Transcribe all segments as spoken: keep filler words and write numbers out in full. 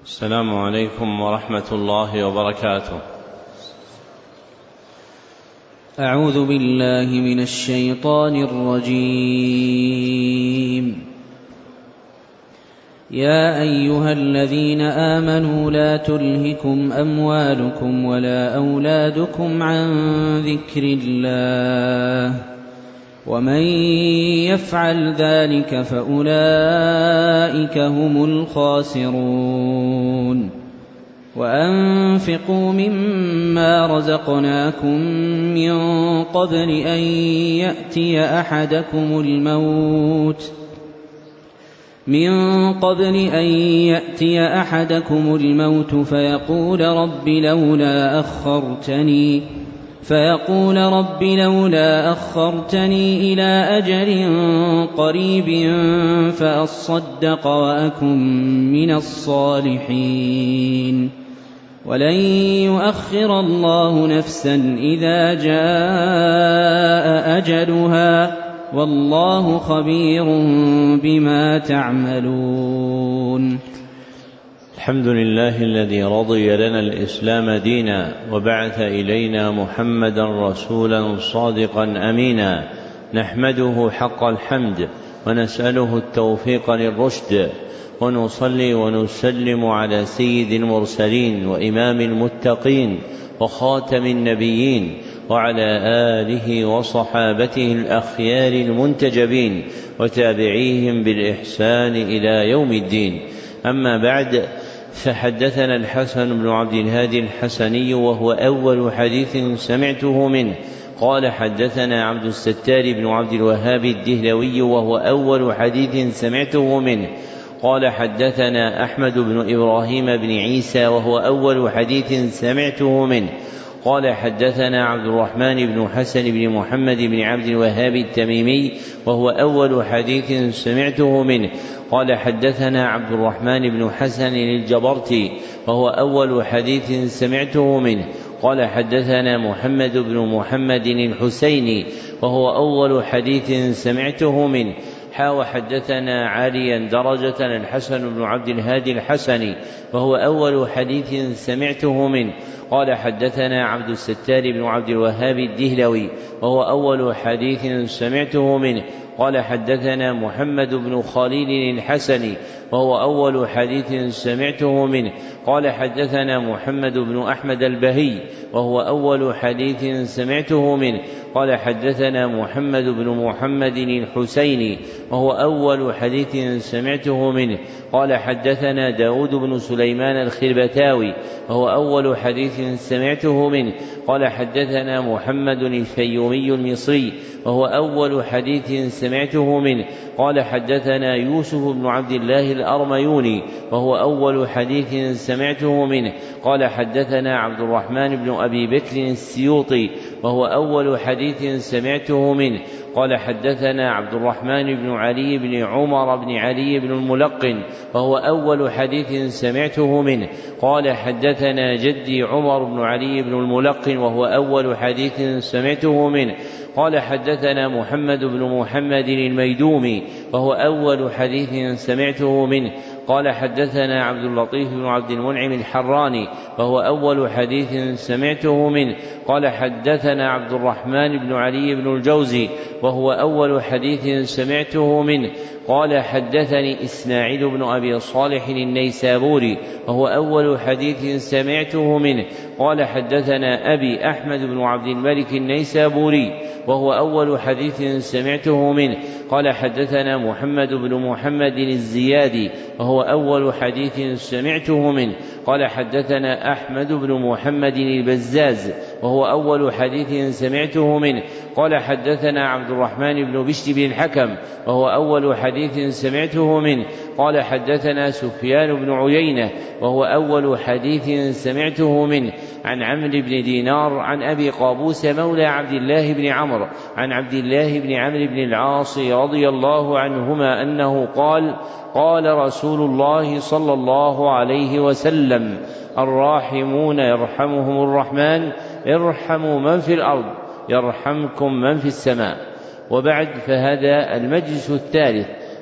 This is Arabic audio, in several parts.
السلام عليكم ورحمة الله وبركاته. أعوذ بالله من الشيطان الرجيم. يا أيها الذين آمنوا لا تلهكم أموالكم ولا أولادكم عن ذكر الله ومن يفعل ذلك فأولئك هم الخاسرون. وأنفقوا مما رزقناكم من قبل أن يأتي أحدكم الموت من قبل أن يأتي أحدكم الموت فيقول رب لولا أخرتني فيقول رب لولا أخرتني إلى أجل قريب فأصدق وأكن من الصالحين. ولن يؤخر الله نفسا إذا جاء أجلها والله خبير بما تعملون. الحمد لله الذي رضي لنا الإسلام دينا وبعث إلينا محمدا رسولا صادقا أمينا، نحمده حق الحمد ونسأله التوفيق للرشد، ونصلي ونسلم على سيد المرسلين وإمام المتقين وخاتم النبيين وعلى آله وصحابته الأخيار المنتجبين وتابعيهم بالإحسان إلى يوم الدين. أما بعد، فحدثنا الحسن بن عبد الهادي الحسني وهو أول حديث سمعته منه قال حدثنا عبد الستار بن عبد الوهاب الدهلوي وهو أول حديث سمعته منه قال حدثنا أحمد بن إبراهيم بن عيسى وهو أول حديث سمعته منه قال حدثنا عبد الرحمن بن حسن بن محمد بن عبد الوهاب التميمي وهو أول حديث سمعته منه قال حدثنا عبد الرحمن بن حسن الجبرتي وهو أول حديث سمعته منه قال حدثنا محمد بن محمد الحسيني وهو أول حديث سمعته منه حا حدثنا عاليا درجة الحسن بن عبد الهادي الحسني وهو أول حديث سمعته منه قال حدثنا عبد الستار بن عبد الوهاب الدهلوي وهو أول حديث سمعته منه قال حدثنا محمد بن خليل الحسني وهو أول حديث سمعته منه قال حدثنا محمد بن أحمد البهي وهو أول حديث سمعته منه قال حدثنا محمد بن محمد الحسيني وهو أول حديث سمعته منه قال حدثنا داود بن سليمان الخربتاوي وهو أول حديث سمعته منه قال حدثنا محمد الفيومي المصري وهو أول حديث سمعته منه قال حدثنا يوسف بن عبد الله الأرميوني وهو أول حديث سمعته منه قال حدثنا عبد الرحمن بن أبي بكر السيوطي وهو أول حديث سمعته منه قال حدثنا عبد الرحمن بن علي بن عمر بن علي بن الملقن وهو أول حديث سمعته منه قال حدثنا جدي عمر بن علي بن الملقن وهو أول حديث سمعته منه قال حدثنا محمد بن محمد الميدومي وهو أول حديث سمعته منه قال حدثنا عبد اللطيف بن عبد المنعم الحراني وهو أول حديث سمعته منه قال حدثنا عبد الرحمن بن علي بن الجوزي وهو أول حديث سمعته منه قال حدثني إسماعيل بن أبي صالح النيسابوري وهو أول حديث سمعته منه قال حدثنا أبي أحمد بن عبد الملك النيسابوري وهو أول حديث سمعته منه قال حدثنا محمد بن محمد الزيادي وهو أول حديث سمعته منه قال حدثنا أحمد بن محمد البزاز وهو أول حديث سمعته منه قال حدثنا عبد الرحمن بن بشر بن الحكم وهو أول حديث سمعته منه قال حدثنا سفيان بن عيينة وهو أول حديث سمعته منه عن عمرو بن دينار عن أبي قابوس مولى عبد الله بن عمرو عن عبد الله بن عمرو بن العاص رضي الله عنهما أنه قال قال رسول الله صلى الله عليه وسلم الراحمون يرحمهم الرحمن ارحموا من في الأرض يرحمكم من في السماء. وبعد، فهذا المجلس الثالث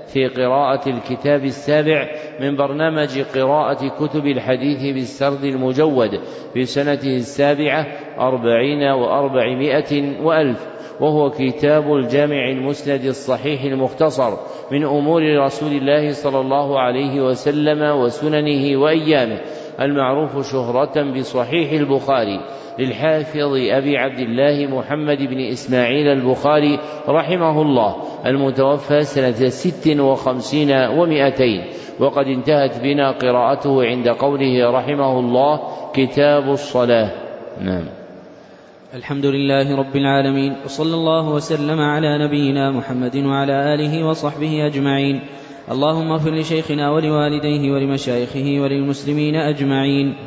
في قراءة الكتاب السابع من برنامج قراءة كتب الحديث بالسرد المجود في سنته السابعة أربعين وأربعمائة وألف، وهو كتاب الجامع المسند الصحيح المختصر من أمور رسول الله صلى الله عليه وسلم وسننه وأيامه، المعروف شهرة بصحيح البخاري للحافظ أبي عبد الله محمد بن إسماعيل البخاري رحمه الله، المتوفى سنة ست وخمسين ومائتين. وقد انتهت بنا قراءته عند قوله رحمه الله كتاب الصلاة. نعم. الحمد لله رب العالمين، وصلى الله وسلم على نبينا محمد وعلى آله وصحبه أجمعين. اللهم اغفر لشيخنا ولوالديه ولمشايخه وللمسلمين أجمعين.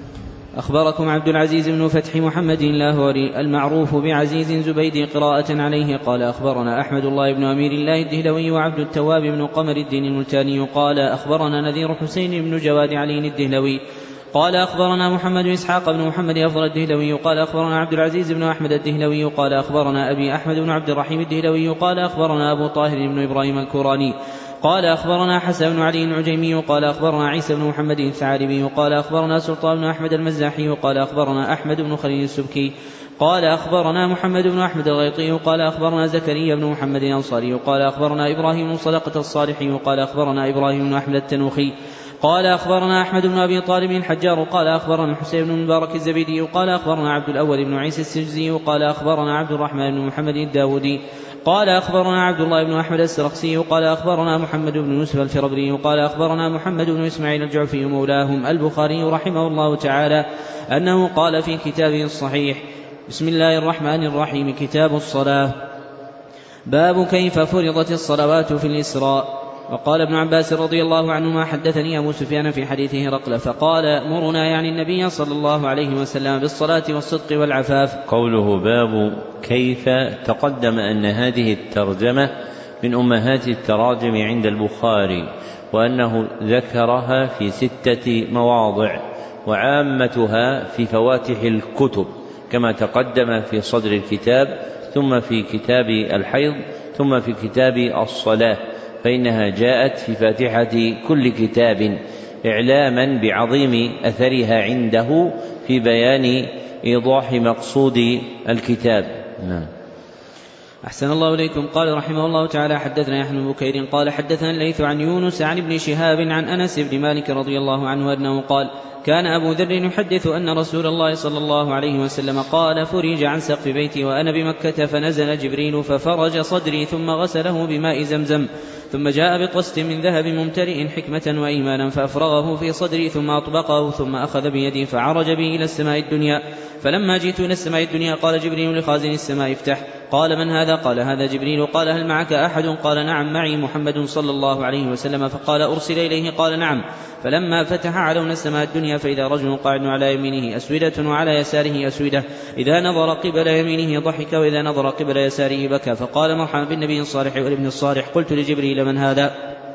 أخبركم عبد العزيز بن فتح محمد اللاهوري المعروف بعزيز زبيدي قراءة عليه قال أخبرنا أحمد الله بن أمير الله الدهلوي وعبد التواب بن قمر الدين الملتاني قال أخبرنا نذير حسين بن جواد علي الدهلوي قال أخبرنا محمد إسحاق بن محمد أفضل الدهلوي قال أخبرنا عبد العزيز بن أحمد الدهلوي قال أخبرنا أبي أحمد بن عبد الرحيم الدهلوي قال أخبرنا أبو طاهر بن إبراهيم الكوراني قال أخبرنا حسن بن علي العجيمي قال أخبرنا عيسى بن محمد الثعالبي قال أخبرنا سلطان بن أحمد المزاحي قال أخبرنا أحمد بن خليل السبكي قال أخبرنا محمد بن أحمد الغيطي قال أخبرنا زكريا بن محمد الأنصاري قال أخبرنا إبراهيم بن صدقة الصالحي قال أخبرنا إبراهيم بن أحمد التنوخي قال أخبرنا أحمد بن أبي طالب الحجار قال أخبرنا الحسين بن المبارك الزبيدي قال أخبرنا عبد الأول بن عيسى السجزي قال أخبرنا عبد الرحمن بن محمد الداودي قال أخبرنا عبد الله بن أحمد السرخسي قال أخبرنا محمد بن يوسف الفربري قال أخبرنا محمد بن إسماعيل الجعفي مولاهم البخاري رحمه الله تعالى أنه قال في كتابه الصحيح: بسم الله الرحمن الرحيم. كتاب الصلاة. باب كيف فرضت الصلوات في الإسراء. وقال ابن عباس رضي الله عنهما: حدثني أبو سفيان في حديث هرقل فقال: مرنا يعني النبي صلى الله عليه وسلم بالصلاة والصدق والعفاف. قوله باب كيف تقدم أن هذه الترجمة من أمهات التراجم عند البخاري، وأنه ذكرها في ستة مواضع، وعامتها في فواتح الكتب كما تقدم في صدر الكتاب، ثم في كتاب الحيض، ثم في كتاب الصلاة، فإنها جاءت في فاتحة كل كتاب إعلاما بعظيم أثرها عنده في بيان إيضاح مقصود الكتاب. نعم. أحسن الله إليكم. قال رحمه الله تعالى: حدثنا يحيى بن بكير قال حدثنا الليث عن يونس عن ابن شهاب عن أنس بن مالك رضي الله عنه أنه قال: كان أبو ذر يحدث أن رسول الله صلى الله عليه وسلم قال: فرج عن سقف بيتي وأنا بمكة فنزل جبريل ففرج صدري ثم غسله بماء زمزم، ثم جاء بطست من ذهب ممتلئ حكمة وإيمانا فأفرغه في صدري ثم أطبقه ثم أخذ بيدي فعرج بي إلى السماء الدنيا. فلما جئت إلى السماء الدنيا قال جبريل لخازن السماء: افتح. قال: من هذا؟ قال: هذا جبريل. قال: هل معك أحد؟ قال: نعم معي محمد صلى الله عليه وسلم. فقال: أرسل إليه. قال: نعم. فلما فتح علونا السماء الدنيا فإذا رجل قاعد على يمينه أسودة وعلى يساره أسودة، إذا نظر قبل يمينه ضحك وإذا نظر قبل يساره بكى. فقال: مرحبا بالنبي الصالح والابن الصالح. قلت لجبريل: من هذا؟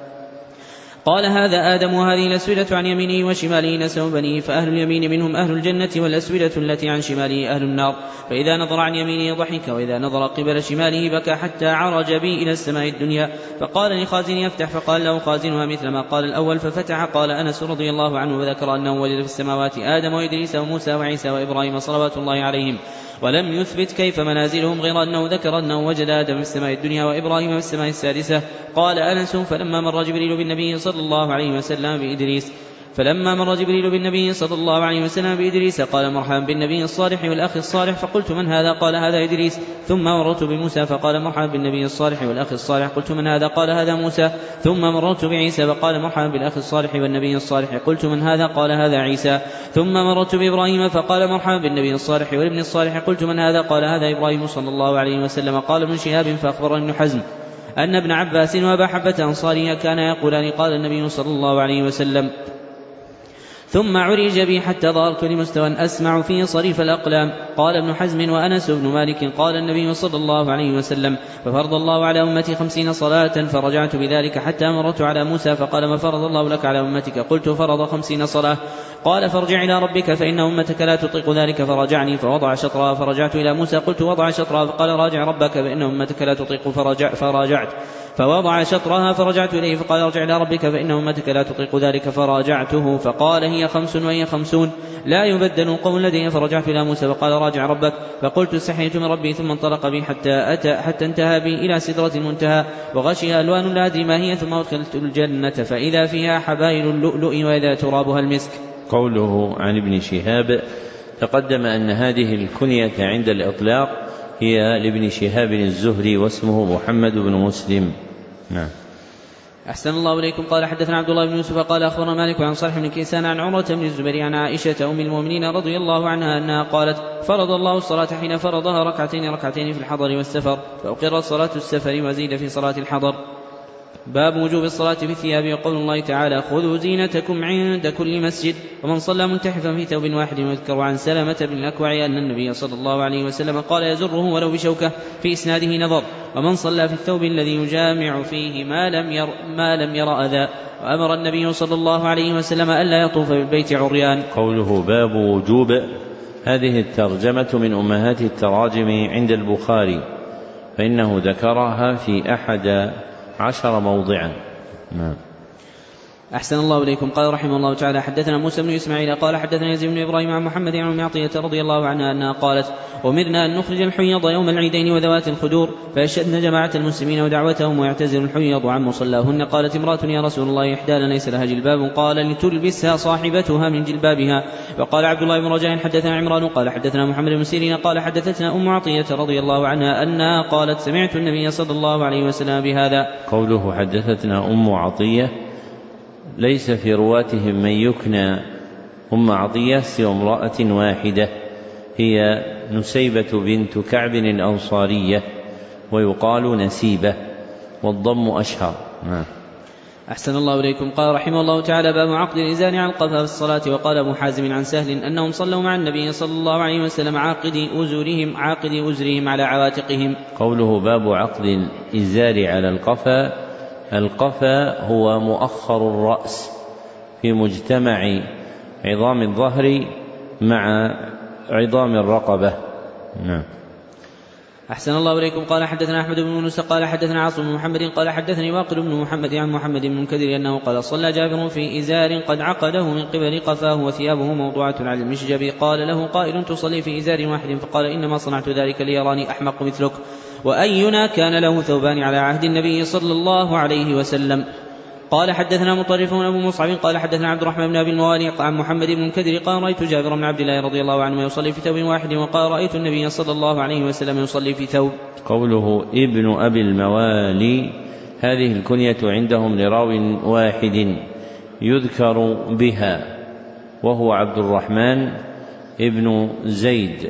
قال: هذا آدم، وهذه الأسودة عن يمينه وشماله نسب بنيه، فأهل اليمين منهم أهل الجنة، والأسودة التي عن شماله أهل النار. فإذا نظر عن يمينه ضحك وإذا نظر قبل شماله بكى، حتى عرج بي إلى السماء الدنيا. فقال لخازن: يفتح. فقال له خازنها مثل ما قال الأول ففتح. قال أنس رضي الله عنه: وذكر أنه وجد في السماوات آدم وإدريس وموسى وعيسى وإبراهيم صلوات الله عليهم، ولم يثبت كيف منازلهم غير أنه ذكر أنه وجد آدم في السماء الدنيا وإبراهيم في السماء السادسة. قال أنس: فلما مر جبريل بالنبي صلى الله عليه وسلم بإدريس فلما مر جبريل بالنبي صلى الله عليه وسلم بإدريس قال: مرحبا بالنبي الصالح والأخ الصالح. فقلت: من هذا؟ قال: هذا إدريس. ثم مررت بموسى فقال: مرحبا بالنبي الصالح والأخ الصالح. قلت: من هذا؟ قال: هذا موسى. ثم مررت بعيسى فقال: مرحبا بالأخ الصالح والنبي الصالح. قلت: من هذا؟ قال: هذا عيسى. ثم مررت بإبراهيم فقال: مرحبا بالنبي الصالح والابن الصالح. قلت: من هذا؟ قال: هذا إبراهيم صلى الله عليه وسلم. قال ابن شهاب: فأخبرني ابن حزم أن ابن عباس وأبا حبة أنصاريا كان يقولان: قال النبي صلى الله عليه وسلم: ثم عرج بي حتى ظهرت لمستوى أسمع فيه صريف الأقلام. قال ابن حزم: وأنس بن مالك قال النبي صلى الله عليه وسلم: ففرض الله على أمتي خمسين صلاة. فرجعت بذلك حتى مررت على موسى فقال: ما فرض الله لك على أمتك؟ قلت: فرض خمسين صلاة. قال فارجع إلى ربك فإن أمتك لا تطيق ذلك فرجعني فوضع شطرها فرجعت إلى موسى قلت وضع شطرها فقال راجع ربك فإن أمتك لا تطيق فرجع فراجعت فوضع شطرها فرجعت إليه فقال ارجع إلى ربك فإن أمتك لا تطيق ذلك فراجعته فقال هي خمس وهي خمسون لا يبدل القول لدي فرجعت إلى موسى فقال راجع ربك فقلت استحييت من ربي ثم انطلق بي حتى أتى حتى انتهى بي إلى سدرة المنتهى وغشها ألوان لا أدري ما هي ثم أدخلت الجنة فإذا فيها حبائل اللؤلؤ وإذا ترابها المسك. قوله عن ابن شهاب تقدم أن هذه الكنية عند الإطلاق هي لابن شهاب الزهري واسمه محمد بن مسلم. نعم. أحسن الله إليكم. قال حدثنا عبد الله بن يوسف قال أخبرنا مالك عن صالح بن كيسان عن عمرة بن الزبير عن عائشة أم المؤمنين رضي الله عنها أنها قالت فرض الله الصلاة حين فرضها ركعتين ركعتين في الحضر والسفر فأقرت صلاة السفر وزيد في صلاة الحضر. باب وجوب الصلاة في الثياب وقول الله تعالى خذوا زينتكم عند كل مسجد. ومن صلى ملتحفا في ثوب واحد. ويذكر عن سلمة بن الأكوع أن النبي صلى الله عليه وسلم قال يزره ولو بشوكة في إسناده نظر. ومن صلى في الثوب الذي يجامع فيه ما لم ير, ما لم ير أذى. وأمر النبي صلى الله عليه وسلم ألا يطوف بالبيت عريان. قوله باب وجوب هذه الترجمة من أمهات التراجم عند البخاري فإنه ذكرها في أحد عشر موضعا. نعم. أحسن الله إليكم. قال رحمه الله تعالى حدثنا موسى بن إسماعيل قال حدثنا يزيد بن إبراهيم عن محمد عن أم عطية رضي الله عنها أنها قالت أمرنا أن نخرج الحيض يوم العيدين وذوات الخدور فيشهدن جماعة المسلمين ودعوتهم ويعتزل الحيض عن مصلاهن. قالت امرأة يا رسول الله إحدانا ليس لها جلباب قال لتلبسها صاحبتها من جلبابها. وقال عبد الله بن رجاء حدثنا عمران قال حدثنا محمد بن سيرين قال حدثتنا أم عطية رضي الله عنها أنها قالت سمعت النبي صلى الله عليه وسلم بهذا. قوله حدثتنا أم عطية ليس في رواتهم من يكنى أم عطية سوى امرأة واحدة هي نسيبة بنت كعب الأنصارية ويقال نسيبة والضم أشهر. نعم. أحسن الله إليكم. قال رحمه الله تعالى باب عقد الإزار عن القفا في الصلاة. وقال أبو حازم عن سهل أنهم صلوا مع النبي صلى الله عليه وسلم عاقدي أزرهم عاقدي أزرهم على عواتقهم. قوله باب عقد الإزار على القفا. القفا هو مؤخر الرأس في مجتمع عظام الظهر مع عظام الرقبة. نعم. أحسن الله إليكم. قال حدثنا أحمد بن يونس قال حدثنا عاصم بن محمد قال حدثني واقد بن محمد عن محمد بن منكدر أنه قال صلى جابر في إزار قد عقده من قبل قفاه وثيابه موضوعة على المشجب. قال له قائل تصلي في إزار واحد فقال إنما صنعت ذلك ليراني أحمق مثلك وأينا كان له ثوبان على عهد النبي صلى الله عليه وسلم. قال حدثنا مطرف أبو مصعب قال حدثنا عبد الرحمن بن أبي الموالي عن محمد بن منكدر قال رأيت جابر بن عبد الله رضي الله عنه يصلي في ثوب واحد وقال رأيت النبي صلى الله عليه وسلم يصلي في ثوب. قوله ابن أبي الموالي هذه الكنية عندهم لراو واحد يذكر بها وهو عبد الرحمن ابن زيد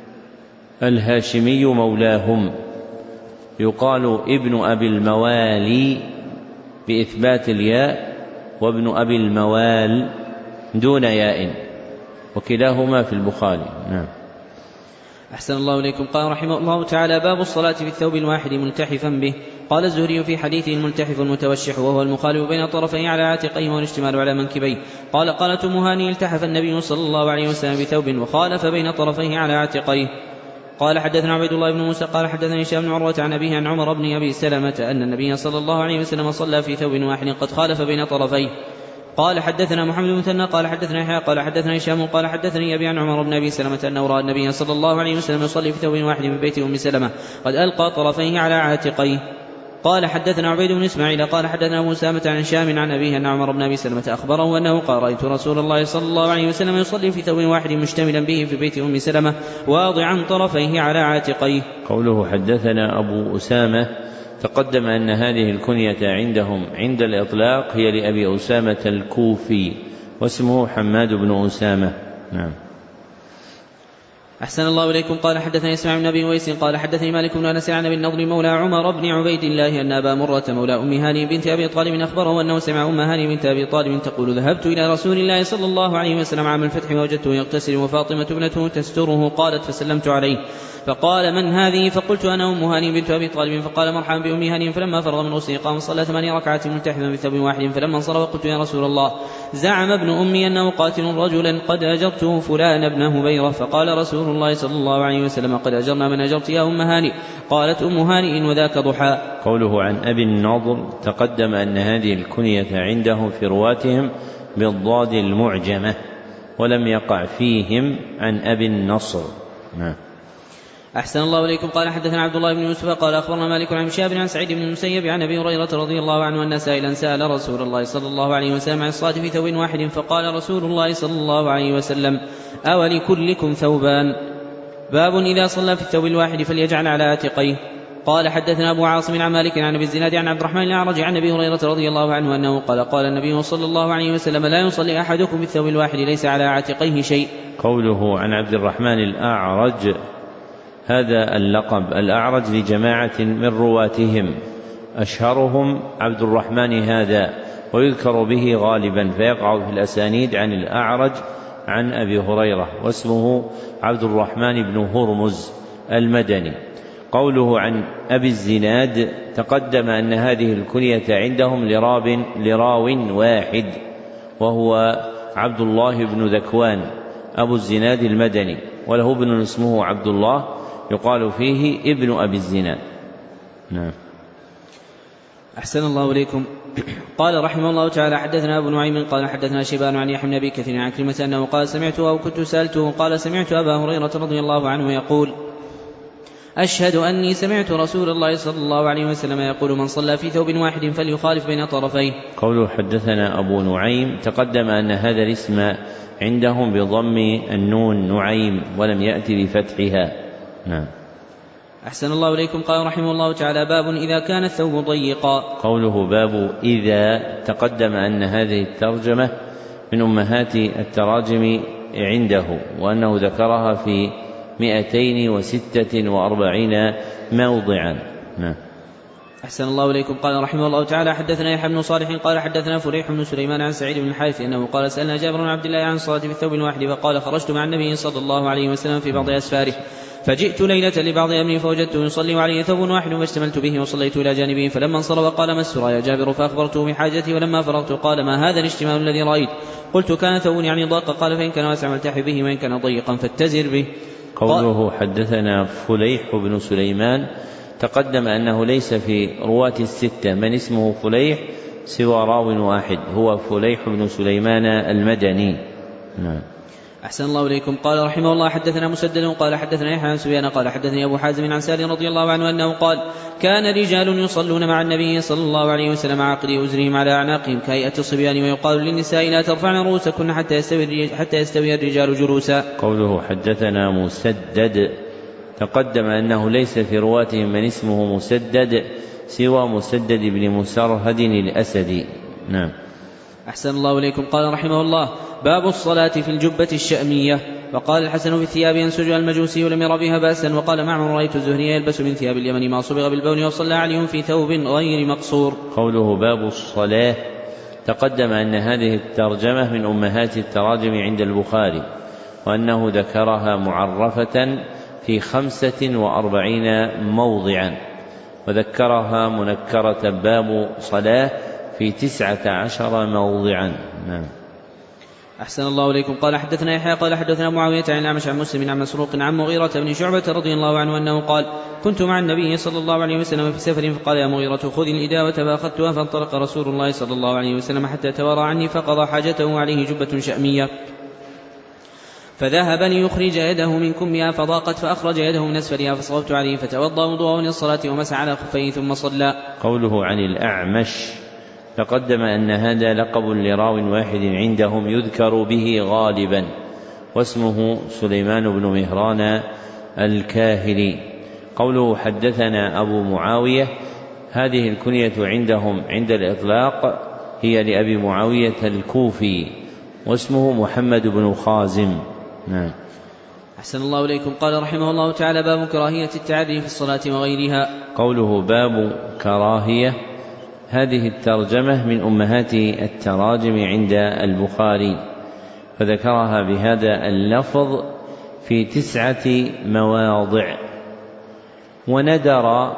الهاشمي مولاهم. يقال ابن أبي الموالي بإثبات الياء وابن أبي الموال دون ياء وكلاهما في البخاري. نعم. أحسن الله إليكم. قال رحمه الله تعالى باب الصلاة في الثوب الواحد ملتحفا به. قال الزهري في حديثه الملتحف المتوشح وهو المخالف بين طرفيه على عاتقيه والاشتمال على منكبيه. قال قالت أم هاني التحف النبي صلى الله عليه وسلم بثوب وخالف بين طرفيه على عاتقيه. قال حدثنا عبيد الله بن موسى قال حدثني هشام بن عروة عن أبيه عن عمر بن أبي سلمة أن النبي صلى الله عليه وسلم صلى في ثوب واحد قد خالف بين طرفيه. قال حدثنا محمد بن مثنى قال حدثنا يحيى قال حدثنا هشام قال حدثني أبي عن عمر بن أبي سلمة أنه رأى النبي صلى الله عليه وسلم يصلي في ثوب واحد في بيت أم سلمة قد ألقى طرفيه على عاتقيه. قال حدثنا عبيد بن إسماعيل قال حدثنا أبو أسامة عن هشام عن أبيه أن عمر بن أبي سلمة أخبره أنه قال رأيت رسول الله صلى الله عليه وسلم يصلي في ثوب واحد مشتملا به في بيت أم سلمة واضعا طرفيه على عاتقيه. قوله حدثنا أبو أسامة تقدم أن هذه الكنية عندهم عند الإطلاق هي لأبي أسامة الكوفي واسمه حماد بن أسامة. نعم. أحسن الله إليكم. قال حدثني إسماعيل بن أبي ويس قال حدثني مالك بن أنس عن أبي النضر مولى عمر بن عبيد الله أن أبا مرة مولى أم هاني بنت أبي طالب أخبره أنه سمع أم هاني بنت أبي طالب تقول ذهبت إلى رسول الله صلى الله عليه وسلم عام الفتح ووجدته يغتسل وفاطمة ابنته تستره. قالت فسلمت عليه فقال من هذه؟ فقلت أنا أم هاني بنت أبي طالب. فقال مرحبا بأم هاني. فلما فرغ من غسله قام صلى ثماني ركعات ملتحفا بثوب واحد. فلما انصرف قلت يا رسول الله زعم ابن أمي أنه قاتل رجلا قد أجرته فلان ابن هبيرة. فقال رسول الله صلى الله عليه وسلم قد أجرنا من أجرت يا أم هاني. قالت أم هاني وذاك ضحى. قوله عن أبي النضر تقدم أن هذه الكنية عندهم في رواتهم بالضاد المعجمة، ولم يقع فيهم عن أبي النصر. نعم. أحسن الله إليكم. قال حدثنا عبد الله بن يوسف قال أخبرنا مالك عن شهاب عن سعيد بن المسيب عن أبي هريرة رضي الله عنه أن سائلا سأل رسول الله صلى الله عليه وسلم عن الصلاة في ثوب واحد، فقال رسول الله صلى الله عليه وسلم أولكلكم ثوبان؟ باب إذا صلى في الثوب الواحد فليجعل على عاتقيه. قال حدثنا أبو عاصم عن مالك عن أبي الزناد عن عبد الرحمن الأعرج عن أبي هريرة رضي الله عنه أنه قال قال النبي صلى الله عليه وسلم لا يصلي أحدكم بالثوب الواحد ليس على عاتقيه شيء. قوله عن عبد الرحمن الأعرج، هذا اللقب الأعرج لجماعة من رواتهم، أشهرهم عبد الرحمن هذا، ويذكر به غالبا فيقع في الأسانيد عن الأعرج عن أبي هريرة، واسمه عبد الرحمن بن هرمز المدني. قوله عن أبي الزناد تقدم أن هذه الكنية عندهم لراب لراو واحد وهو عبد الله بن ذكوان أبو الزناد المدني، وله ابن اسمه عبد الله يقال فيه ابن أبي الزناد. نعم. أحسن الله إليكم. قال رحمه الله تعالى حدثنا أبو نعيم قال حدثنا شيبان عن يحيى بن أبي كثير عن كلمة أنه قال سمعته أو كنت سألته قال سمعت أبا هريرة رضي الله عنه يقول أشهد أني سمعت رسول الله صلى الله عليه وسلم يقول من صلى في ثوب واحد فليخالف بين طرفيه. قوله حدثنا أبو نعيم تقدم أن هذا الاسم عندهم بضم النون نعيم ولم يأتي بفتحها. نعم. أحسن الله إليكم. قال رحمه الله تعالى باب إذا كان الثوب ضيقا. قوله باب إذا تقدم أن هذه الترجمة من أمهات التراجم عنده، وأنه ذكرها في مئتين وستة وأربعين موضعا. نعم. أحسن الله إليكم. قال رحمه الله تعالى حدثنا يحيى بن صالح قال حدثنا فليح بن سليمان عن سعيد بن الحارث أنه قال سألنا جابر بن عبد الله عن الصلاة في الثوب الواحد فقال خرجت مع النبي صلى الله عليه وسلم في بعض أسفاره فجئت ليلة لبعض أمري فوجدته يصلي وعليه ثوب واحد فاشتملت به وصليت إلى جانبه، فلما انصرف قال ما السرى يا جابر؟ فأخبرته بحاجتي، ولما فرغت قال ما هذا الاشتمال الذي رأيت؟ قلت كان ثوب يعني ضاق. قال فإن كان واسعا فالتحف به وإن كان ضيقا فاتزر به. قوله حدثنا فليح بن سليمان تقدم أنه ليس في رواة الستة من اسمه فليح سوى راو واحد هو فليح بن سليمان المدني. نعم. أحسن الله إليكم. قال رحمه الله حدثنا مسدد قال حدثنا يحيى عن سفيان قال حدثني أبو حازم عن سالم رضي الله عنه أنه قال كان رجال يصلون مع النبي صلى الله عليه وسلم عقد أزرهم على أعناقهم كهيئة الصبيان، ويقال للنساء لا ترفعن رؤوسكن حتى يستوي, حتى يستوي الرجال جلوسا. قوله حدثنا مسدد تقدم أنه ليس في رواتهم من اسمه مسدد سوى مسدد بن مسرهد الأسدي. نعم. أحسن الله إليكم. قال رحمه الله باب الصلاة في الجبة الشأمية. وقال الحسن في الثياب ينسجها المجوسي ولم ير بها بأسا. وقال معمر رأيت الزهري يلبس من ثياب اليمن ما صبغ بالبون وصلى عليهم في ثوب غير مقصور. قوله باب الصلاة تقدم أن هذه الترجمة من أمهات التراجم عند البخاري، وأنه ذكرها معرفة في خمسة وأربعين موضعا، وذكرها منكرة باب صلاة في تسعة عشر موضعا. نعم. أحسن الله إليكم. قال حدثنا يحيى قال حدثنا معاوية عن الأعمش عن مسلم عن مسروق عن مغيرة بن شعبة رضي الله عنه أنه قال كنت مع النبي صلى الله عليه وسلم في سفر فقال يا مغيرة خذ الإداوة فأخذتها، فانطلق رسول الله صلى الله عليه وسلم حتى توارى عني فقضى حاجته عليه جبة شأمية، فذهب ليخرج يده من كمها فضاقت فأخرج يده من أسفلها فصببت عليه فتوضأ وضوءه للصلاة ومسح على خفيه ثم صلى. قوله عن الأعمش تقدم أن هذا لقب لراو واحد عندهم يذكر به غالبا، واسمه سليمان بن مهران الكاهلي. قوله حدثنا أبو معاوية هذه الكنية عندهم عند الإطلاق هي لأبي معاوية الكوفي، واسمه محمد بن خازم. نعم. أحسن الله إليكم. قال رحمه الله تعالى باب كراهية التعري في الصلاة وغيرها. قوله باب كراهية هذه الترجمة من أمهات التراجم عند البخاري، فذكرها بهذا اللفظ في تسعة مواضع. وندر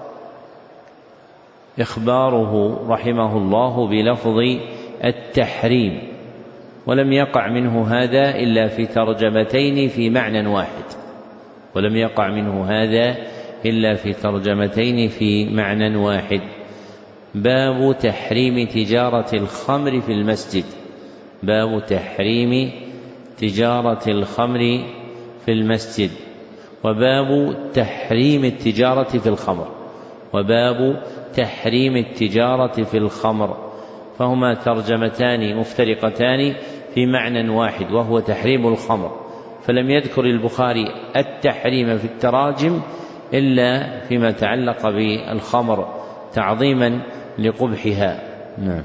إخباره رحمه الله بلفظ التحريم، ولم يقع منه هذا إلا في ترجمتين في معنى واحد ولم يقع منه هذا إلا في ترجمتين في معنى واحد باب تحريم تجارة الخمر في المسجد باب تحريم تجارة الخمر في المسجد وباب تحريم التجارة في الخمر وباب تحريم التجارة في الخمر فهما ترجمتان مفترقتان في معنى واحد وهو تحريم الخمر، فلم يذكر البخاري التحريم في التراجم إلا فيما تعلق بالخمر تعظيما لقبحها. نعم.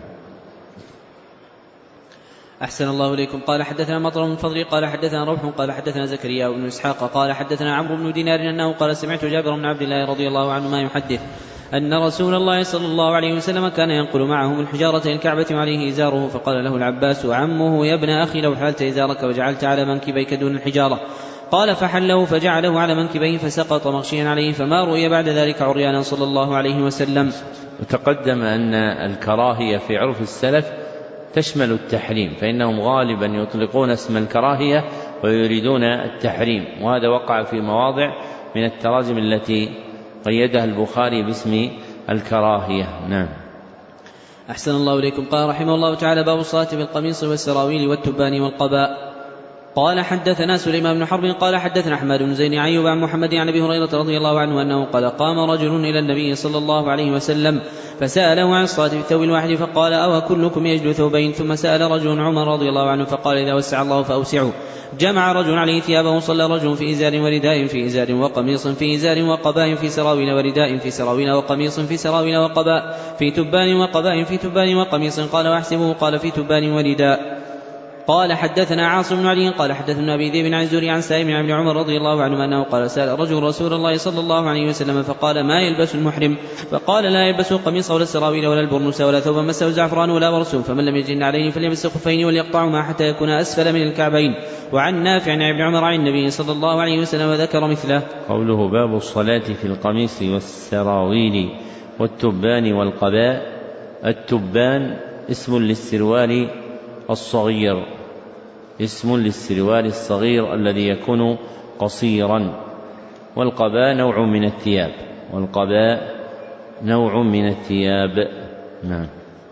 أحسن الله إليكم. قال حدثنا مطر بن فضل قال حدثنا روح قال حدثنا زكريا بن إسحاق قال حدثنا عمرو بن دينار أنه قال سمعت جابر بن عبد الله رضي الله عنهما يحدث أن رسول الله صلى الله عليه وسلم كان ينقل معهم الحجارة إلى الكعبة وعليه إزاره، فقال له العباس عمه يا ابن أخي لو حلت إزارك وجعلت على منكبيك دون الحجارة، قال فحله فجعله على منكبيه فسقط مغشيا عليه، فما رؤي بعد ذلك عريانا صلى الله عليه وسلم. وتقدم أن الكراهية في عرف السلف تشمل التحريم، فإنهم غالبا يطلقون اسم الكراهية ويريدون التحريم، وهذا وقع في مواضع من التراجم التي قيدها البخاري باسم الكراهية. نعم. أحسن الله إليكم. قال رحمه الله تعالى باب الصلاة بالقميص والسراويل والتبان والقباء. قال حدثنا سليمان بن حرب قال حدثنا أحمد بن زين عيوب عن محمد عن أبي هريرة رضي الله عنه أنه قال قام رجل إلى النبي صلى الله عليه وسلم فسأله عن الصلاة بالثوب الواحد فقال أو كلكم يجد ثوبين؟ ثم سأل رجل عمر رضي الله عنه فقال إذا وسع الله فأوسعوا. جمع رجل عليه ثيابه وصلى رجل في إزار ورداء في إزار وقميص في إزار وقباء في سراويل ورداء في سراويل وقميص في سراويل وقباء في تبان وقباء في تبان وقميص. قال واحسبه قال في تبان ورداء. قال حدثنا عاصم بن علي قال حدثنا أبي ذئب عن الزهري عن سالم عن ابن عمر رضي الله عنه أنه قال سأل رجل رسول الله صلى الله عليه وسلم فقال ما يلبس المحرم؟ فقال لا يلبس القميص ولا السراويل ولا البرنس ولا ثوبا مسه زعفران ولا برس، فمن لم يجن عليه فليمس الخفين وليقطعهما حتى يكون أسفل من الكعبين. وعن نافع عن ابن عمر عن النبي صلى الله عليه وسلم ذكر مثله. قوله باب الصلاة في القميص والسراويل والتبان والقباء. التبان اسم للسروال الصغير اسم للسروال الصغير الذي يكون قصيرا، والقباء نوع من الثياب والقباء نوع من الثياب. نعم.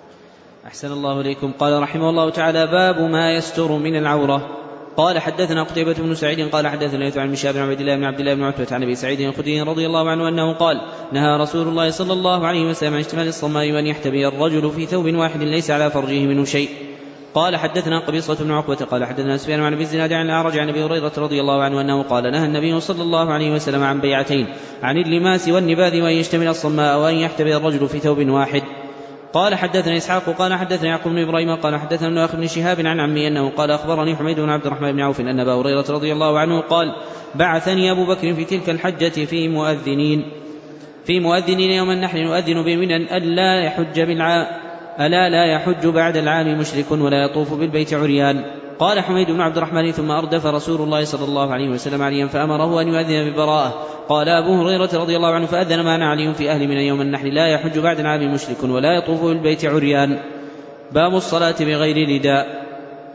أحسن الله إليكم. قال رحمه الله تعالى باب ما يستر من العورة. قال حدثنا قتيبة بن سعيد قال حدثنا ليث عن مشاب بن عبد الله بن عبد الله بن عتبة عن أبي سعيد الخدري رضي الله عنه أنه قال نهى رسول الله صلى الله عليه وسلم عن اشتمال الصماء وأن يحتبي الرجل في ثوب واحد ليس على فرجه منه شيء. قال حدثنا قبيصة بن عقبة قال حدثنا سفيان عن أبي الزناد عن الأعرج عن أبي هريرة رضي الله عنه أنه قال نهى النبي صلى الله عليه وسلم عن بيعتين عن اللماس والنباذ وأن يشتمل الصماء وأن يحتبي الرجل في ثوب واحد. قال حدثنا إسحاق قال حدثنا يعقوب بن إبراهيم قال حدثنا ابن أخي بن شهاب عن عمي أنه قال أخبرني حميد بن عبد الرحمن بن عوف أن أبا هريرة رضي الله عنه قال بعثني أبو بكر في تلك الحجة في مؤذنين في مؤذنين يوم النحر نؤذن بمنى ألا يحج بالعام ألا لا يحج بعد العام مشرك ولا يطوف بالبيت عريان. قال حميد بن عبد الرحمن ثم أردف رسول الله صلى الله عليه وسلم عليا فأمره أن يؤذن ببراءة. قال أبو هريرة رضي الله عنه فأذن معنا علي في أهل من يوم النحر لا يحج بعد العام مشرك ولا يطوف بالبيت عريان. باب الصلاة بغير رداء.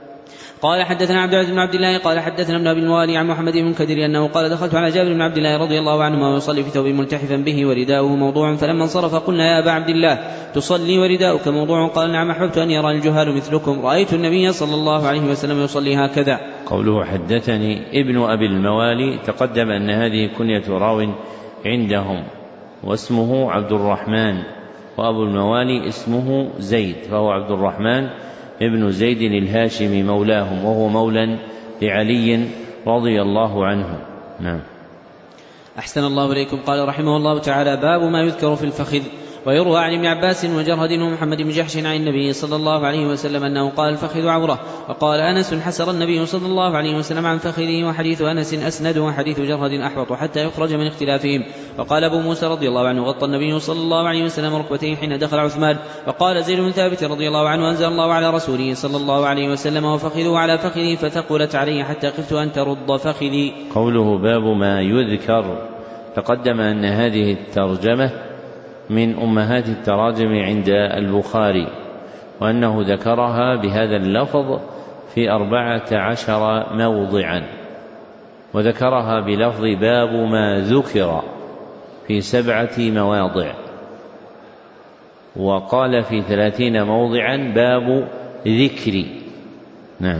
قال حدثنا عبد العزيز بن عبد الله قال حدثنا ابن أبي الموالي عن محمد بن كدر أنه قال دخلت على جابر بن عبد الله رضي الله عنهما ويصلي في ثوب ملتحفا به ورداؤه موضوع، فلما انصرف قلنا يا أبا عبد الله تصلي ورداؤك موضوع؟ قال نعم أحببت أن يرى الجهال مثلكم، رأيت النبي صلى الله عليه وسلم يصلي هكذا. قوله حدثني ابن أبي الموالي تقدم أن هذه كنية راو عندهم واسمه عبد الرحمن، وأبو الموالي اسمه زيد، فهو عبد الرحمن ابن زيد الهاشمي مولاهم، وهو مولى لعلي رضي الله عنه. نعم. أحسن الله إليكم. قال رحمه الله تعالى باب ما يذكر في الفخذ. ويروى عن ابن عباس وجرهد ومحمد بن جحش عن النبي صلى الله عليه وسلم أنه قال الفخذ عورة. وقال أنس حسر النبي صلى الله عليه وسلم عن فخذه، وحديث أنس أسند وحديث جرهد أحبط حتى يخرج من اختلافهم. وقال أبو موسى رضي الله عنه غطى النبي صلى الله عليه وسلم ركبتيه حين دخل عثمان. وقال زيد بن ثابت رضي الله عنه أنزل الله على رسوله صلى الله عليه وسلم وفخذه على فخذي فثقلت علي حتى خفت أن ترد فخذي. قوله باب ما يذكر تقدم أن هذه الترجمة من أمهات التراجم عند البخاري، وأنه ذكرها بهذا اللفظ في أربعة عشر موضعا، وذكرها بلفظ باب ما ذكر في سبعة مواضع، وقال في ثلاثين موضعا باب ذكر. نعم.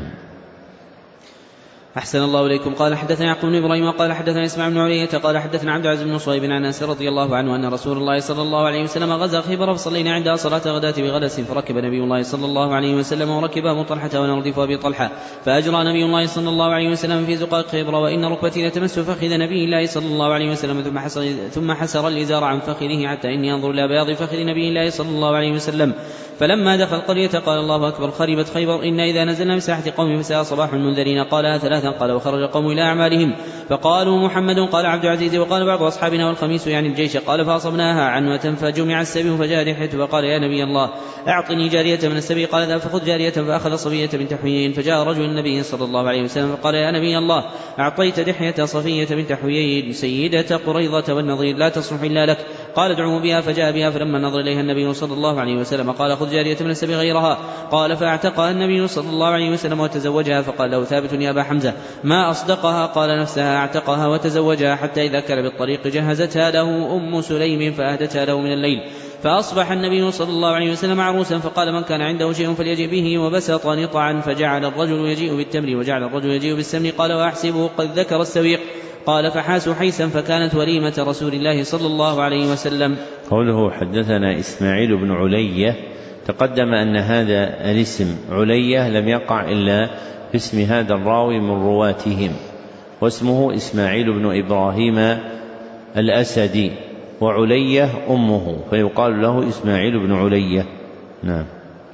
أحسن الله إليكم. قال حدثنا يعقوب بن إبراهيم قال حدثنا إسماعيل بن علية قال حدثنا عبد العزيز بن صهيب عن أنس رضي الله عنه أن رسول الله صلى الله عليه وسلم غزا خيبر فصلينا عندها صلاة غداة بغلس، فركب نبي الله صلى الله عليه وسلم وركب أبو طلحة ونردف أبي طلحة، فأجرى نبي الله صلى الله عليه وسلم في زقاق خيبر، وإن ركبتي لتمس فخذ نبي الله صلى الله عليه وسلم ثم حسر, ثم حسر الإزار عن فخذه حتى إني أنظر إلى بياض فخذ نبي الله صلى الله عليه وسلم. فلما دخل القرية قال الله أكبر خربت خيبر، إن إذا نزلنا بساحة قوم فساء صباح المنذرين. قالها ثلاثا. قال وخرج قوم إلى أعمالهم فقالوا محمد، قال عبد العزيز، وقال بعض أصحابنا والخميس يعني الجيش. قال فأصبناها عنوة فجمع السبي فجاء دحية فقال يا نبي الله أعطني جارية من السبي. قال ذا فخذ جارية، فأخذ صفية بنت حيي. فجاء رجل النبي صلى الله عليه وسلم فقال يا نبي الله أعطيت دحية صفية بنت حيي سيدة قريظة والنظير لا تصلح إلا لك. قال ادعوا بها، فجاء بها، فلما نظر إليها النبي صلى الله عليه وسلم قال خذ جارية من السبي غيرها. قال فاعتقها النبي صلى الله عليه وسلم وتزوجها. فقال له ثابت يا أبا حمزة ما أصدقها؟ قال نفسها اعتقها وتزوجها، حتى إذا كان بالطريق جهزتها له أم سليم فأهدتها له من الليل. فأصبح النبي صلى الله عليه وسلم عروسا، فقال من كان عنده شيء فليجئ به، وبسط نطعا، فجعل الرجل يجيء بالتمر وجعل الرجل يجيء بالسمن. قال وأحسبه قد ذكر السويق. قال فحاسوا حيسا، فكانت وليمة رسول الله صلى الله عليه وسلم. قوله حدثنا إسماعيل بن علية، تقدم أن هذا الاسم علية لم يقع إلا في اسم هذا الراوي من رواتهم، واسمه إسماعيل بن إبراهيم الأسدي، وعلية أمه، فيقال له إسماعيل بن علية. نعم.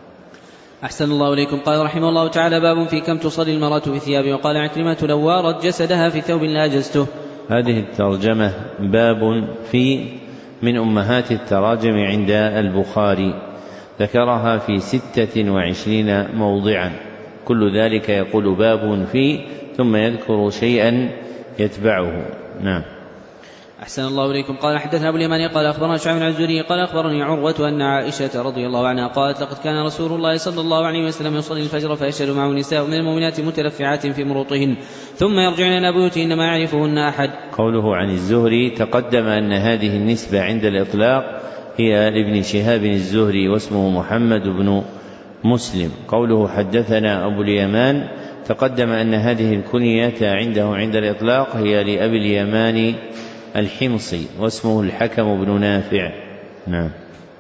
أحسن الله إليكم. قال رحمه الله تعالى باب في كم تصلي المرأة بثياب. وقال عكرمة لو وارت جسدها في ثوب لاجزته. هذه الترجمة باب في من أمهات التراجم عند البخاري، ذكرها في ستة وعشرين موضعا، كل ذلك يقول باب في ثم يذكر شيئا يتبعه. نعم. أحسن الله إليكم. قال حدثنا أبو اليماني قال أخبرنا شعيب بن الزهري قال أخبرني عروة أن عائشة رضي الله عنها قالت لقد كان رسول الله صلى الله عليه وسلم يصلي الفجر فيشهد معه نساء من المؤمنات متلفعات في مروطهن ثم يرجعن إلى بيوتهن ما يعرفهن أحد. قوله عن الزهري تقدم أن هذه النسبة عند الإطلاق هي لابن شهاب الزهري واسمه محمد بن مسلم. قوله حدثنا أبو اليمان تقدم أن هذه الكنية عنده عند الإطلاق هي لأبي اليمان الحمصي واسمه الحكم بن نافع. نعم.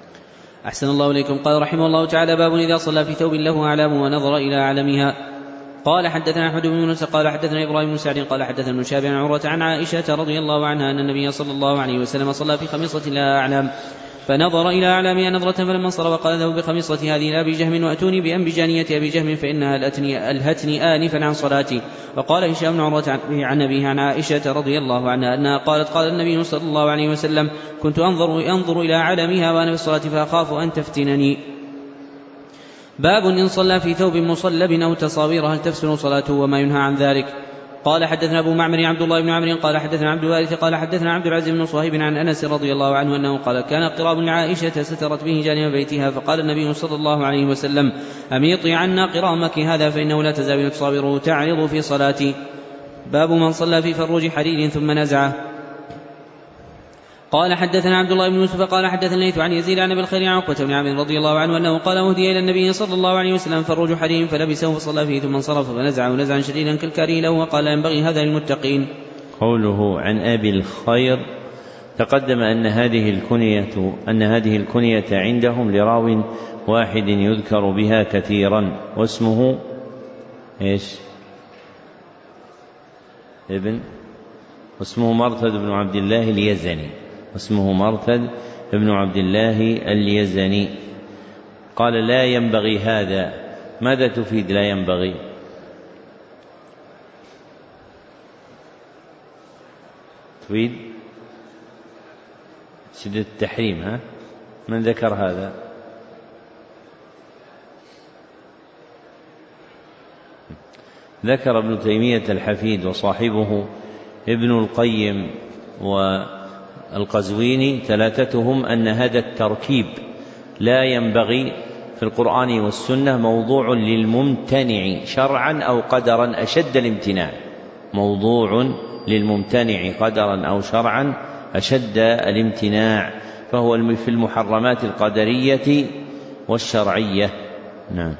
أحسن الله إليكم. قال رحمه الله تعالى باب إذا صلى في ثوب له أعلام ونظر إلى أعلمها. قال حدثنا أحمد بن يونس قال حدثنا إبراهيم بن سعد قال حدثنا ابن شهاب عن عروة عن عائشة رضي الله عنها أن النبي صلى الله عليه وسلم صلى في خميصة لها أعلام فنظر إلى أعلامها نظرة فلما انصرف قال ذهبوا بخميصة هذه إلى أبي جهم وأتوني بأنبجانية أبي جهم فإنها ألهتني آنفا عن صلاتي. وقال هشام بن عروة عن أبيه عن عائشة رضي الله عنها أنها قالت قال النبي صلى الله عليه وسلم كنت أنظر, أنظر إلى أعلامها وأنا في الصلاة فأخاف أن تفتنني. باب إن صلى في ثوب مصلب أو تصاوير هل تفسد صلاته وما ينهى عن ذلك. قال حدثنا أبو معمر عبد الله بن عمرو قال حدثنا عبد الوارث قال حدثنا عبد العزيز بن صهيب عن أنس رضي الله عنه أنه قال كان قراب لعائشة سترت به جانب بيتها فقال النبي صلى الله عليه وسلم أميطي عنا قرامك هذا فإنه لا تزال تصابره تعرض في صلاتي. باب من صلى في فروج حرير ثم نزعه. قال حدثنا عبد الله بن يوسف قال حدثنا الليث عن يزيد عن ابي الخير عن عقبة بن عامر رضي الله عنه انه قال اهدي الى النبي صلى الله عليه وسلم فروج حرير فلبسه فصلى فيه ثم انصرف فنزعه نزعا شديدا كالكاري له وقال ينبغي هذا للمتقين. قوله عن ابي الخير تقدم ان هذه الكنية ان هذه الكنية عندهم لراو واحد يذكر بها كثيرا واسمه ايش؟ ابن واسمه مرثد بن عبد الله اليزني واسمه مرثد بن عبد الله اليزني. قال لا ينبغي هذا، ماذا تفيد لا ينبغي؟ تفيد شدة التحريم. ها؟ من ذكر هذا؟ ذكر ابن تيمية الحفيد وصاحبه ابن القيم و القزويني ثلاثتهم أن هذا التركيب لا ينبغي في القرآن والسنة، موضوع للممتنع شرعا أو قدرا أشد الامتناع، موضوع للممتنع قدرا أو شرعا أشد الامتناع، فهو في المحرمات القدرية والشرعية. نعم.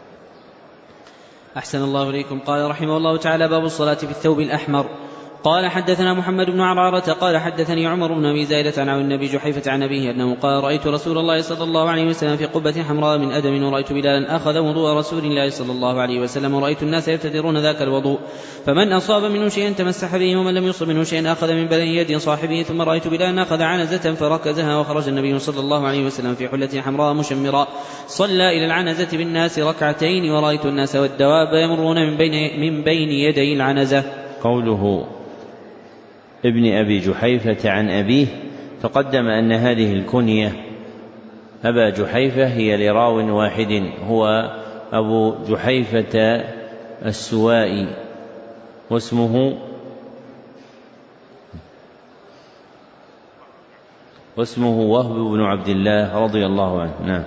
أحسن الله إليكم. قال رحمه الله تعالى: باب الصلاة في الثوب الأحمر. قال حدثنا محمد بن عرعرة قال حدثني عمر بن أبي زايدة عن النبي جحيفة عن أبيه أنه قال: رأيت رسول الله صلى الله عليه وسلم في قبة حمراء من أدم، ورأيت بلالا أخذ وضوء رسول الله صلى الله عليه وسلم، ورأيت الناس يبتدرون ذاك الوضوء، فمن أصاب منه شيئا تمسح به، ومن لم يصب منه شيئا أخذ من بدن يد صاحبه. ثم رأيت بلالا أخذ عنزة فركزها، وخرج النبي صلى الله عليه وسلم في حلة حمراء مشمراء، صلى إلى العنزة بالناس ركعتين، ورأيت الناس والدواب يمرون من بين, من بين يدي العنزة. قوله ابن أبي جحيفة عن أبيه، تقدم أن هذه الكنية أبا جحيفة هي لراو واحد هو أبو جحيفة السوائي، واسمه واسمه وهب بن عبد الله رضي الله عنه. نعم.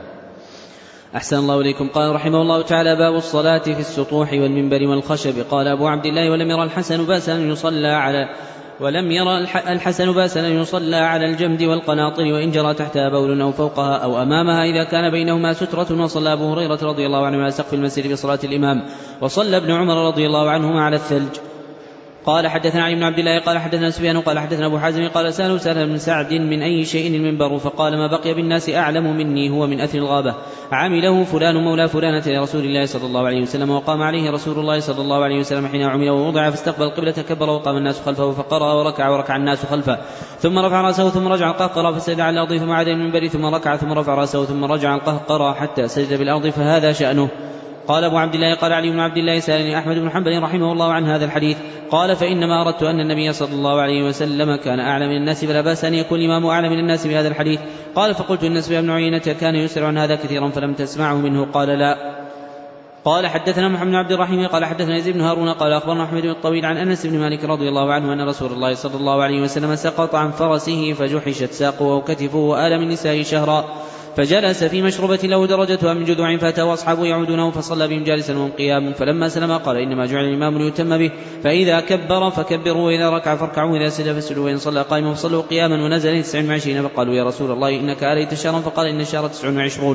أحسن الله إليكم. قال رحمه الله تعالى: باب الصلاة في السطوح والمنبر والخشب. قال أبو عبد الله: ولم يرى الحسن بأسا أن يصلى على ولم يرى الحسن بأسا أن يصلى على الجمد والقناطر، وإن جرى تحتها بول أو فوقها أو أمامها، إذا كان بينهما سترة. وصلى أبو هريرة رضي الله عنه على سقف المسجد بصلاة الإمام، وصلى ابن عمر رضي الله عنهما على الثلج. قال حدثنا علي بن عبد الله قال حدثنا سفيان قال حدثنا أبو حازم قال: سألوا سهل بن سعد من أي شيء المنبر، فقال: ما بقي بالناس أعلم مني، هو من أثر الغابة، عمله فلان مولى فلانة لرسول الله صلى الله عليه وسلم، وقام عليه رسول الله صلى الله عليه وسلم حين عمل ووضع، فاستقبل القبلة كبر، وقام الناس خلفه فقرأ وركع وركع الناس خلفه، ثم رفع رأسه ثم رجع القهقرى فسجد على الأرض، ثم عاد المنبر ثم ركع ثم رفع رأسه ثم رجع القهقرى حتى سجد بالأرض، فهذا شأنه. قال أبو عبد الله: قال علي بن عبد الله: سألني أحمد بن حنبل رحمه الله عن هذا الحديث، قال: فإنما أردت أن النبي صلى الله عليه وسلم كان أعلم من الناس، فلا بأس أن يكون الإمام أعلم من الناس بهذا الحديث. قال: فقلت إن سفيان بن عيينة كان يسرع عن هذا كثيرا، فلم تسمعه منه؟ قال: لا. قال حدثنا محمد بن عبد الرحيم قال حدثنا يزيد بن هارون قال أخبرنا أحمد بن الطويل عن أنس بن مالك رضي الله عنه أن رسول الله صلى الله عليه وسلم سقط عن فرسه فجحشت ساقه وكتفه وآل من نسائه شهرا، فجلس في مشربة له درجتها من جذوع، فأتاه أصحابه يعودونه فصلى بهم جالسا وهم قيام، فلما سلم قال: إنما جعل الإمام ليتم به، فإذا كبر فكبروا، وإذا ركع فاركعوا، وإذا سجد فاسجدوا، وإن صلى قائما فصلوا قياما. ونزل تسع وعشرين، فقالوا: يا رسول الله إنك آليت شهرا، فقال: إن الشهر تسع وعشرون.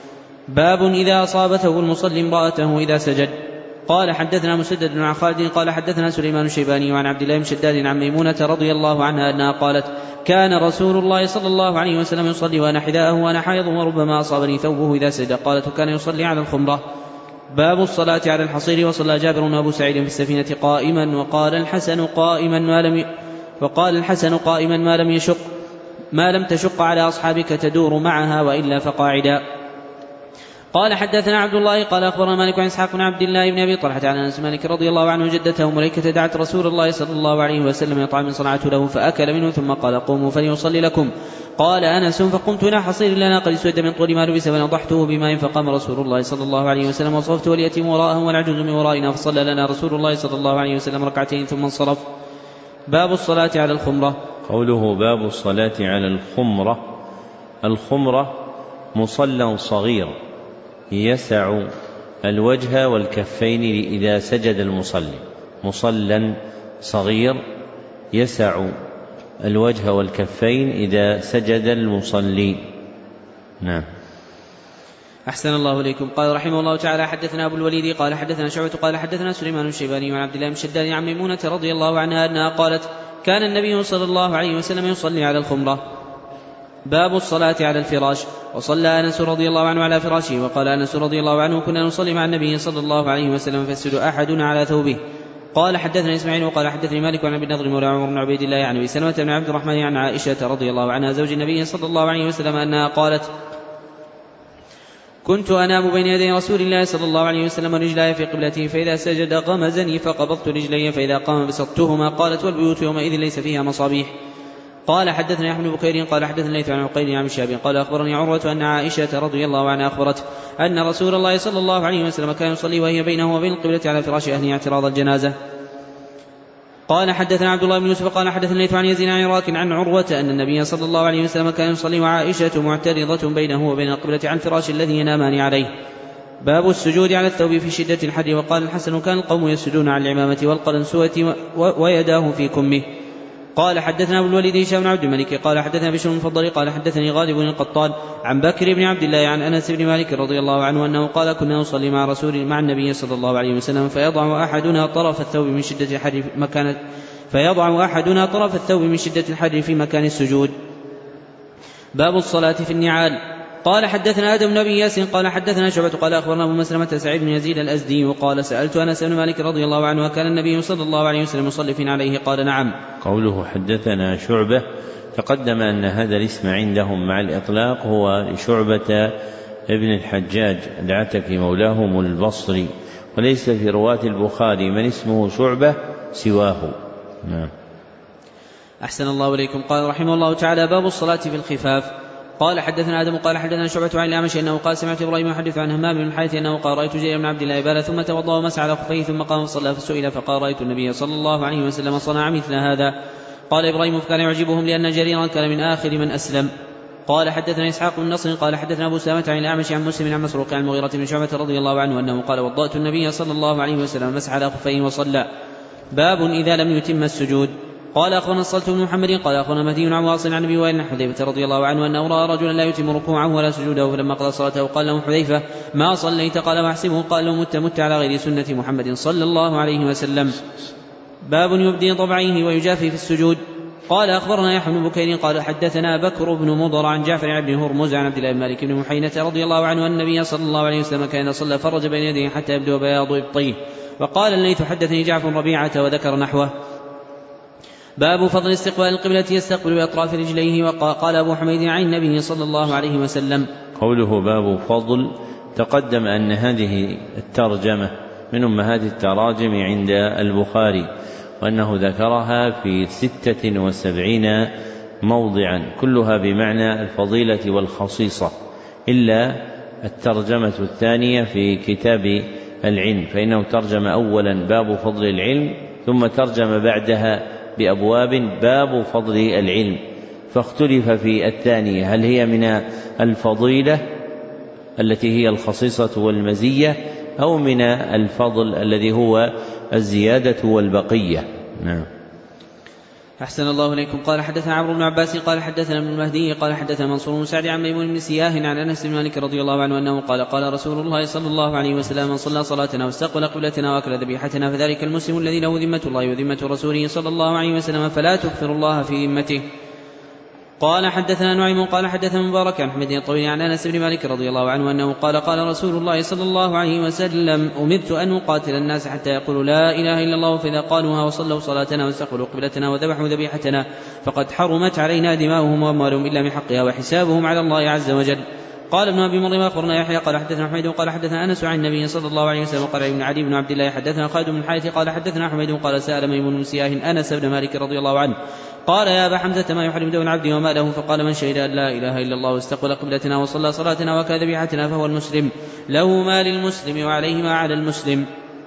باب إذا أصابته المصلي امرأته إذا سجد. قال حدثنا مسدد بن خالد قال حدثنا سليمان الشيباني عن عبد الله بن شداد عن ميمونة رضي الله عنها أنها قالت: كان رسول الله صلى الله عليه وسلم يصلي وأنا حذاءه وأنا حائض، وربما أصابني ثوبه إذا سجد. قالت: وكان يصلي على الخمرة. باب الصلاة على الحصير. وصلى جابر وأبو سعيد في السفينة قائما، وقال الحسن قائما ما لم ي... وقال الحسن قائما ما لم يشق ما لم تشق على أصحابك تدور معها، وإلا فقاعدا. قال حدثنا عبد الله قال أخبرنا مالك عن إسحاق بن عبد الله بن أبي طلحة عن أنس مالك رضي الله عنه جدته مليكة دعت رسول الله صلى الله عليه وسلم يطعم صنعته له، فأكل منه ثم قال: قوموا فليصلي لكم. قال أنس: فقمت إلى حصير لنا قد اسود من طول ما لبس، فنضحته بماء، فقام رسول الله صلى الله عليه وسلم وصفت واليتيم وراءه والعجوز من ورائنا، فصلى لنا رسول الله صلى الله عليه وسلم ركعتين ثم انصرف. باب الصلاة على الخمرة. قوله باب الصلاة على الخمرة. الخمرة مصلى صغير يسع الوجه والكفين إذا سجد المصلي، مصلى صغير يسع الوجه والكفين إذا سجد المصلي. نعم. أحسن الله إليكم. قال رحمه الله تعالى حدثنا أبو الوليد قال حدثنا شعبة قال حدثنا سليمان الشيباني عن عبد الله بن شداد عن ميمونة رضي الله عنها أنها قالت: كان النبي صلى الله عليه وسلم يصلي على الخمرة. باب الصلاة على الفراش. وصلى أنس رضي الله عنه على فراشه، وقال أنس رضي الله عنه: كنا نصلي مع النبي صلى الله عليه وسلم فيسجد أحدنا على ثوبه. قال حدثنا إسماعيل وقال حدثني مالك عن ابي النضر مولى عمر بن عبيد الله عن أبي سلمة بن عبد الرحمن عن عائشة رضي الله عنها زوج النبي صلى الله عليه وسلم أنها قالت: كنت أنام بين يدي رسول الله صلى الله عليه وسلم رجلاي في قبلته، فإذا سجد غمزني فقبضت رجلي، فإذا قام بسطتهما. قالت: والبيوت يومئذ ليس فيها مصابيح. قال حدثنا أحمد بن بكير قال حدثنا ليث عن عقيل عن شهاب قال أخبرني عروة أن عائشة رضي الله عنها أخبرت أن رسول الله صلى الله عليه وسلم كان يصلي وهي بينه وبين القبلة على فراش أهله اعتراض الجنازة. قال حدثنا عبد الله بن يوسف قال حدثنا الليث عن يزيد عن عراك عن عروة أن النبي صلى الله عليه وسلم كان يصلي وعائشة معترضة بينه وبين القبلة عن فراش الذي ينامان عليه. باب السجود على الثوب في شدة الحر. وقال الحسن كان القوم يسجدون على العمامة والقلنسوة ويداه في كمه. قال حدثنا أبو الوليد هشام بن عبد الملك قال حدثنا بشر بن المفضل قال حدثني غالب بن القطان عن بكر بن عبد الله عن أنس بن مالك رضي الله عنه أنه قال كنا نصلي مع رسول مع النبي صلى الله عليه وسلم فيضع أحدنا طرف الثوب من شدة الحر مكان فيضع أحدنا طرف الثوب من شدة الحر في مكان السجود. باب الصلاة في النعال. قال حدثنا آدم بن أبي ياس قال حدثنا شعبة قال أخبرنا أبو مسلمة سعيد بن يزيد الأزدي وقال سألت أنس بن مالك رضي الله عنه وكان النبي صلى الله عليه وسلم يصلي في عليه قال نعم. قوله حدثنا شعبة تقدم أن هذا الاسم عندهم مع الإطلاق هو شعبة ابن الحجاج العتكي مولاهم البصري، وليس في رواة البخاري من اسمه شعبة سواه. نعم. أحسن الله إليكم. قال رحمه الله تعالى باب الصلاة في الخفاف. قال حدثنا آدم قال حدثنا شعبة عن الأعمش أنه قال سمعت إبراهيم يحدث عن همام بن الحارث أنه قال رأيت جرير بن عبد الله بال ثم توضأ ومسح على خفيه ثم قام فصلى فسئل فقال رأيت النبي صلى الله عليه وسلم صنع مثل هذا. قال إبراهيم فكان يعجبهم لأن جريرا كان من آخر من أسلم. قال حدثنا إسحاق بن نصر قال حدثنا أبو سلمة عن الأعمش عن مسلم عن مسروق عن المغيرة بن شعبة رضي الله عنه أنه قال وضأت النبي صلى الله عليه وسلم مسح على خفيه وصلى. باب إذا لم يتم السجود. قال أخبرنا الصلت بن محمد قال أخبرنا مهدي عن واصل عن أبي وائل حذيفة رضي الله عنه أنه رأى رجلا لا يتم ركوعه ولا سجوده فلما قضى صلاته قال له حذيفة ما صليت؟ قال وأحسبه قال له مت مت على غير سنة محمد صلى الله عليه وسلم. باب يبدي ضبعيه ويجافي في السجود. قال أخبرنا يحيى بن بكير قال حدثنا بكر بن مضر عن جعفر بن هرمز عن عبد الله بن مالك بن محينة رضي الله عنه أن النبي صلى الله عليه وسلم كان صلى فرج بين يديه حتى يبدو بياض إبطيه. وقال الليث حدثني جعفر ربيعة وذكر نحوه. باب فضل استقبال القبلة يستقبل بأطراف رجليه. وقال أبو حميد عن النبي صلى الله عليه وسلم. قوله باب فضل تقدم أن هذه الترجمة من أمهات التراجم عند البخاري وأنه ذكرها في ستة وسبعين موضعا كلها بمعنى الفضيلة والخصيصة إلا الترجمة الثانية في كتاب العلم فإنه ترجم أولا باب فضل العلم ثم ترجم بعدها بأبواب باب فضل العلم، فاختلف في الثانية هل هي من الفضيلة التي هي الخصيصة والمزية أو من الفضل الذي هو الزيادة والبقية. نعم. أحسن الله إليكم. قال حدثنا عمرو بن عباس قال حدثنا ابن المهدي قال حدثنا منصور بن سعد عن ميمون بن سياه عن أنس بن مالك رضي الله عنه أنه قال قال رسول الله صلى الله عليه وسلم من صلى صلاتنا واستقبل قبلتنا وأكل ذبيحتنا فذلك المسلم الذي له ذمة الله وذمة رسوله صلى الله عليه وسلم فلا تكفر الله في ذمته. قال حدثنا نعيم قال حدثنا مبارك عن حميد الطويل عن أنس بن مالك رضي الله عنه أنه قال قال رسول الله صلى الله عليه وسلم أمرت أن أقاتل الناس حتى يقولوا لا إله إلا الله فإذا قالوها وصلوا صلاتنا واستقبلوا قبلتنا وذبحوا ذبيحتنا فقد حرمت علينا دماؤهم وأموالهم إلا بحقها وحسابهم على الله عز وجل. قال ابن أبي مريم أخبرنا يحيى قال حدثنا حميد قال حدثنا أنس عن النبي صلى الله عليه وسلم قال ابن علي بن عبد الله حدثنا خالد بن الحارث قال حدثنا حميد قال سأل ميمون بن سياه أنس بن مالك رضي الله عنه قال يا أبا حمزة ما يحرم دون العبد وما له؟ فقال من شهد أن لا إله إلا الله واستقبل قبلتنا وصلى صلاتنا وكان ذبيحتنا فهو المسلم له ما للمسلم وعليه ما على المسلم.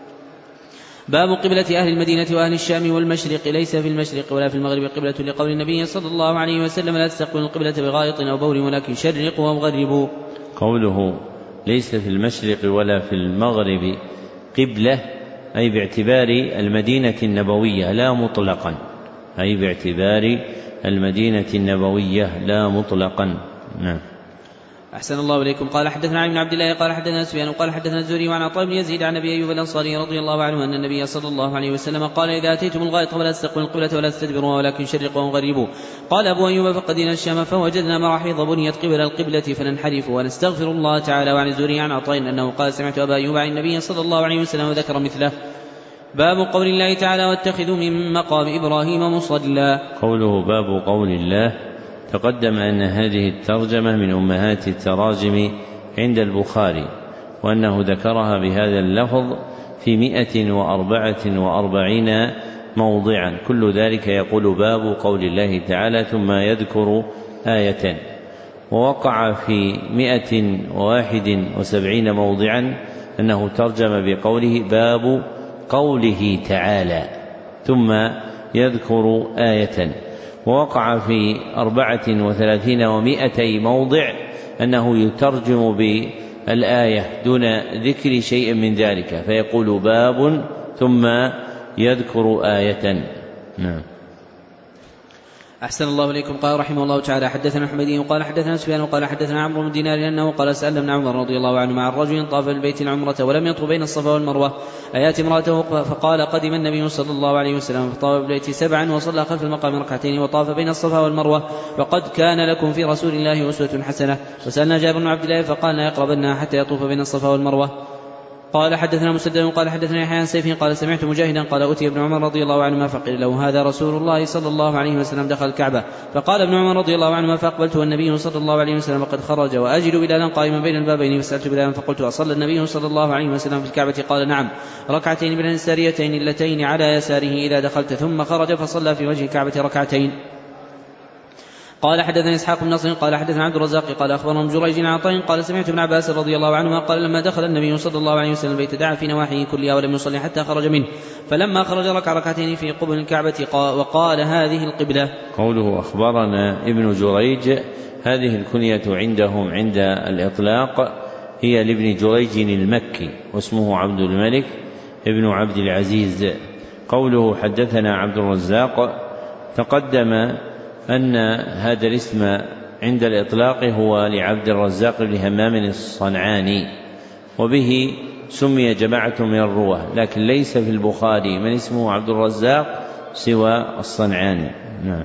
باب قبلة أهل المدينة وأهل الشام والمشرق ليس في المشرق ولا في المغرب قبلة لقول النبي صلى الله عليه وسلم لا تستقبلوا القبلة بغائط أو بول ولكن شرقوا أو غربوا. قوله ليس في المشرق ولا في المغرب قبلة أي باعتبار المدينة النبوية لا مطلقا أي باعتبار المدينة النبوية لا مطلقا. نعم. أحسن الله إليكم. قال حدثنا عن ابن عبد الله قال حدثنا سفيان قال حدثنا الزهري وعن عطاء بن يزيد عن أبي أيوب الأنصاري رضي الله عنه أن النبي صلى الله عليه وسلم قال إذا أتيتم الغائط فلا تستقبلوا القبلة ولا تستدبروا ولكن شرقوا وغربوا. قال أبو أيوب فقدنا الشام فوجدنا مراحيض بنيت قبل القبلة فننحرف ونستغفر الله تعالى. وعن الزهري عن عطاء أنه قال سمعت أبا أيوب عن النبي صلى الله عليه وسلم وذكر مثله. باب قول الله تعالى واتخذوا من مقام إبراهيم مصلى. قوله باب قول الله تقدم أن هذه الترجمة من أمهات التراجم عند البخاري وأنه ذكرها بهذا اللفظ في مئة وأربعة وأربعين موضعا كل ذلك يقول باب قول الله تعالى ثم يذكر آية. ووقع في مئة وواحد وسبعين موضعا أنه ترجم بقوله باب قوله تعالى ثم يذكر آية. ووقع في أربعة وثلاثين ومائتي موضع أنه يترجم بالآية دون ذكر شيء من ذلك، فيقول باب ثم يذكر آية. نعم. أحسن الله إليكم. قال رحمه الله تعالى حدثنا الحميدي قال حدثنا سفيان وقال حدثنا عمرو بن دينار أنه قال سأل ابن عمر رضي الله عنه مع الرجل طاف بالبيت العمرة ولم يطف بين الصفا والمروة أيات امرأته، فقال قدم النبي صلى الله عليه وسلم فطاف بالبيت سبعا وصلى خلف المقام ركعتين وطاف بين الصفا والمروة، فقد كان لكم في رسول الله أسوة حسنة. وسألنا جابر بن عبد الله فقال لا يقربن حتى يطوف بين الصفا والمروة. قال حدثنا مسدد قال حدثنا يحيى عن سيف قال سمعت مجاهدا قال أتي ابن عمر رضي الله عنهما فقيل له هذا رسول الله صلى الله عليه وسلم دخل الكعبة، فقال ابن عمر رضي الله عنهما فأقبلت والنبي صلى الله عليه وسلم قد خرج وأجد بلالا قائما بين البابين، فسألت بلالا فقلت أصلى النبي صلى الله عليه وسلم في الكعبة؟ قال نعم، ركعتين من الساريتين اللتين على يساره إذا دخلت، ثم خرج فصلى في وجه الكعبة ركعتين. قال حدثنا إسحاق بن نصر قال حدثنا عبد الرزاق قال أخبرهم جريج عن عطاء قال سمعت ابن عباس رضي الله عنهما قال لما دخل النبي صلى الله عليه وسلم البيت دعا في نواحيه كلها ولم يصلي حتى خرج منه، فلما خرج ركع ركعتين في قبل الكعبة وقال هذه القبلة. قوله أخبرنا ابن جريج، هذه الكنية عندهم عند الإطلاق هي لابن جريج المكي واسمه عبد الملك ابن عبد العزيز. قوله حدثنا عبد الرزاق، تقدم أن هذا الاسم عند الإطلاق هو لعبد الرزاق بن همام الصنعاني، وبه سمي جماعة من الرواه، لكن ليس في البخاري من اسمه عبد الرزاق سوى الصنعاني. نعم.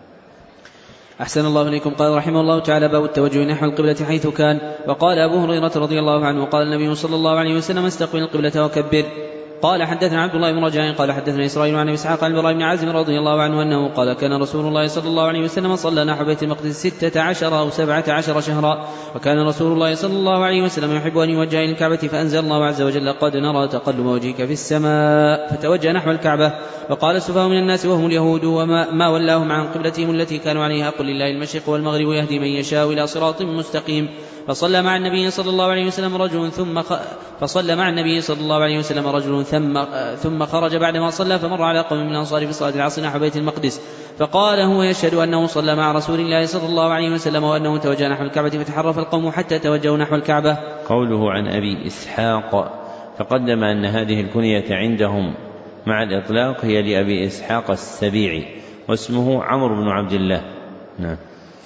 أحسن الله إليكم. قال رحمه الله تعالى باب التوجه نحو القبلة حيث كان. وقال أبو هريرة رضي الله عنه قال النبي صلى الله عليه وسلم استقبل القبلة وكبر. قال حدثنا عبد الله بن رجاء قال حدثنا إسرائيل عن إسحاق عن البراء بن عازم رضي الله عنه أنه قال كان رسول الله صلى الله عليه وسلم صلى نحو بيت المقدس ستة عشر أو سبعة عشر شهرا، وكان رسول الله صلى الله عليه وسلم يحب أن يوجه إلى الكعبة، فأنزل الله عز وجل قد نرى تقلب وجهك في السماء، فتوجه نحو الكعبة. وقال السفهاء من الناس وهم اليهود وما ما ولاهم عن قبلتهم التي كانوا عليها قل لله المشرق والمغرب يهدي من يشاء إلى صراط مستقيم. فصلى مع النبي صلى الله عليه وسلم رجل ثم خ... فصلى مع النبي صلى الله عليه وسلم رجل ثم ثم خرج بعدما صلى فمر على قوم من الأنصار في صلاة العصر نحو بيت المقدس، فقال هو يشهد أنه صلى مع رسول الله صلى الله عليه وسلم وأنه توجه نحو الكعبة، فتحرف القوم حتى توجهوا نحو الكعبة. قوله عن أبي إسحاق، تقدم أن هذه الكنية عندهم مع الإطلاق هي لأبي إسحاق السبيعي واسمه عمرو بن عبد الله. نعم.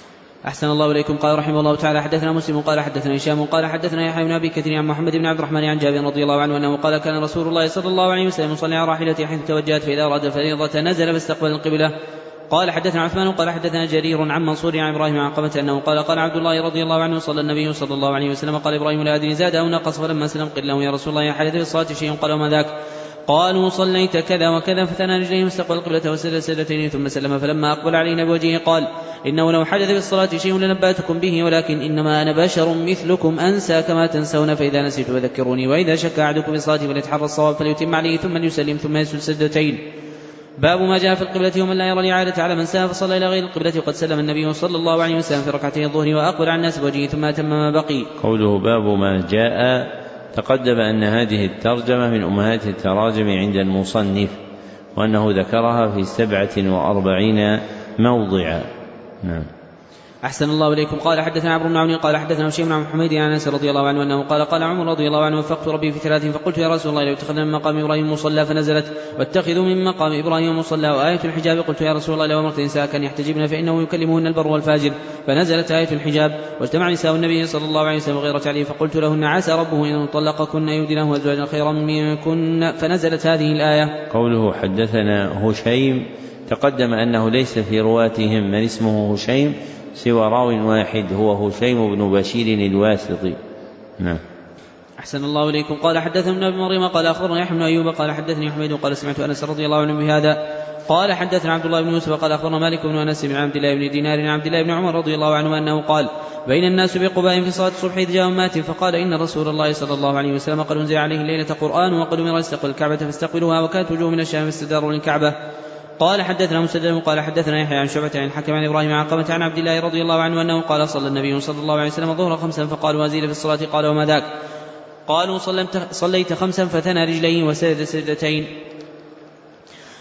أحسن الله إليكم. قال رحمه الله تعالى حدثنا مسلم قال حدثنا هشام قال حدثنا يحيى بن أبي كثير عن محمد بن عبد الرحمن عن جابر رضي الله عنه أنه قال كان رسول الله صلى الله عليه وسلم يصلي على راحلته حيث توجهت، فإذا أراد الفريضة نزل فاستقبل القبلة. قال حدثنا عثمان قال حدثنا جرير عن منصور عن إبراهيم عن قمة أنه قال قال عبد الله رضي الله عنه صلى النبي صلى الله عليه وسلم قال إبراهيم لا أدري زاد أو نقص، فلما سلم قل له يا رسول الله حدث في الصلاة شيء؟ قال وما ذاك؟ قالوا صليت كذا وكذا، فثنى رجليه واستقبل القبلة وسجد سجدتين ثم سلم، فلما أقبل علينا بوجهه قال إنه لو حدث في الصلاة شيء لنبأتكم به، ولكن إنما أنا بشر مثلكم أنسى كما تنسون، فإذا نسيت فذكروني، وإذا شك أحدكم في صلاته فليتحرى الصواب فليتم عليه ثم ليسلم ثم يسجد سجدتين. باب ما جاء في القبلة ومن لا يرى الإعادة على من ساء فصلى إلى غير القبلة، وقد سلم النبي صلى الله عليه وسلم في ركعتي الظهر وأقبل على الناس بوجهه ثم أتم ما بقي. قوله باب ما جاء، تقدم أن هذه الترجمة من أمهات التراجم عند المصنف، وأنه ذكرها في سبعة وأربعين موضعا. نعم. أحسن الله إليكم. قال حدثنا عمرو بن عون قال حدثنا هشام عن محمد عن أنس رضي الله عنه أنه قال قال عمر رضي الله عنه وفقت ربي في ثلاث، فقلت يا رسول الله لو اتخذنا من مقام إبراهيم مصلى، فنزلت واتخذوا من مقام إبراهيم مصلى. وآية الحجاب قلت يا رسول الله لو أمرت النساء كان يحتجبن فإنه يكلمهن البر والفاجر، فنزلت آية الحجاب. واجتمع نساء النبي صلى الله عليه وسلم غيرة عليه، فقلت لهن عسى ربه إن طلقكن يبدله أزواجا خيرا منكن، فنزلت هذه الآية. قوله حدثنا هشيم، تقدم أنه ليس في رواتهم من اسمه هشيم سوى راو واحد هو هشيم بن بشير الواسطي. نعم. أحسن الله إليكم. قال حدثنا ابن مريم قال أخبرنا يحيى بن أيوب قال حدثني حميد قال سمعت أنس رضي الله عنه بهذا. قال حدثنا عبد الله بن يوسف قال أخبرنا مالك بن أنس بن عبد الله بن دينار عن عبد الله بن عمر رضي الله عنه أنه قال بين الناس بقباء في صلاة الصبح إذ جاء مات، فقال إن رسول الله صلى الله عليه وسلم قد أنزل عليه الليلة قرآن وقد أمر يستقبل الكعبة فاستقبلوها، وكانت وجوه من الشام استداروا للكعبة. قال حدثنا مسدد قال حدثنا يحيى عن شعبة عن الحكم عن إبراهيم عن قمة عن عبد الله رضي الله عنه أنه قال صلى النبي صلى الله عليه وسلم الظهر خمسا، فقال وزيد في الصلاة، قال وما ذاك؟ قالوا صليت خمسا، فثنى رجليه وسجد سجدتين.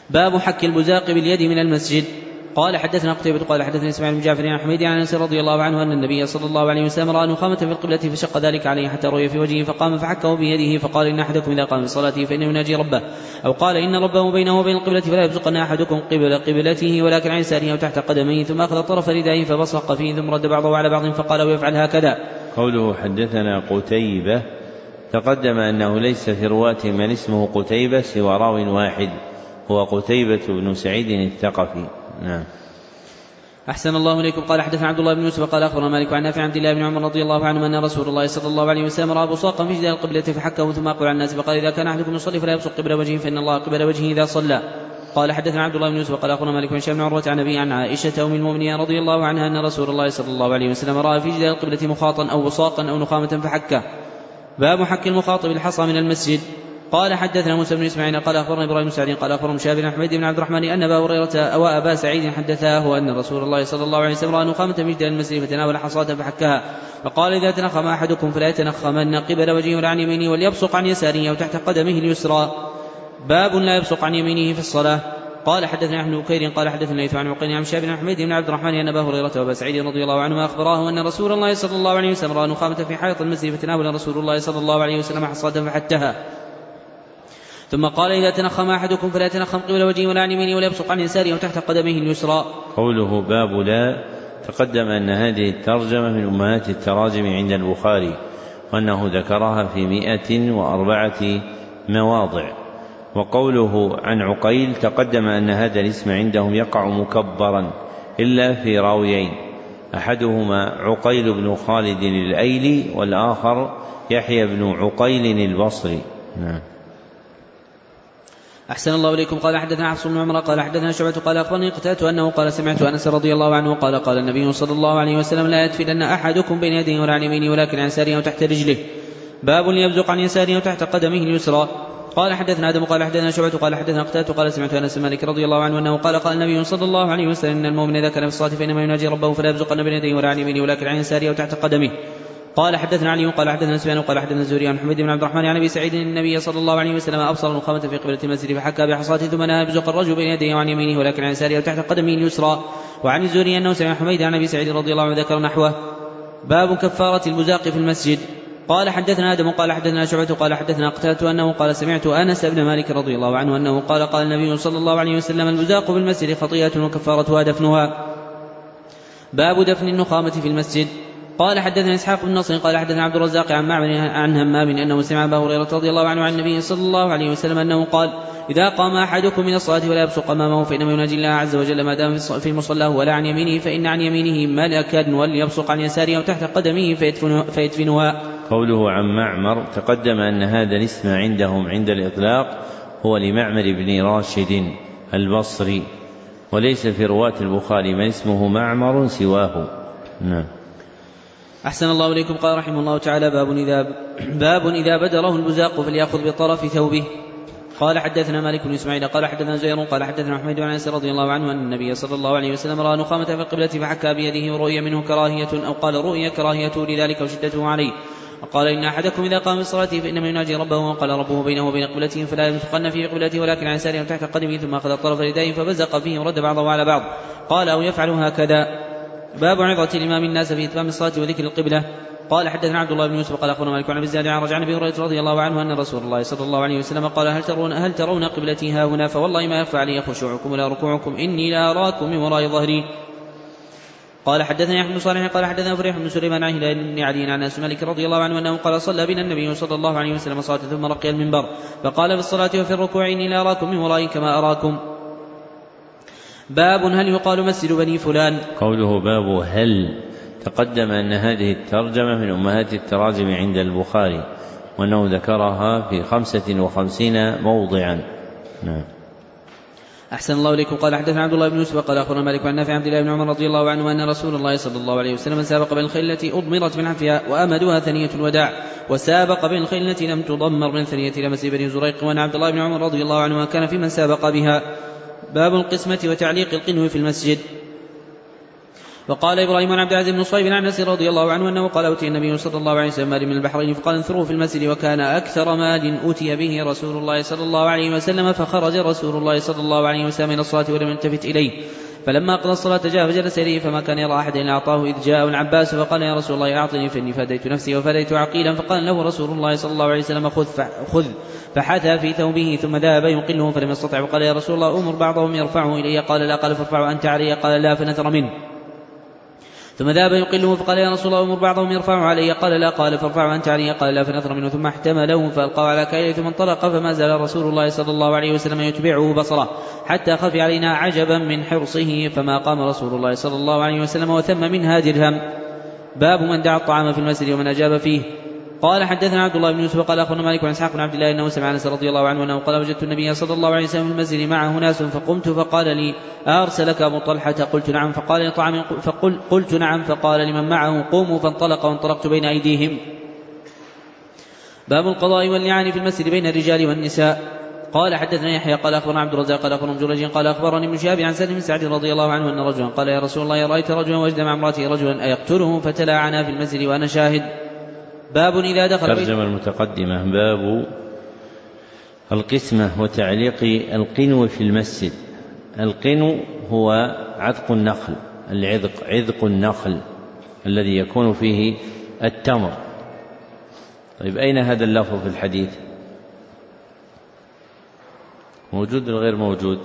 باب حك البزاق باليد من المسجد. قال حدثنا قتيبة قال حدثنا إسماعيل بن جعفر عن حميد عن أنس رضي الله عنه أن النبي صلى الله عليه وسلم رأى نخامة في القبلة فشق ذلك عليه حتى رؤي في وجهه فقام فحكه بيده فقال إن أحدكم إذا قام في صلاته فإنه يناجي ربه، أو قال إن ربه بينه وبين القبلة فلا يبصقن أحدكم قبل قبلته ولكن عن يساره أو تحت قدميه، ثم أخذ طرف ردائه فبصق فيه ثم رد بعضه على بعض فقال ويفعل هكذا. قوله حدثنا قتيبة تقدم أنه ليس في رواة من اسمه قتيبة سوى راو واحد هو قتيبة بن سعيد الثقفي. نعم. أحسن الله إليكم. قال حدثنا عبد الله بن يوسف قال أخبرنا مالك عن نافع عن عبد الله بن عمر رضي الله عنه أن رسول الله صلى الله عليه وسلم رأى بصاقا في جدار القبلة فحكه ثم أقبل على الناس فقال إذا كان أحدكم يصلي فلا يبصق قبل وجهه فإن الله قبل وجهه إذا صلى. قال حدثنا عبد الله بن يوسف قال أخبرنا مالك عن هشام بن عروة عن أبي عن عائشة أم المؤمنين رضي الله عنها أن رسول الله صلى الله عليه وسلم رأى في جدار القبلة مخاطا أو بصاقا أو نخامة فحكه. باب حك المخاط بالحصى من المسجد. قال حدثنا موسى بن إسماعيل قال أخبرنا إبراهيم بن سعد قال أخبرنا مشابه بن حميد بن عبد الرحمن أن أبا هريرة أو أبا سعيد حدثاه أن رسول الله صلى الله عليه وسلم رأى نخامة في جدار المسجد فتناول حصاة فحكها فقال إذا تنخم أحدكم فلا يتنخمن قبل وجهه ولا عن يمينه وليبصق عن يساره أو تحت قدمه اليسرى. باب لا يبصق عن يمينه في الصلاة. قال حدثنا ابن بكير قال حدثنا الليث عن عقيل عن مشابه بن حميد بن عبد الرحمن أن أبا هريرة وأبا سعيد رضي الله عنهما أخبراه أن رسول الله صلى الله عليه وسلم رأى نخامة في حائط المسجد فتناول رسول الله صلى الله عليه وسلم حصاة فحتها ثم قال إذا تنخم أحدكم فلا يتنخم قبل وجهه ولا عن يمينه ولا يبصق عن يساره وتحت قدمه اليسرى. قوله باب لا تقدم أن هذه الترجمة من أمهات التراجم عند البخاري وأنه ذكرها في مئة وأربعة مواضع. وقوله عن عقيل تقدم أن هذا الاسم عندهم يقع مكبرا إلا في راويين أحدهما عقيل بن خالد الأيلي والآخر يحيى بن عقيل البصري. نعم. أحسن الله إليكم. قال حدثنا حفص بن عمر قال حدثنا شعبة قال أخبرني قتادة أنه قال سمعت أنس رضي الله عنه قال قال النبي صلى الله عليه وسلم لا يدفلن أحدكم بين يديه ولا عن يمينه ولكن عن يساره وتحت رجله. باب ليبزق عن يساره وتحت قدمه اليسرى. قال حدثنا آدم قال حدثنا شعبة قال حدثنا قتادة قال سمعت أنس مالك رضي الله عنه أنه قال قال النبي صلى الله عليه وسلم إن المؤمن إذا كان في الصلاة فإنما يناجي ربه فلا يبزقن بين يديه ولا عن يمينه ولكن عن يساره وتحت قدمه. قال حدثنا علي قال حدثنا سفيان قال حدثنا الزهري عن حميد بن عبد الرحمن عن ابي سعيد النبي صلى الله عليه وسلم ابصر نخامة في قبلة المسجد فحكى بحصاته ثم نهى يبزق الرجل بين يديه وعن يمينه ولكن عن يساره وتحت قدمه اليسرى. وعن الزهري انه سمع حميد عن ابي سعيد رضي الله عنه ذكر نحوه. باب كفارة البزاق في المسجد. قال حدثنا آدم قال حدثنا شعبة قال حدثنا قتادة أنه قال سمعت أنس بن مالك رضي الله عنه أنه قال قال النبي صلى الله عليه وسلم البزاق بالمسجد خطيئة وكفارتها دفنها. باب دفن النخامة في المسجد. قال حدثنا إسحاق بن نصر قال حدثنا عبد الرزاق عن معمر عن همام أنه سمع أبا هريرة رضي الله عنه عن النبي صلى الله عليه وسلم أنه قال إذا قام أحدكم من الصلاة ولا يبصق أمامه فإنما يناجي الله عز وجل ما دام في مصلاه ولا عن يمينه فإن عن يمينه ملكا وليبصق عن يساره وتحت قدمه فيدفنها. قوله عن معمر تقدم أن هذا الاسم عندهم عند الإطلاق هو لمعمر بن راشد البصري وليس في رواة البخاري من اسمه معمر سواه. نعم. أحسن الله إليكم. قال رحمه الله تعالى باب إذا, باب إذا بدره البزاق فليأخذ بطرف ثوبه. قال حدثنا مالك بن إسماعيل قال حدثنا زير قال حدثنا حميد بن أنس رضي الله عنه أن النبي صلى الله عليه وسلم رأى نخامة في القبلة فحكى بيده ورؤي منه كراهية أو قال رؤي كراهيته لذلك وشدته عليه. وقال إن أحدكم إذا قام بالصلاة فإنما يناجي ربه وقال ربه بينه وبين قبلته فلا ينفقن في قبلته ولكن عن يساره تحت قدمه ثم أخذ طرف ردائه فبزق فيه ورد بعضه على بعض. قال أو يفعل هكذا. باب عظة الإمام الناس في إتمام الصلاة وذكر القبلة. قال حدثنا عبد الله بن يوسف قال أخبرنا مالك عن أبي الزناد عن رجع أبي هريرة رضي الله عنه أن رسول الله صلى الله عليه وسلم قال هل ترون, هل ترون قبلتي ها هنا فوالله ما يخفى علي خشوعكم ولا ركوعكم إني لا أراكم من وراء ظهري. قال حدثنا يحيى بن صالح قال حدثنا فريح بن سليمان عن هلال بن علي عن أنس مالك رضي الله عنه أنه قال صلى بنا النبي صلى الله عليه وسلم صلاة ثم رقي المنبر فقال في الصلاة وفي الركوع إني لا أراكم من ورائي كما أراكم. باب هل يقال مسجد بني فلان. قوله باب هل تقدم أن هذه الترجمة من أمهات التراجم عند البخاري وأنه ذكرها في خمسة وخمسين موضعا. نعم. أحسن الله إليكم. قال حدثنا عبد الله بن يوسف قال أخبرنا مالك عن نافع عبد الله بن عمر رضي الله عنه أن رسول الله صلى الله عليه وسلم سابق بين الخيل التي أضمرت من حفها وأمدها ثنية الوداع وسابق بين الخيل التي لم تضمر من ثنية لمس بني زريق وأن عبد الله بن عمر رضي الله عنه كان في من سابق بها. باب القسمة وتعليق القنو في المسجد. وقال إبراهيم بن عبد العزيز بن صهيب عن أنس رضي الله عنه أنه قال أوتي النبي صلى الله عليه وسلم مال من البحرين فقال انثروه في المسجد وكان أكثر مال أوتي به رسول الله صلى الله عليه وسلم فخرج رسول الله صلى الله عليه وسلم إلى الصلاة ولم يلتفت إليه فلما قضى الصلاة جاء فجلس إليه فما كان يرى أحد إلا أعطاه إذ جاء العباس فقال يا رسول الله أعطني فإني فديت نفسي وفديت عقيلا فقال له رسول الله صلى الله عليه وسلم خذ خذ فحثى في ثوبه ثم ذهب يقله فلم يستطع وقال يا رسول الله أمر بعضهم يرفعه إلي قال لا قال فارفعه أنت علي قال لا فنثر منه ثم ذهب يقله فقال يا رسول الله أمر بعضهم يرفعه علي قال لا قال فارفعه أنت علي قال لا فنثر منه ثم احتمله فألقاه على كيله ثم انطلق فما زال رسول الله صلى الله عليه وسلم يتبعه بصره حتى خفي علينا عجبا من حرصه فما قام رسول الله صلى الله عليه وسلم وثم منها درهم. باب من دعا الطعام في المسجد ومن أجاب فيه. قال حدثنا عبد الله بن يوسف قال أخبرنا مالك عن إسحاق بن عبد الله أنه سمع أنس رضي الله عنه أنه قال وجدت النبي صلى الله عليه وسلم في المسجد معه ناس فقمت فقال لي أرسلك أبو طلحة قلت نعم فقال طعام فقل قلت نعم فقال لمن معه قوموا فانطلق وانطلقت بين أيديهم. باب القضاء واللعان في المسجد بين الرجال والنساء. قال حدثنا يحيى قال أخبرنا عبد الرزاق قال أخبرنا جريج قال أخبرني ابن شهاب عن سالم بن سعد رضي الله عنه أن رجلا قال يا رسول الله رأيت رجلا وجد مع امرأته رجلا أيقتله فتلاعنا في المسجد وأنا شاهد. باب إذا دخل ترجمة المتقدمة. باب القسمة وتعليق القنو في المسجد. القنو هو عذق النخل، العذق عذق النخل الذي يكون فيه التمر. طيب أين هذا اللفظ في الحديث؟ موجود ولا غير موجود؟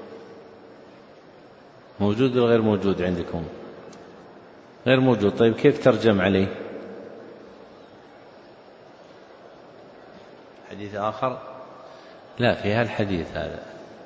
موجود ولا غير موجود عندكم؟ غير موجود. طيب كيف ترجم عليه؟ حديث آخر؟ لا، في هالحديث هذا.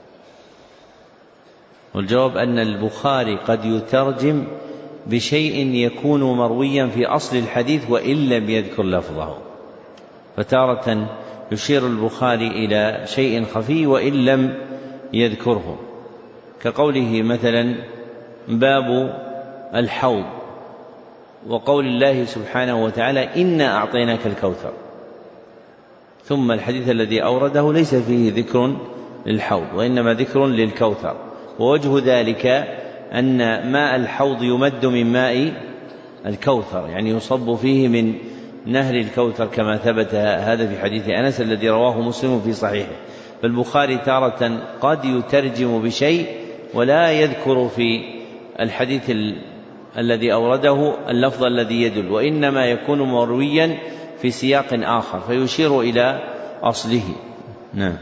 والجواب أن البخاري قد يترجم بشيء يكون مرويا في أصل الحديث وإن لم يذكر لفظه، فتارة يشير البخاري إلى شيء خفي وإن لم يذكره، كقوله مثلا باب الحوض، وقول الله سبحانه وتعالى إنا أعطيناك الكوثر، ثم الحديث الذي أورده ليس فيه ذكر للحوض وإنما ذكر للكوثر. ووجه ذلك أن ماء الحوض يمد من ماء الكوثر، يعني يصب فيه من نهر الكوثر كما ثبت هذا في حديث أنس الذي رواه مسلم في صحيحه. فالبخاري تارة قد يترجم بشيء ولا يذكر في الحديث الذي أورده اللفظ الذي يدل، وإنما يكون مرويا في سياق آخر فيشير إلى أصله. نعم.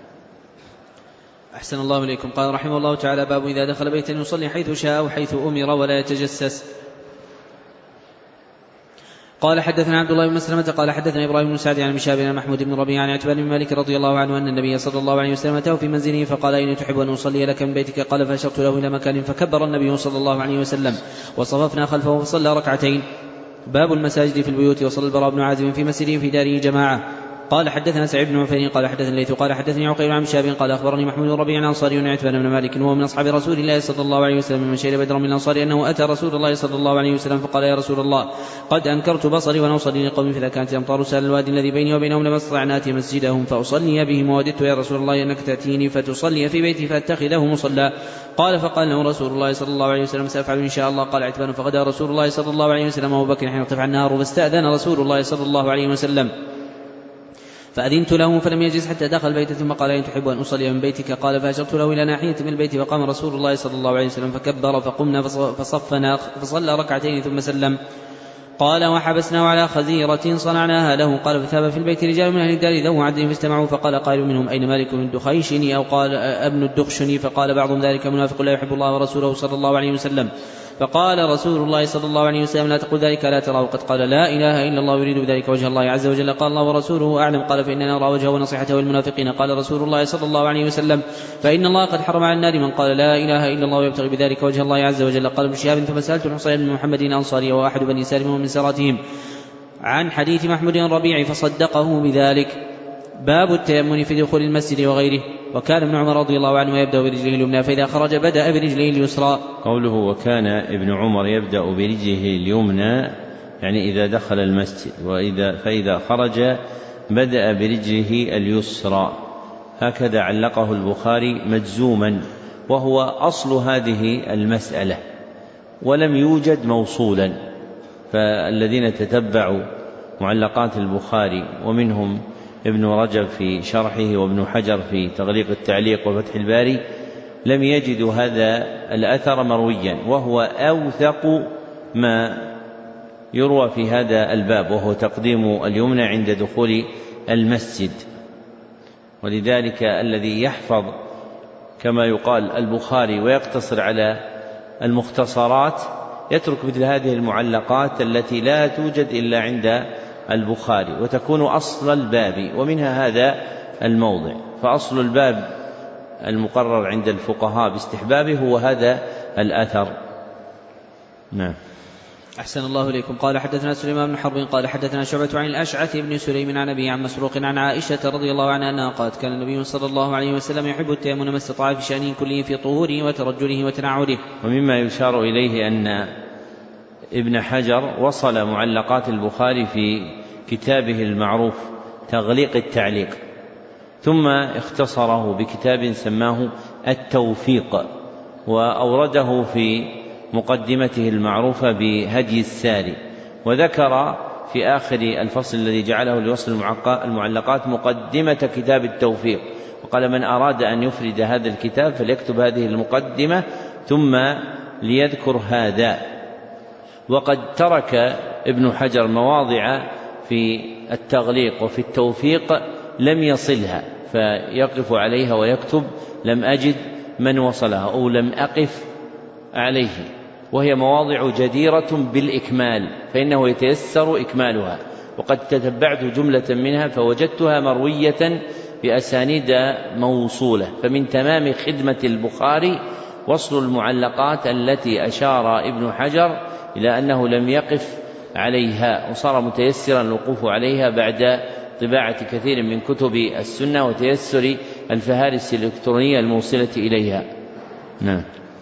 أحسن الله إليكم. قال رحمه الله تعالى باب إذا دخل بيتا يصلي حيث شاء أو حيث أمر ولا يتجسس. قال حدثنا عبد الله بن مسلمة قال حدثنا إبراهيم بن سعد عن مشاب عن محمود بن ربيعة عن عتبان بن مالك رضي الله عنه أن النبي صلى الله عليه وسلم أتاه في منزله فقال أين تحب أن أصلي لك من بيتك؟ قال فأشرت له إلى مكان فكبر النبي صلى الله عليه وسلم وصففنا خلفه فصلى ركعتين. باب المساجد في البيوت. وصلى البراء بن عازب في مسجده في داره جماعة. قال حدثنا سعيد بن عفير قال حدثنا الليث قال حدثني عقيل عن شاب قال أخبرني محمود بن ربيعة الأنصاري عن عتبان بن مالك وهو من أصحاب رسول الله صلى الله عليه وسلم من شهد بدرا من الأنصار أنه أتى رسول الله صلى الله عليه وسلم فقال يا رسول الله قد أنكرت بصري وأنا أصلي لقوم فإذا كانت الأمطار سال الوادي الذي بيني وبينهم لما استطعنا آتي مسجدهم فأصلي بهم ووددت يا رسول الله أنك تأتيني فتصلي في بيتي فأتخذه مصلى. قال فقال له رسول الله صلى الله عليه وسلم سأفعل إن شاء الله. قال عتبان فغدا رسول الله صلى الله عليه وسلم وأبو بكر حين ارتفع النهار فاستأذن رسول الله صلى الله عليه وسلم فأذنت له فلم يجلس حتى دخل البيت ثم قال إن تحب أن أصلي من بيتك؟ قال فأشرت له إلى ناحية من البيت فقام رسول الله صلى الله عليه وسلم فكبر فقمنا فصفنا فصلى ركعتين ثم سلم. قال وحبسناه على خزيرة صنعناها له. قال فثاب في البيت رجال من أهل الدار ذو عدل فاستمعوا فقال قائل منهم أين مالك بن الدخيشني أو قال ابن الدخشني؟ فقال بعضهم ذلك منافق لا يحب الله ورسوله صلى الله عليه وسلم. فقال رسول الله صلى الله عليه وسلم لا تقل ذلك لا تراه قد قال لا إله إلا الله يريد بذلك وجه الله عز وجل. قال الله ورسوله أعلم. قال فإننا نرى وجهه ونصيحته والمنافقين. قال رسول الله صلى الله عليه وسلم فإن الله قد حرم على النار من قال لا إله إلا الله يبتغي بذلك وجه الله عز وجل. قال ابن شهاب ثم سألت الحصين بن محمد الأنصاري وأحد بني سالم ومن سراتهم عن حديث محمود الربيع فصدقه بذلك. باب التيمم في دخول المسجد وغيره. وكان ابن عمر رضي الله عنه يبدأ برجله اليمنى فإذا خرج بدأ برجله اليسرى. قوله وكان ابن عمر يبدأ برجله اليمنى يعني إذا دخل المسجد، وإذا فإذا خرج بدأ برجله اليسرى، هكذا علقه البخاري مجزوما، وهو أصل هذه المسألة. ولم يوجد موصولا. فالذين تتبعوا معلقات البخاري ومنهم ابن رجب في شرحه وابن حجر في تغليق التعليق وفتح الباري لم يجدوا هذا الأثر مرويا، وهو أوثق ما يروى في هذا الباب، وهو تقديم اليمنى عند دخول المسجد. ولذلك الذي يحفظ كما يقال البخاري ويقتصر على المختصرات يترك مثل هذه المعلقات التي لا توجد إلا عند البخاري وتكون أصل الباب، ومنها هذا الموضع. فأصل الباب المقرر عند الفقهاء باستحبابه هو هذا الأثر. نعم. أحسن الله إليكم. قال حدثنا سليمان بن حرب قال حدثنا شعبة عن الأشعث بن سليم عن أبي عن مسروق عن عائشة رضي الله عنها أنها قالت كان النبي صلى الله عليه وسلم يحب التيمم ما استطاع في شأنه كله في طهوره وترجله وتنعله. ومما يشار إليه أن ابن حجر وصل معلقات البخاري في كتابه المعروف تغليق التعليق، ثم اختصره بكتاب سماه التوفيق، وأورده في مقدمته المعروفة بهدي الساري، وذكر في آخر الفصل الذي جعله لوصل المعلقات مقدمة كتاب التوفيق، وقال من أراد أن يفرد هذا الكتاب فليكتب هذه المقدمة ثم ليذكر هذا. وقد ترك ابن حجر مواضع في التغليق وفي التوفيق لم يصلها فيقف عليها ويكتب لم أجد من وصلها أو لم أقف عليه، وهي مواضع جديرة بالإكمال فإنه يتيسر إكمالها. وقد تتبعت جملة منها فوجدتها مروية بأسانيد موصولة. فمن تمام خدمة البخاري وصل المعلقات التي أشار ابن حجر إلى أنه لم يقف عليها، وصار متيسرا الوقوف عليها بعد طباعة كثير من كتب السنة وتيسر الفهارس الإلكترونية الموصلة إليها. نعم.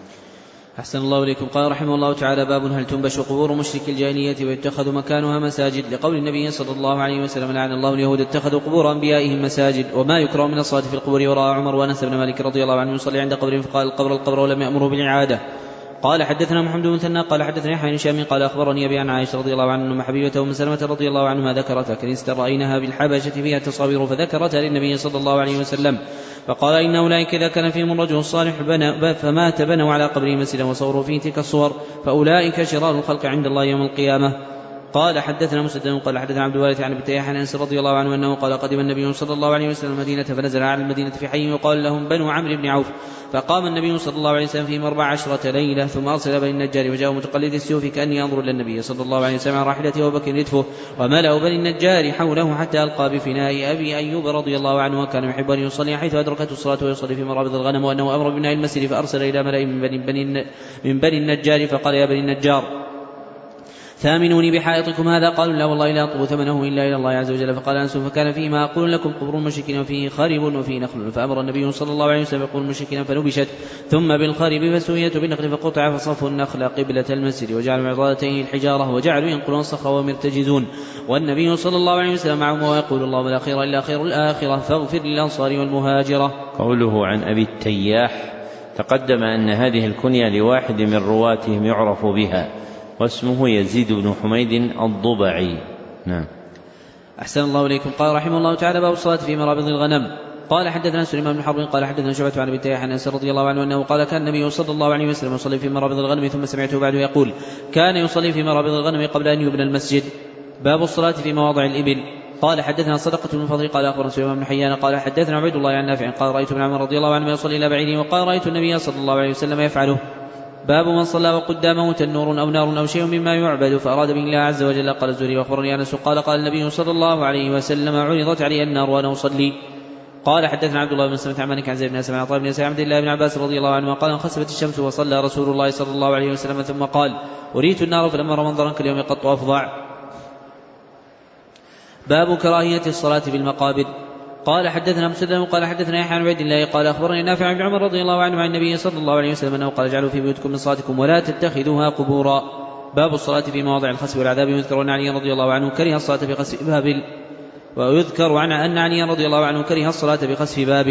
أحسن الله إليكم. قال رحمه الله تعالى باب هل تنبش قبور مشرك الجاهلية ويتخذ مكانها مساجد، لقول النبي صلى الله عليه وسلم لعن الله اليهود اتخذوا قبور أنبيائهم مساجد. وما يكره من الصلاة في القبور. ورأى عمر وأنس بن مالك رضي الله عنه يصلي عند قبر فقال القبر القبر ولم يأمره بالإعادة. قال حدثنا محمد بن مثنى قال حدثنا يحيى بن هشام قال أخبرني أبي عن عائشة رضي الله عنها أن حبيبة أم سلمة رضي الله عنها ذكرت كنيسة رأيناها بالحبشة فيها تصاوير فذكرتها للنبي صلى الله عليه وسلم فقال إن أولئك إذا كان فيهم الرجل الصالح بنى فمات بنوا على قبره مسجدا وصوروا فيه تلك الصور فأولئك شرار الخلق عند الله يوم القيامة. قال حدثنا مسدد قال حدثنا عبد الوارث عن ابي عن انس رضي الله عنه انه قال قدم النبي صلى الله عليه وسلم المدينه فنزل على المدينه في حي يقال لهم بنو عمرو بن عوف، فقام النبي صلى الله عليه وسلم فيهم أربع عشرة ليلة ثم أرسل بني النجار وجاءوا متقلد السيوف كأني أنظر إلى النبي صلى الله عليه وسلم على راحلته وبكر يدفه وملأوا بني النجار حوله حتى ألقى بفناء أبي أيوب رضي الله عنه وكان يحب أن يصلي حيث أدركته الصلاة ويصلي في مرابض الغنم، وأنه أمر ببناء المسجد فأرسل إلى ملأ من بني, بني, من بني النجار فقال يا بني النجار ثامنوني بحائطكم هذا. قالوا لا والله لا أطلب ثمنه إلا إلى الله عز وجل. فقال أنس فكان فيه ما أقول لكم قبر المشركين وفيه خرب وفيه نخل، فأمر النبي صلى الله عليه وسلم يقول المشركين فنبشت ثم بالخرب فسويت بالنخل فقطع فصفوا النخل قبلة المسجد وجعلوا عضادتين الحجارة وجعلوا ينقلون الصخر ومرتجزون، والنبي صلى الله عليه وسلم معهم ويقول اللهم لا خير إلا خير الآخرة فاغفر للأنصار والمهاجرة. قوله عن أبي التياح تقدم أن هذه الكنية لواحد من رواتهم يعرف بها واسمه يزيد بن حميد الضبعي. نعم. أحسن الله إليكم. قال رحمه الله تعالى باب الصلاة في مرابض الغنم. قال حدثنا سليمان بن حرب قال حدثنا شعبة عن ابي عن انس رضي الله عنه انه قال كان النبي صلى الله عليه وسلم يصلي في مرابض الغنم ثم سمعته بعده يقول كان يصلي في مرابض الغنم قبل ان يبنى المسجد. باب الصلاة في مواضع الإبل. قال حدثنا صدقة بن فضل قال أخبرنا سليمان بن حيان قال حدثنا عبيد الله عن نافع قال رأيت ابن عمر رضي الله عنه يصلي إلى بعيره وقال رأيت النبي صلى الله عليه وسلم يفعله. باب من صلى وقدامه تنور أو نار أو شيء مما يعبد فأراد به الله عز وجل. قال الزهري وأخبرني أنس قال قال النبي صلى الله عليه وسلم عرضت علي النار وأنا أصلي. قال حدثنا عبد الله بن سلمة عن مالك عن زيد بن أسلم عن طيب بن عبد الله بن عباس رضي الله عنه قال انخسفت الشمس وصلى رسول الله صلى الله عليه وسلم ثم قال أريت النار فلما رأى منظرا كاليوم قط أفظع. باب كراهية الصلاة في المقابر. قال حدثنا مسدد قال حدثنا يحيى بن عبد الله قال أخبرني نافع بن عمر رضي الله عنه عن النبي صلى الله عليه وسلم أنه قال اجعلوا في بيوتكم من صلاتكم ولا تتخذوها قبورا. باب الصلاة في مواضع الخسف والعذاب. يذكر أن علي رضي الله عنه كره الصلاة بخسف بابل ويذكر عن أن علي رضي الله عنه كره الصلاة بخسف بابل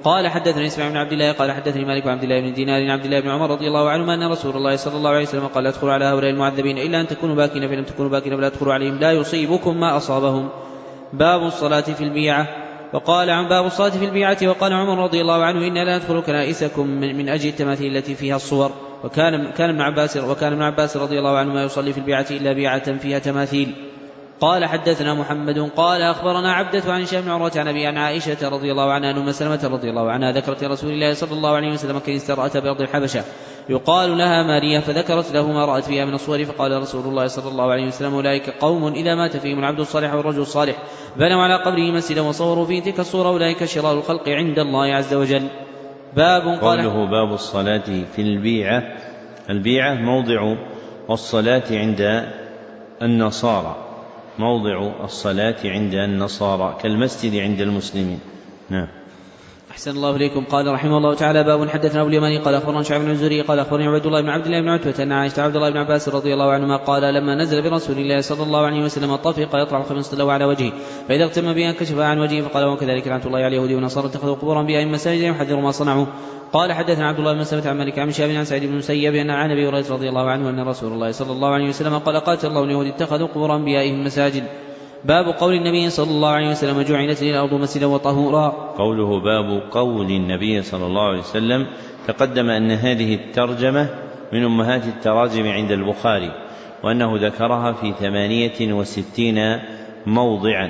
قال حدثني اسماعيل بن عبد الله قال حدثني مالك بن عبد الله بن دينار عن عبد الله بن عمر رضي الله عنهما أن رسول الله صلى الله عليه وسلم قال: ادخلوا على هؤلاء المعذبين إلا أن تكونوا باكين، فإن لم تكونوا باكين فلا تدخلوا عليهم لا يصيبكم ما أصابهم. باب الصلاة في البيعة. وقال عن باب الصلاة في البيعة. وقال عمر رضي الله عنه: إنا لا ندخل كنائسكم من أجل التماثيل التي فيها الصور. وكان كان ابن عباس وكان ابن عباس رضي الله عنه ما يصلي في البيعة إلا بيعة فيها تماثيل. قال حدثنا محمد قال أخبرنا عبدة عن هشام بن عروة عن أبي عن عائشة رضي الله عنها أن أم سلمة رضي الله عنها ذكرت رسول الله صلى الله عليه وسلم كنيسة رأت بأرض الحبشة يقال لها ماريا، فذكرت له ما رأت فيها من الصور، فقال رسول الله صلى الله عليه وسلم: أولئك قوم إذا مات فيهم العبد الصالح والرجل الصالح بنوا على قبره مسجدا وصوروا فيه تلك الصورة، أولئك شرار الخلق عند الله عز وجل. باب قوله باب الصلاة في البيعة. البيعة موضع الصلاة عند النصارى، موضع الصلاة عند النصارى كالمسجد عند المسلمين. نعم. أحسن الله إليكم. قال رحمه الله تعالى: باب حدثنا أبو اليماني قال أخبرنا شعيب بن الزهري قال أخبرني عبد الله بن عبد الله بن عتبة أن عائشة عبد الله بن عباس رضي الله عنهما قال: لما نزل برسول الله صلى الله عليه وسلم طفق يطلع الخميصة له على وجهه، فإذا اغتم بها كشفها عن وجهه، فقال: وكذلك لعنة الله على اليهود والنصارى اتخذوا قبورا بها مساجد يحذر ما صنعوا. قال حدثنا عبد الله بن مسلمة عن مالك عن شهاب عن سعيد بن المسيب أن عن أبي هريرة رضي الله عنه أن رسول الله صلى الله عليه وسلم قال: قاتل الله اليهود اتخذوا قبور أنبيائهم مساجد. باب قول النبي صلى الله عليه وسلم: جعلت لي الأرض مسجدا وطهورا. قوله باب قول النبي صلى الله عليه وسلم، تقدم أن هذه الترجمة من أمهات التراجم عند البخاري، وأنه ذكرها في ثمانية وستين موضعا.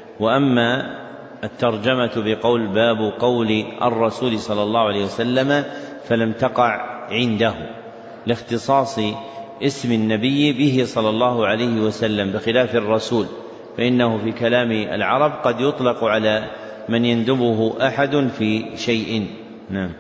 وأما الترجمة بقول باب قول الرسول صلى الله عليه وسلم فلم تقع عنده لاختصاص اسم النبي به صلى الله عليه وسلم، بخلاف الرسول فإنه في كلام العرب قد يطلق على من يندبه أحد في شيء. نعم.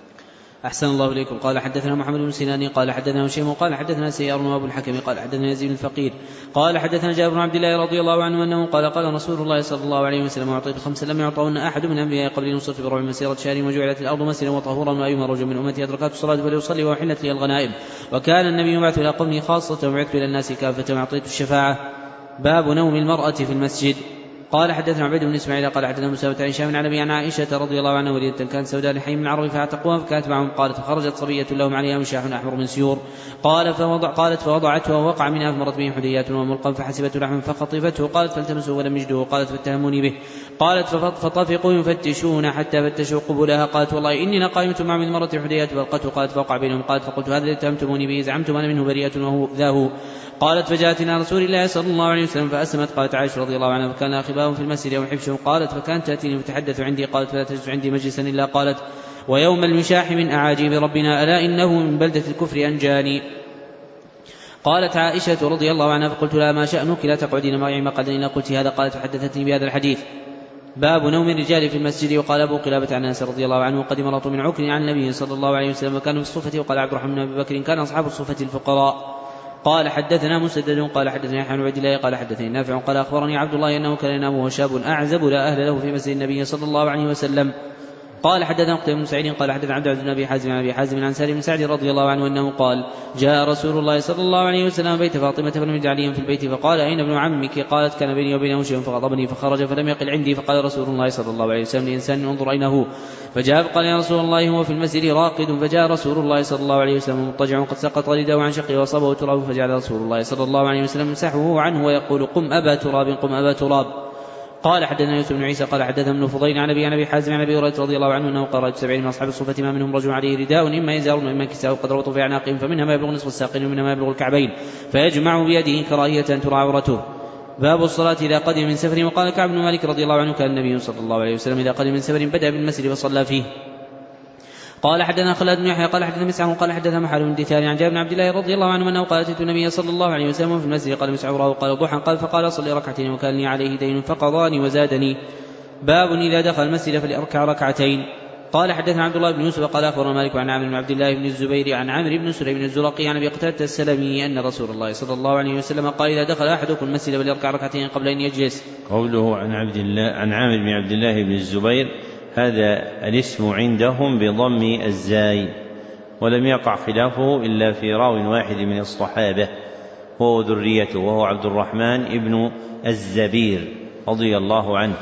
أحسن الله إليكم. قال حدثنا محمد بن سنان قال حدثنا هشيم قال حدثنا سيار وابو الحكم قال حدثنا يزيد الفقير قال حدثنا جابر بن عبد الله رضي الله عنه أنه قال: قال رسول الله صلى الله عليه وسلم: أعطيت خمسا لم يعطهن أحد من أنبياء قبل نصرت بربع مسيرة شهر، وجعلت الأرض مسجدا وطهورا، وأيما رجل من أمتي أدركته الصلاة فليصلي، وأحلت لي الغنائم، وكان النبي يبعث إلى قومه خاصة وبعثت إلى الناس كافة، وأعطيت الشفاعة. باب نوم المرأة في المسجد. قال حدثنا عبيد بن اسماعيل قال حدثنا مساوة عن هشام عن ابي عن عائشة رضي الله عنها وليدة كانت سوداء لحي من العرب فاعتقوها فكانت معهم. قالت: فخرجت صبية لهم عليها مشاح احمر من سيور. قال فوضع قالت فوضعته ووقع منها فمرت به حديات وملقا فحسبته لحما فخطفته. قالت: فالتمسوه ولم يجدوه. قالت: فاتهموني به. قالت: فطفقوا يفتشون حتى فتشوا قبولها. قالت: والله إني لقائمة مع من مرت حديات فلقته. قالت: فوقع بينهم. قالت: فقلت: هذا الذي اتهمتموني به زعمتم أنا منه بريئة وهو ذاه. قالت: فجاءت إلى رسول الله صلى الله عليه وسلم فأسلمت. قالت عائشة رضي الله عنها: فكان أخباهم في المسجد أو حبشهم. قالت: فكانت تأتيني فتحدث عندي. قالت: فلا تجلس عندي مجلسا إلا قالت: ويوم المشاح من أعاجيب ربنا ألا إنه من بلدة الكفر أنجاني. قالت عائشة رضي الله عنها: فقلت لها: ما شأنك لا تقعدين معي مقعدا إلا قلت هذا. قالت: فحدثتني بهذا الحديث. باب نوم الرجال في المسجد. وقال أبو قلابة عن أنس رضي الله عنه: قدم رهط من عكر عن النبي صلى الله عليه وسلم وكانوا في الصفة. وقال عبد الرحمن بن أبي بكر: كان أصحاب الصفة الفقراء. قال حدثنا مسدد قال حدثني يحيى بن عبد الله قال حدثني نافع قال أخبرني عبد الله أنه كان ينام وهو شاب أعزب لا أهل له في مسجد النبي صلى الله عليه وسلم. قال حدثنا قتيبة بن سعيد قال حدثنا عبد العزيز بن أبي حازم عن أبي حازم عن سالم بن سعد رضي الله عنه أنه قال: جاء رسول الله صلى الله عليه وسلم بيت فاطمة بن علي في البيت فقال: أين ابن عمك؟ قالت: كان بيني وبينه شيء فغضبني فخرج فلم يقل عندي. فقال رسول الله صلى الله عليه وسلم لإنسان: انظر أين هو؟ فجاء فقال: يا رسول الله هو في المسجد راقد. فجاء رسول الله صلى الله عليه وسلم مضطجع قد سقط رداءه عن شقه وصابه تراب. فجعل رسول الله صلى الله عليه وسلم يمسحه عنه ويقول: قم أبا تراب قم أبا تراب. قال حدثنا يوسف بن عيسى قال حدثنا ابن فضيل عن ابي عن ابي حازم عن ابي هريره رضي الله عنه انه قال: سبعين من اصحاب الصفه ما منهم رجل عليه رداء اما ازار واما كساء قد ربطوا في اعناقهم فمنها ما يبلغ نصف الساقين ومنها ما يبلغ الكعبين فيجمع بيده كراهيه ان ترى عورته. باب الصلاة إذا قدم من سفر. وقال كعب بن مالك رضي الله عنه: كان النبي صلى الله عليه وسلم إذا قدم من سفر بدأ بالمسجد فصلى فيه. قال حدثنا خالد بن يحيى قال حدثنا مسعر قال حدثنا محل بن دثار عن جابر بن عبد الله رضي الله عنه انه قال: اتيت النبي صلى الله عليه وسلم في المسجد قال مسعر قال ضحى قال فقال: صلي ركعتين وكان لي عليه دين فقضاني وزادني. باب إذا دخل المسجد فليركع ركعتين. قال حدثنا عبد الله بن يوسف قال أخبرنا مالك عن عامر بن عبد الله بن الزبير عن عامر بن سليم الزرقي عن أبي قتادة السلمي أن رسول الله صلى الله عليه وسلم قال: إذا دخل أحدكم المسجد فليركع ركعتين قبل أن يجلس. قوله عن عبد الله عن عامر بن عبد الله بن الزبير هذا الاسم عندهم بضم الزاي، ولم يقع خلافه إلا في راو واحد من الصحابة وهو ذريته وهو عبد الرحمن ابن الزبير رضي الله عنه.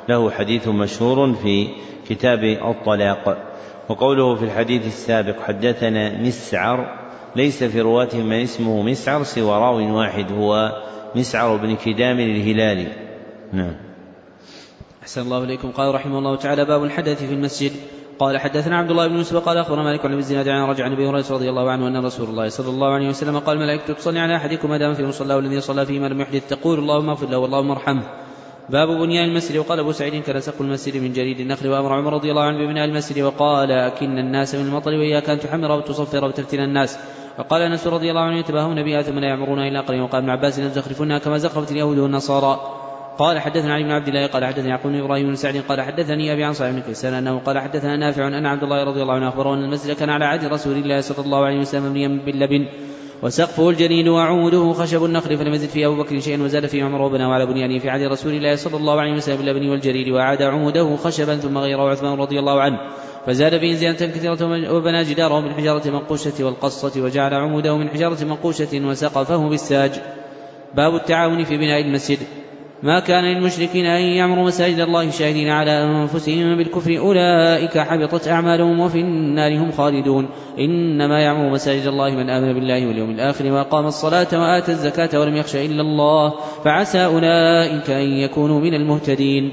له حديث مشهور في كتاب الطلاق. وقوله في الحديث السابق حدثنا مسعر ليس في رواته من اسمه مسعر سوى راو واحد هو مسعر بن كدام الهلالي. نعم. أحسن الله إليكم. قال رحمه الله تعالى: باب الحدث في المسجد. قال حدثنا عبد الله بن يوسف قال أخبرنا مالك عن ابن الزناد عن رجع عن أبي هريرة رضي الله عنه أن رسول الله صلى الله عليه وسلم قال: الملائكة تصلي على أحدكم ما دام في مصلاه الذي صلى فيه ما لم يحدث تقول اللهم اغفر له واللهم ارحمه. باب بنيان المسجد. وقال أبو سعيد: كان سقف المسجد من جريد النخل. وأمر عمر رضي الله عنه ببناء المسجد وقال: أكن الناس من المطر وإياك أن تحمر وتصفر وتفتن الناس. وقال أنس رضي الله عنه: يتباهون بها ثم لا يعمرون إلا قليلا. وقال ابن عباس: لم تزخرفونها كما زخرفت اليهود والنصارى. قال حدثنا علي بن عبد الله قال حدثني يعقوب بن ابراهيم بن سعد قال حدثني ابي عن صالح بن كيسان انه قال حدثنا نافع ان عبد الله رضي الله عنه اخبره ان المسجد كان على عهد رسول الله صلى الله عليه وسلم مبنيا باللبن وسقفه الجنين وعوده خشب النخل فلم يزد فيه ابو بكر شيئا وزاد فيه عمر وبنى على بنيانه في عهد رسول الله صلى الله عليه وسلم باللبن والجريد وعاد عوده خشبا ثم غيره عثمان رضي الله عنه فزاد فيه زيادة كثيرة وبنى جداره من حجارة منقوشة والقصة وجعل عموده من حجارة منقوشة وسقفه بالساج. باب التعاون في بناء المسجد. ما كان للمشركين أن يعمروا مساجد الله شاهدين على أنفسهم بالكفر أولئك حبطت أعمالهم وفي النار هم خالدون. إنما يعمر مساجد الله من آمن بالله واليوم الآخر وأقام الصلاة وآتى الزكاة ولم يخش إلا الله فعسى أولئك أن يكونوا من المهتدين.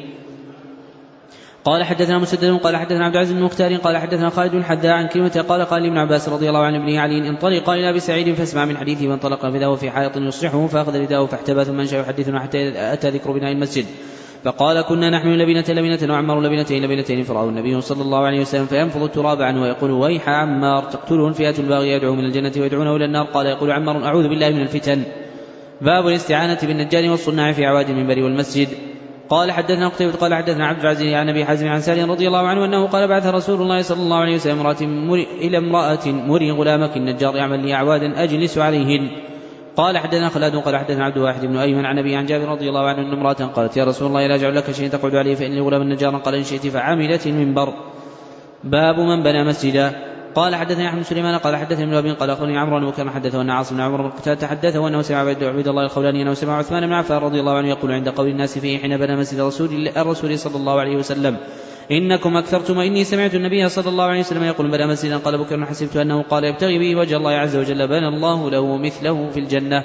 قال حدثنا مسدد قال حدثنا عبد العزيز بن مختار قال حدثنا خالد بن حذاء عن كلمة قال قال ابن عباس رضي الله عنه ابن علي انطلق إلى أبي سعيد فاسمع من حديثه وانطلق فذهب في حائط يصلحه فأخذ رداءه فاحتبى ثم انشأ يحدثنا حتى أتى ذكر بناء المسجد فقال كنا نحن لبنة لبنة وعمر لبنتين لبنتين فرأى النبي صلى الله عليه وسلم فينفض التراب عنه ويقول ويح عمار تقتله الفئة الباغية يدعو من الجنة ويدعونه إلى النار. قال يقول عمار أعوذ بالله من الفتن. باب الاستعانة بالنجار والصناع في عواد المنبر والمسجد. قال حدثنا قتيبة قال حدثنا عبد العزيز عن ابي حازم عن سالم رضي الله عنه انه قال بعث رسول الله صلى الله عليه وسلم امرأة مري الى امرأة مري غلامك النجار يعمل لي اعوادا اجلس عليهن. قال حدثنا خلاد قال حدثنا عبد الواحد بن ايمن عن ابي عن جابر رضي الله عنه ان امرأة قالت يا رسول الله لا اجعل لك شيئا تقعد عليه فاني غلام النجار. قال ان شئت فعملت المنبر. باب من بنى مسجدا. قال حدثني احمد سليمان قال حدثني ابن ابي قال اخبرني عمرو بن بكر حدثه ان عاصم بن عمرو بن قتادة حدثه انه سمع عبد الله الخولاني انه سمع عثمان بن عفان رضي الله عنه يقول عند قول الناس فيه حين بنى مسجد رسول الرسول صلى الله عليه وسلم انكم اكثرتم واني سمعت النبي صلى الله عليه وسلم يقول بنى مسجدا. قال بكر حسبت انه قال يبتغي به وجه الله عز وجل بنى الله له مثله في الجنه.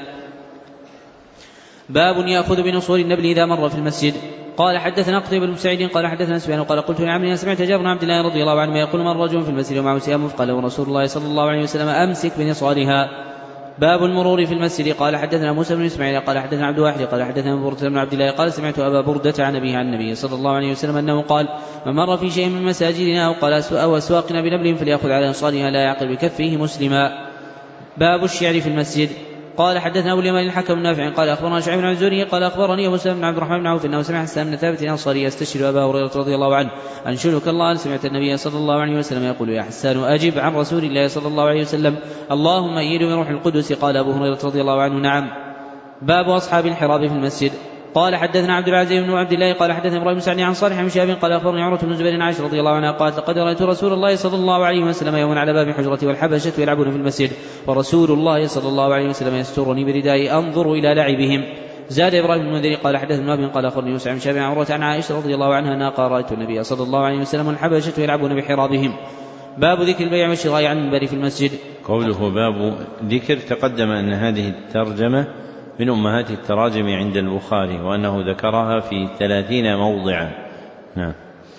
باب ياخذ بنصور النبل اذا مر في المسجد. قال حدثنا قتيبة بن سعيد قال حدثنا سفيان قال قلت لعمرو سمعت جابر بن عبد الله رضي الله عنه يقول من رجل في المسجد ومعه سهام قال له رسول الله صلى الله عليه وسلم امسك بنصارها. باب المرور في المسجد. قال حدثنا موسى بن اسماعيل قال حدثنا عبد الواحد قال حدثنا بردة بن عبد الله قال سمعت ابا بردة عن ابيه عن النبي صلى الله عليه وسلم انه قال من مر في شيء من مساجدنا او قال او اسواقنا بنبل فليأخذ على انصارها لا يعقل بكفه مسلما. باب الشعر في المسجد. قال حدثنا ابو اليمان الحكم النافع قال اخبرنا شعيب بن الزهري قال اخبرني ابو سلمة بن عبد الرحمن بن عوف انه سمع حسان بن ثابت الانصاري يستشهد ابا هريره رضي الله عنه انشدك الله سمعت النبي صلى الله عليه وسلم يقول يا حسان اجب عن رسول الله صلى الله عليه وسلم اللهم ايد بروح القدس. قال ابو هريره رضي الله عنه نعم. باب اصحاب الحراب في المسجد. قال حدثنا عبد العزيز بن عبد الله قال حدثنا ابراهيم بن سعد عن صالح بن شهاب قال اخبرني عروه بن زبير عائشه رضي الله عنها قالت لقد رايت رسول الله صلى الله عليه وسلم يوما على باب حجرته والحبشه يلعبون في المسجد ورسول الله صلى الله عليه وسلم يسترني بردائي انظر الى لعبهم. زاد ابراهيم بن المنذر قال حدثنا ابن قال اخبرني يوسف بن شهاب عن عروه عن عائشه رضي الله عنها انها قال رايت النبي صلى الله عليه وسلم والحبشه يلعبون بحرابهم. باب ذكر البيع والشراء عن المنبر في المسجد. قوله باب ذكر تقدم ان هذه الترجمه من أمهات التراجم عند البخاري وأنه ذكرها في ثلاثين موضعا. نعم.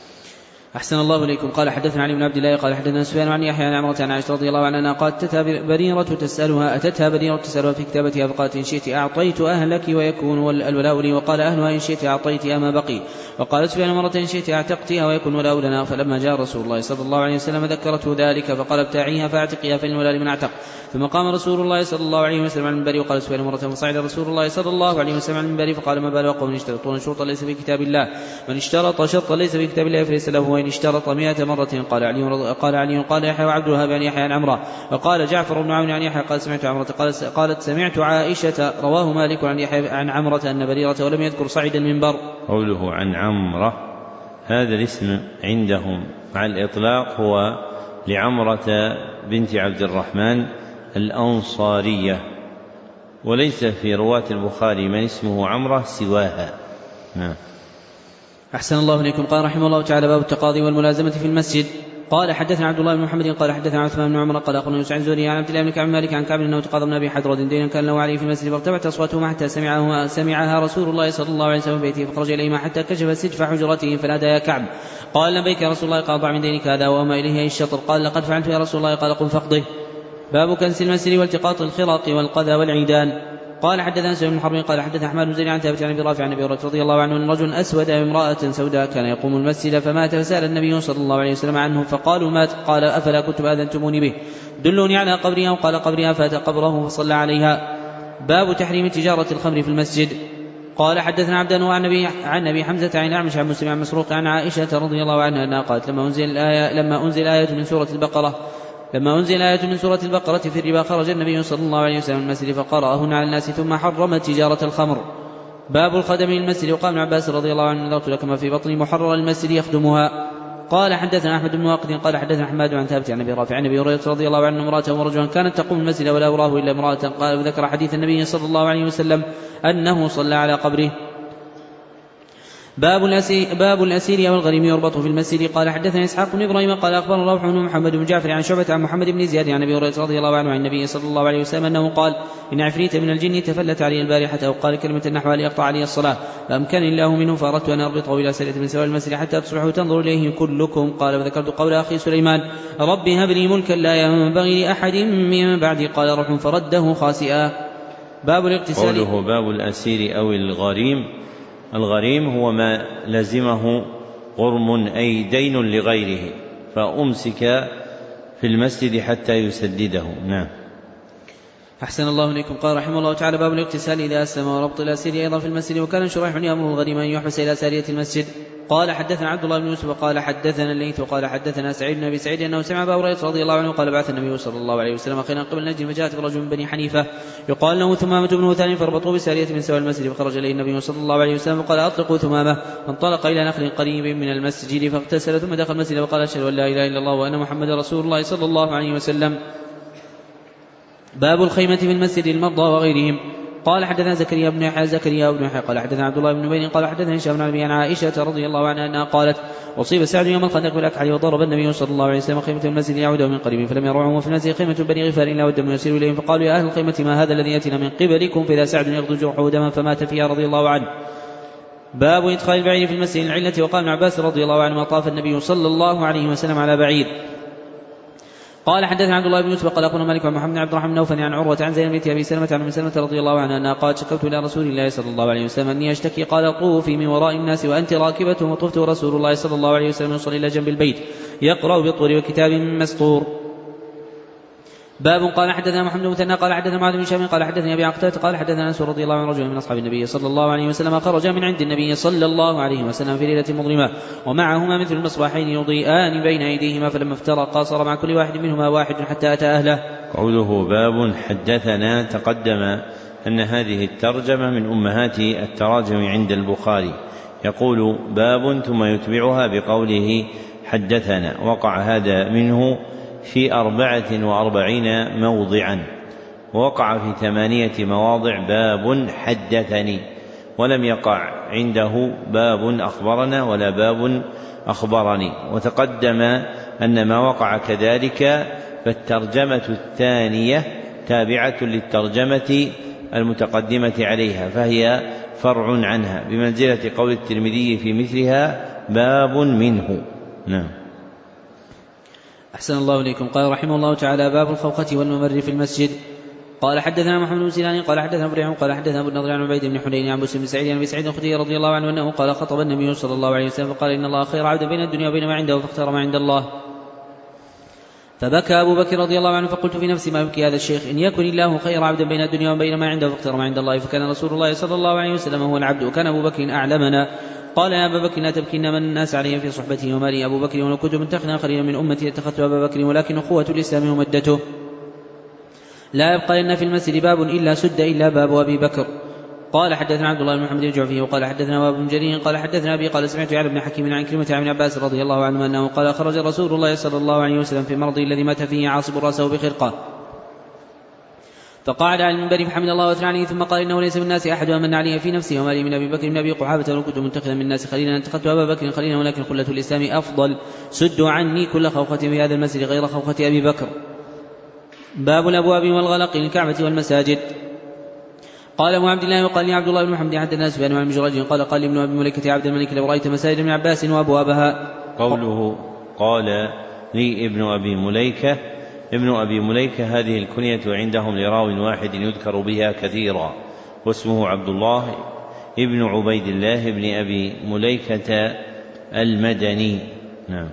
أحسن الله إليكم. قال حدثنا علي بن عبد الله قال حدثنا سفيان عن يحيى عن عمرة عن عائشة رضي الله عنها قالت أتتها بريرة تسألها أتتها بريرة تسألها في كتابتها فقالت إن شئت أعطيت أهلك ويكون الولاء لي وقال أهلها إن شئت أعطيتها ما بقي وقالت سفيان مرة إن شئت أعتقتها ويكون ولاء لنا. فلما جاء رسول الله صلى الله عليه وسلم ذكرته ذلك فقال ابتاعيها فاعتقيها فإن الولاء لمن أعتق. ثم قام رسول الله صلى الله عليه وسلم على المنبر وقال سفيان مرة فصعد رسول الله صلى الله عليه وسلم على المنبر فقال ما بال قوم يشترطون شرطا ليس في كتاب الله من اشترط شرطا ليس في كتاب الله فليس له وإن اشترط مئة مرة. قال علي قال علي قال يحيى وعبد الوهاب عن يحيى عن عمرة وقال جعفر بن عون عن يحيى قال سمعت عمرة قالت سمعت عائشة رواه مالك عن يحيى عن عمرة أن بريرة ولم يذكر صعد المنبر. قوله عن عمرة هذا الاسم عندهم مع الإطلاق هو لعمرة بنت عبد الرحمن الأنصارية وليس في رواة البخاري من اسمه عمرة سواها. نعم. أحسن الله إليكم. قال رحمه الله تعالى: باب التقاضي والملازمة في المسجد. قال حدثنا عبد الله بن محمد قال حدثنا عثمان بن عمر قال أخبرني يوسف عن الزهري عن عبد الله بن كعب مالك عن كعب أنه تقاضى من أبي حدرد دينا كان له عليه في المسجد فارتفعت أصواتهما حتى سمعها سمعها رسول الله صلى الله عليه وسلم في بيته فخرج إليهما حتى كشف سجف حجرته فنادى: يا كعب. قال: لبيك يا رسول الله. قال: ضع من دينك هذا وما إليه أي الشطر. قال: لقد فعلت يا رسول الله. قال: قم فاقضه. باب كنس المسجد والتقاط الخرق والقذى والعيدان. قال حدثنا سعيد بن حرب قال حدثنا احمد بن زيد عن ثابت عن ابي رافع عن ابي هريره رضي الله عنه ان رجل اسود امراه سوداء كان يقوم المسجد فمات فسال النبي صلى الله عليه وسلم عنه فقالوا: مات. قال: افلا كنتم اذنتموني به؟ دلوني على قبرها. وقال: قبرها. فاتى قبره فصلى عليها. باب تحريم تجاره الخمر في المسجد. قال حدثنا عبدان عن نبي عن نبي حمزه عن اعمش عن مسلم عن مسروق عن عائشه رضي الله عنها انها قالت: لما انزل الايه لما انزل ايه من سوره البقره لما أنزل آية من سورة البقرة في الربا خرج النبي صلى الله عليه وسلم من المسجد فقرأهن على الناس ثم حرم تجارة الخمر. باب الخدم للمسجد. وقال ابن عباس رضي الله عنه: نذرت لك ما في بطني محرر المسجد يخدمها. قال حدثنا أحمد بن واقد قال حدثنا حماد عن ثابت عن أبي رافع عن أبي هريرة رضي الله عنه امرأة ورجلا كانت تقوم المسجد ولا أراه إلا امرأة. قال: وذكر حديث النبي صلى الله عليه وسلم أنه صلى على قبره. باب الأسير, باب الأسير والغريم يربط في المسجد. قال حدثنا إسحاق بن إبراهيم قال أخبرنا روح بن محمد بن جعفر عن شعبة عن محمد بن زياد عن أبي هريرة رضي الله عنه عن النبي صلى الله عليه وسلم أنه قال: إن عفريت من الجن تفلت علي البارحة أو قال كلمة نحوها ليقطع علي الصلاة فأمكن الله منه فأردت أن أربطه إلى سرية من سوى المسجد حتى تصبحوا تنظر إليه كلكم. قال: وذكرت قول أخي سليمان: ربي هب لي ملكا لا ينبغي لأحد من بعدي. قال: روح فرده خاسئا. باب الاغتسال. قوله باب الأسير أو الغريم. الغريم هو ما لزمه غرم أي دين لغيره فأمسك في المسجد حتى يسدده. نعم. أحسن الله إليكم. قال رحمه الله تعالى: باب الاغتسال إذا أسلم وربط الأسير أيضا في المسجد. وكان شريح يأمر الغريم أن يحبس إلى سارية المسجد. قال حدثنا عبد الله بن يوسف قال حدثنا الليث قال حدثنا سعيد بن أبي سعيد أنه سمع أبا هريرة رضي الله عنه قال: بعث النبي صلى الله عليه وسلم خيرا قبل نجد فجاءت برجل من بني حنيفة يقال له ثمامة بن ثاني فربطوه بسارية من سوى المسجد فخرج إليه النبي صلى الله عليه وسلم وقال: أطلقوا ثمامة. فانطلق إلى نخل قريب من المسجد فاغتسل ثم دخل المسجد وقال: أشهد أن لا إله إلا الله وأن محمد رسول الله صلى الله عليه وسلم. باب الخيمة في المسجد للمرضى وغيرهم. قال حدثنا زكريا بن يحيى زكريا بن يحيى قال حدثنا عبد الله بن نبيل قال حدثنا هشام بن عن عائشة رضي الله عنها أنها قالت: أصيب سعد يوم الخندق بالأكحل وضرب النبي صلى الله عليه وسلم خيمة المسجد يعوده من قريب فلم يروعه وفي المسجد خيمة بني غفار إلا والدم يسير إليهم فقالوا: يا أهل الخيمة ما هذا الذي يأتينا من قبلكم؟ فإذا سعد يغدو جرحه دما فمات فيها رضي الله عنه. باب إدخال البعير في المسجد العلة. وقال ابن عباس رضي الله عنه: طاف النبي صلى الله عليه وسلم على بعير. قال حدثنا عبد الله بن يوسف قال أخبرنا مالك عن محمد بن عبد الرحمن النوفلي عن عروة عن زينب بنت أبي سلمة عن أم سلمة رضي الله عنها أنها قالت: شكوت إلى رسول الله صلى الله عليه وسلم أني أشتكي. قال: طوفي من وراء الناس وأنت راكبة. وطفت ورسول الله صلى الله عليه وسلم يصلي إلى جنب البيت يقرأ بالطور وكتاب مسطور. باب قال حدثنا محمد بن مثنى قال حدثنا معاذ بن هشام قال حدثني ابي عقتة قال حدثنا انس رضي الله عنه رجل من اصحاب النبي صلى الله عليه وسلم خرج من عند النبي صلى الله عليه وسلم في ليله مظلمه ومعهما مثل المصباحين يضيئان بين ايديهما فلما افترقا صار مع كل واحد منهما واحد حتى اتى اهله. قوله باب حدثنا تقدم ان هذه الترجمه من امهات التراجم عند البخاري. يقول باب ثم يتبعها بقوله حدثنا. وقع هذا منه في أربعة وأربعين موضعا ووقع في ثمانية مواضع باب حدثني ولم يقع عنده باب أخبرنا ولا باب أخبرني. وتقدم أن ما وقع كذلك فالترجمة الثانية تابعة للترجمة المتقدمة عليها فهي فرع عنها بمنزلة قول الترمذي في مثلها باب منه. نعم. أحسن الله إليكم. قال رحمه الله تعالى: باب الخوخة والممر في المسجد. قال حدثنا محمد بن سنان قال حدثنا ابو ريحان قال حدثنا ابو النضر عن عبيد بن حنين عن مسلم بن سعيد عن ابي سعيد الخدري رضي الله عنه انه قال: خطب النبي صلى الله عليه وسلم فقال: ان الله خير عبد بين الدنيا وبين ما عنده فاختار ما عند الله. فبكى ابو بكر رضي الله عنه فقلت في نفسي: ما يبكي هذا الشيخ؟ ان يكن الله خير عبد بين الدنيا وبين ما عنده فاختار ما عند الله. فكان رسول الله صلى الله عليه وسلم هو العبد وكان ابو بكر اعلمنا. قال: يا أبا بكر لا تبكين من الناس عليهم في صحبته ومالي أبو بكر ولو كنت منتخنا خليلا من أمتي اتخذت أبا بكر ولكن أخوة الإسلام ومدته. لا يبقى لنا في المسجد باب إلا سد إلا باب أبي بكر. قال حدثنا عبد الله بن محمد الجعفي وقال حدثنا وهب بن جرير قال حدثنا أبي قال سمعت علي بن حكيم عن كلمة عن عباس رضي الله عنه أنه قال: خرج رسول الله صلى الله عليه وسلم في مرضه الذي مات فيه عاصب رأسه بخرقة فقعد على المنبر فحمد الله وأثنى عليه ثم قال إنه ليس بالناس أحد أمن عليه في نفسه وما لي من أبي بكر من أبي قحافة ولو كنت متخذا من الناس خليلا اتخذت أبا بكر خليلا ولكن خلة الإسلام أفضل سدوا عني كل خوخة في هذا المسجد غير خوخة أبي بكر. باب الأبواب والغلق للكعبة والمساجد. قال أبو عبد الله وقال لي عبد الله بن محمد حدثنا سفيان عن مجرد قال قال لي ابن أبي مليكة عبد الملك لو رأيت مساجد ابن عباس وأبوابها. قوله قال لي ابن أبي مليكة، ابن أبي مليكة هذه الكنية عندهم لراو واحد يذكر بها كثيرا واسمه عبد الله ابن عبيد الله ابن أبي مليكة المدني. نعم.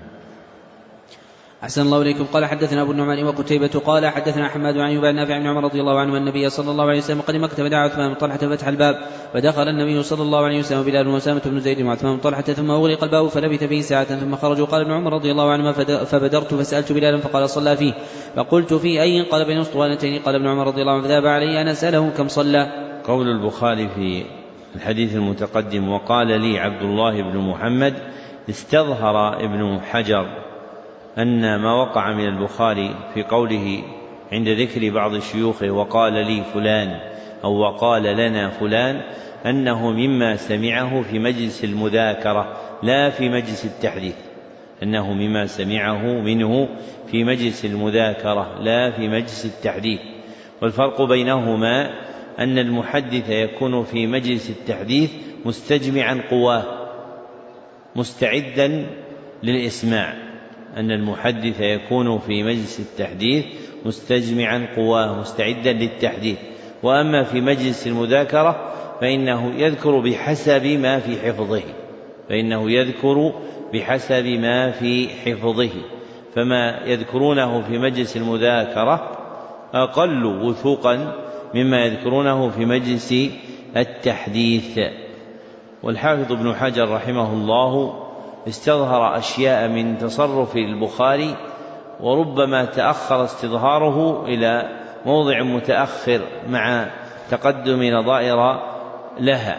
أحسن الله إليكم. قال حدثنا أبو النعمان وقتيبة قال حدثنا حماد عن أيوب نافع عن عمر رضي الله عنه النبي صلى الله عليه وسلم قدم مكة فدعا عثمان بن طلحة فتح الباب فدخل النبي صلى الله عليه وسلم بلال وأسامة بن زيد وعثمان بن طلحة ثم أغلق الباب فلبث فيه ساعة ثم خرجوا. قال ابن عمر رضي الله عنهما فبدرت فسألت بلالا فقال صلى فيه فقلت في أي؟ قال بين أسطوانتين. قال ابن عمر رضي الله عنه فذهب علي أن أسأله كم صلى. قول البخاري في الحديث المتقدم وقال لي عبد الله بن محمد استظهر ابن حجر أن ما وقع من البخاري في قوله عند ذكر بعض شيوخه وقال لي فلان أو وقال لنا فلان أنه مما سمعه في مجلس المذاكرة لا في مجلس التحديث، أنه مما سمعه منه في مجلس المذاكرة لا في مجلس التحديث. والفرق بينهما أن المحدث يكون في مجلس التحديث مستجمعا قواه مستعدا للإسماع، أن المحدث يكون في مجلس التحديث مستجمعا قواه مستعدا للتحديث. وأما في مجلس المذاكرة فإنه يذكر بحسب ما في حفظه فإنه يذكر بحسب ما في حفظه فما يذكرونه في مجلس المذاكرة أقل وثوقا مما يذكرونه في مجلس التحديث. والحافظ ابن حجر رحمه الله استظهر أشياء من تصرف البخاري وربما تأخر استظهاره إلى موضع متأخر مع تقدم نظائر لها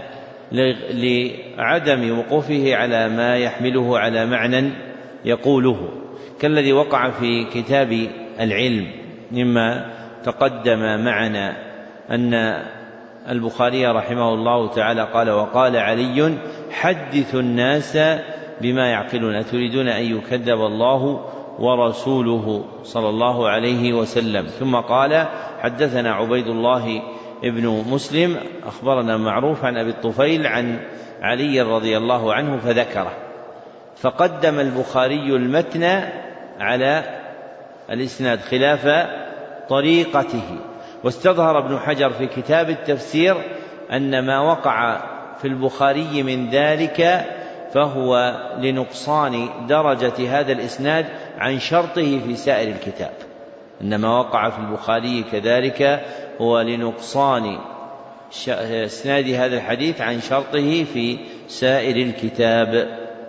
لعدم وقوفه على ما يحمله على معنى يقوله، كالذي وقع في كتاب العلم مما تقدم معنا أن البخاري رحمه الله تعالى قال وقال علي حدث الناس بما يعقلون أتريدون أن يكذب الله ورسوله صلى الله عليه وسلم. ثم قال حدثنا عبيد الله ابن مسلم أخبرنا معروف عن أبي الطفيل عن علي رضي الله عنه فذكره، فقدم البخاري المتن على الإسناد خلاف طريقته. واستظهر ابن حجر في كتاب التفسير أن ما وقع في البخاري من ذلك فهو لنقصان درجة هذا الإسناد عن شرطه في سائر الكتاب، أن ما وقع في البخاري كذلك هو لنقصان إسناد هذا الحديث عن شرطه في سائر الكتاب.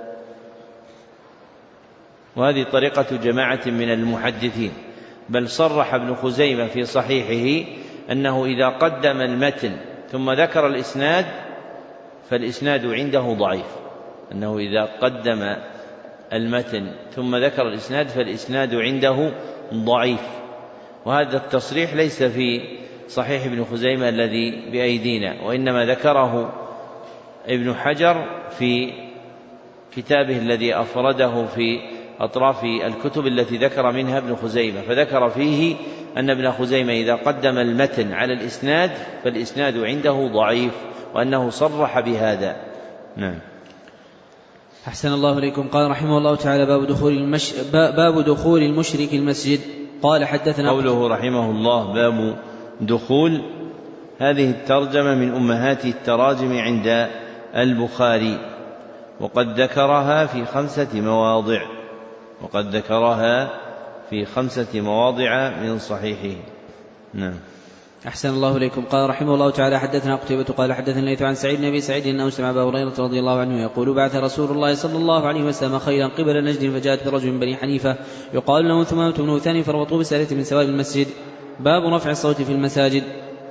وهذه طريقة جماعة من المحدثين، بل صرح ابن خزيمة في صحيحه أنه إذا قدم المتن ثم ذكر الإسناد فالإسناد عنده ضعيف، أنه إذا قدم المتن ثم ذكر الإسناد فالإسناد عنده ضعيف. وهذا التصريح ليس في صحيح ابن خزيمة الذي بأيدينا، وإنما ذكره ابن حجر في كتابه الذي أفرده في أطراف الكتب التي ذكر منها ابن خزيمة، فذكر فيه أن ابن خزيمة إذا قدم المتن على الإسناد فالإسناد عنده ضعيف، وأنه صرح بهذا. نعم. أحسن الله إليكم. قال رحمه الله تعالى باب دخول, المش... باب دخول المشرك المسجد. قال حدثنا قوله رحمه الله باب دخول، هذه الترجمة من أمهات التراجم عند البخاري، وقد ذكرها في خمسة مواضع وقد ذكرها في خمسة مواضع من صحيحه. نعم. أحسن الله إليكم. قال رحمه الله تعالى حدثنا قتيبة قال حدثنا الليث عن سعيد بن أبي سعيد أنه سمع أبا هريرة رضي الله عنه يقول بعث رسول الله صلى الله عليه وسلم خيلا قبل نجد فجاءت برجل من بني حنيفة يقال له ثمامة بن وثاني فربطوه بسالة من سواد المسجد. باب رفع الصوت في المساجد.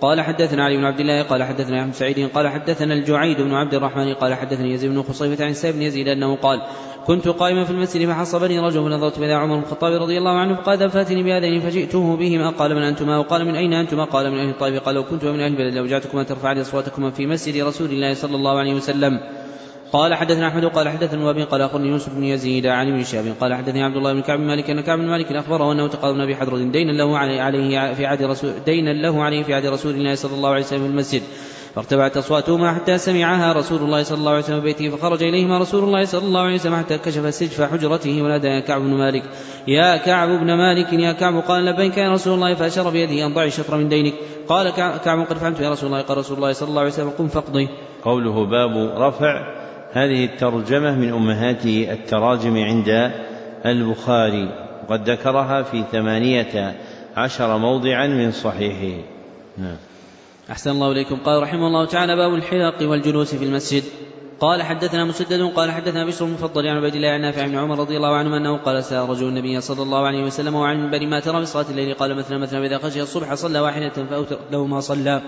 قال حدثنا علي بن عبد الله قال حدثنا أحمد سعيد قال حدثنا الجعيد بن عبد الرحمن قال حدثني يزيد بن خصيفة عن سعيد بن يزيد أنه قال كنت قائما في المسجد فحصبني رجل فنظرت إلى عمر بن الخطاب رضي الله عنه فقال فاتني بهذين فجئته بهما قال من أنتما وقال من أين أنتما قال من أهل الطائف قال وكنت من أهل البلد لوجعتكما ترفعن أصواتكما في مسجد رسول الله صلى الله عليه وسلم. قال حدثنا أحمد قال حدثنا وابي قال أخبرني يوسف بن يزيد عن ابن شهاب قال حدثني عبد الله بن كعب بن مالك أن كعب بن مالك أخبره أنه تقاضى من أبي حضرة دينا له عليه في عهد رسول دينا له عليه في عهد رسول الله صلى الله عليه وسلم في المسجد فارتفعت أصواتهما حتى سمعها رسول الله صلى الله عليه وسلم بيته فخرج إليهما رسول الله صلى الله عليه وسلم حتى كشف سجف حجرته ونادى يا كعب بن مالك يا كعب بن مالك يا كعب قال لبيك يا رسول الله فأشار بيده أن ضع شطر من دينك قال كعب قد فعلت يا رسول الله قال رسول الله صلى الله عليه وسلم قم فاقضي. قوله باب رفع، هذه الترجمة من أمهات التراجم عند البخاري وقد ذكرها في ثمانية عشر موضعا من صحيحه. نعم. أحسن الله إليكم. قال رحمه الله تعالى باب الحلق والجلوس في المسجد. قال حدثنا مسدد قال حدثنا بشر المفضل عن عبيد الله عن نافع بن عمر رضي الله عنه أنه قال سأل رجل النبي صلى الله عليه وسلم وعن المنبر ما ترى بصلاة الليل قال مثلا مثلا إذا خشي الصبح صلى واحدة فأوترت له ما صلى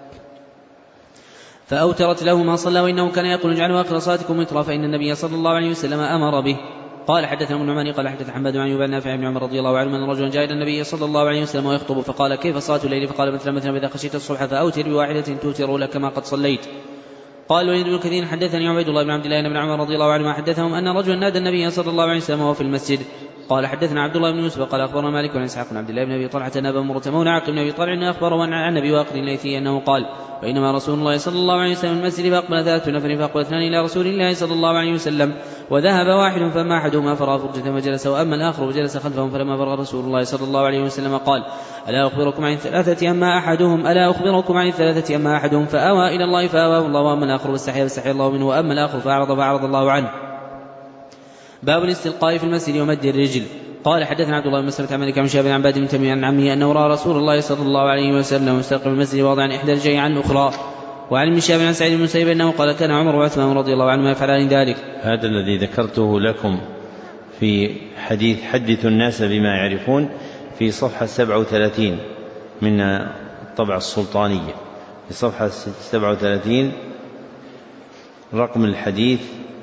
فأوترت له ما صلى وإنه كان يقول اجعلوا آخر صلاتكم وترا فإن النبي صلى الله عليه وسلم أمر به. قال حدثنا ابن نعمان قال حدث حماد عن يوبان نافع بن عمر رضي الله عنه أن رجلا جاء إلى النبي صلى الله عليه وسلم ويخطب فقال كيف صلاة الليل فقال مثلا مثلا إذا خشيت الصبح فأوتر بواحدة توتر لك ما قد صليت. قال وليد بن كثير حدثني عبيد الله بن عبد الله بن عمر رضي الله عنه حدثهم أن رجلا نادى النبي صلى الله عليه وسلم وهو في المسجد. قال حدثنا عبد الله بن يوسف قال أخبرنا مالك عن إسحاق بن عبد الله بن أبي طلحة أن أبا مرة مولى عاقل بن أبي طلحة أخبره عن أبي واقد الليثي أنه قال بينما رسول الله صلى الله عليه وسلم المسجد فأقبل ثلاثة نفر فأقبل اثنان إلى رسول الله صلى الله عليه وسلم وذهب واحد فما أحدهما فرأى فرجة فجلس وأما الآخر فجلس خلفهم فلما فرغ رسول الله صلى الله عليه وسلم قال ألا أخبركم عن الثلاثة أما أحدهم ألا أخبركم عن الثلاثة أما أحدهم فآوى إلى الله فآواه الله وأما الآخر فاستحيا فاستحيا الله منه وأما الآخر فأعرض فأعرض الله عنه. باب الاستلقاء في المسجد ومد الرجل. قال حدثنا عبد الله بن مسلمة عن مالك عن شهاب عن عباد بن تميم عن عمه أنه رأى رسول الله صلى الله عليه وسلم مستلقي المسجد واضعا إحدى رجليه عن الأخرى. وعن ابن شهاب عن سعيد بن المسيب أنه قال كان عمر وعثمان رضي الله عنهما يفعلان ذلك. هذا الذي ذكرته لكم في حديث حدث الناس بما يعرفون في صفحة سبعة وثلاثين من الطبعة السلطانية، في صفحة سبعة وثلاثين رقم الحديث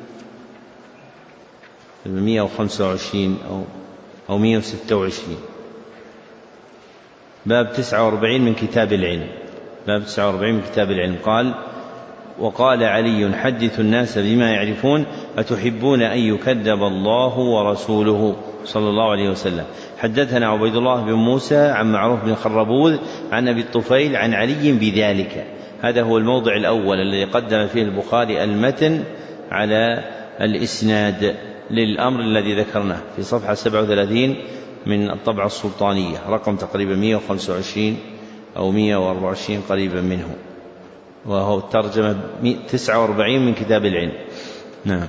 مئة وخمسة وعشرين أو أو مئة وستة وعشرين، باب تسعة وأربعين من كتاب العلم، باب تسعة وأربعين من كتاب العلم. قال وقال علي حدث الناس بما يعرفون أتحبون أن يكذب الله ورسوله صلى الله عليه وسلم. حدثنا عبيد الله بن موسى عن معروف بن خربوذ عن أبي الطفيل عن علي بذلك. هذا هو الموضع الأول الذي قدم فيه البخاري المتن على الإسناد للأمر الذي ذكرناه في صفحة سبعة وثلاثين من الطبعة السلطانية، رقم تقريبا مئة وخمسة وعشرين أو مئة وأربعة وعشرين قريبا منه، وهو الترجمة تسعة وأربعين من كتاب العلم. نعم.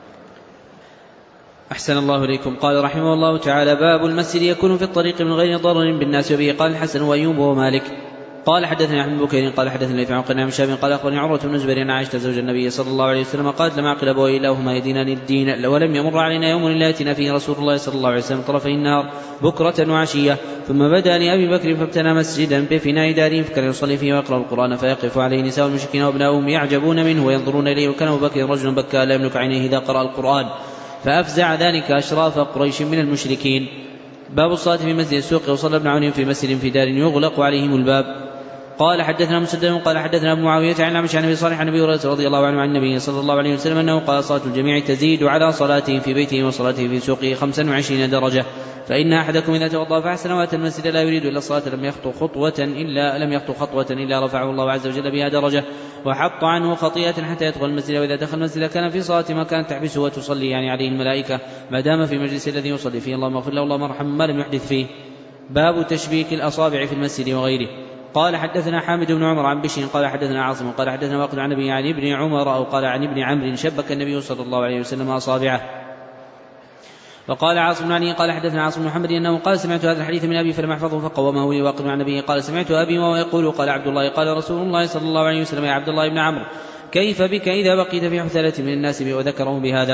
أحسن الله إليكم. قال رحمه الله تعالى باب المسجد يكون في الطريق من غير ضرر بالناس وبه. قال الحسن وأيوب ومالك. قال حدثنا أحمد بن بكير قال حدثنا ليث عن قناع بن شهاب قال أخبرني عروة بن الزبير أن عائشة زوج النبي صلى الله عليه وسلم قالت لما عقل أبوي إلهما يدينان الدين ولم يمر علينا يوم إلا يأتينا فيه رسول الله صلى الله عليه وسلم طرفي النهار بكرة وعشية ثم بدا لأبي بكر فابتنى مسجدا بفناء داره فكان يصلي فيه ويقرأ القرآن فيقف عليه نساء المشركين وابناؤهم يعجبون منه وينظرون إليه وكان أبو بكر رجلا بكى لا يملك عينيه إذا قرأ القرآن فأفزع ذلك أشراف قريش من المشركين. باب الصلاة في مسجد السوق وصلى ابن عون في مسجد في دار يغلق عليهم الباب. قال حدثنا مسدد قال حدثنا ابو معاوية عن عمش عن ابي صالح عن ابي هريرة رضي الله عنه عن النبي صلى الله عليه وسلم انه قال صلاة الجميع تزيد على صلاته في بيته وصلاته في سوقه خمسا وعشرين درجة فإن أحدكم إذا توضأ فأحسن وأتى المسجد لا يريد إلا الصلاة لم يخطو خطوة إلا لم يخطو خطوة إلا رفعه الله عز وجل بها درجة وحط عنه خطيئة حتى يدخل المسجد وإذا دخل المسجد كان في صلاة ما كانت تحبسه وتصلي يعني عليه الملائكة ما دام في مجلس الذي يصلي فيه اللهم اغفر له اللهم ارحمه ما لم يحدث فيه. باب تشبيك الأصابع في المسجد وغيره. قال حدثنا حامد بن عمر عن بشير قال حدثنا عاصم قال حدثنا واقد عن ابي عن ابن عمر او قال عن ابن عمرو شبك النبي صلى الله عليه وسلم اصابعه. وقال عاصم بن علي قال حدثنا عاصم بن محمد انه قال سمعت هذا الحديث من ابي فلم احفظه فقومه لي واقد عن ابي قال سمعت ابي وهو يقول قال عبد الله قال رسول الله صلى الله عليه وسلم يا عبد الله بن عمرو كيف بك اذا بقيت في حثالة من الناس وذكره بهذا.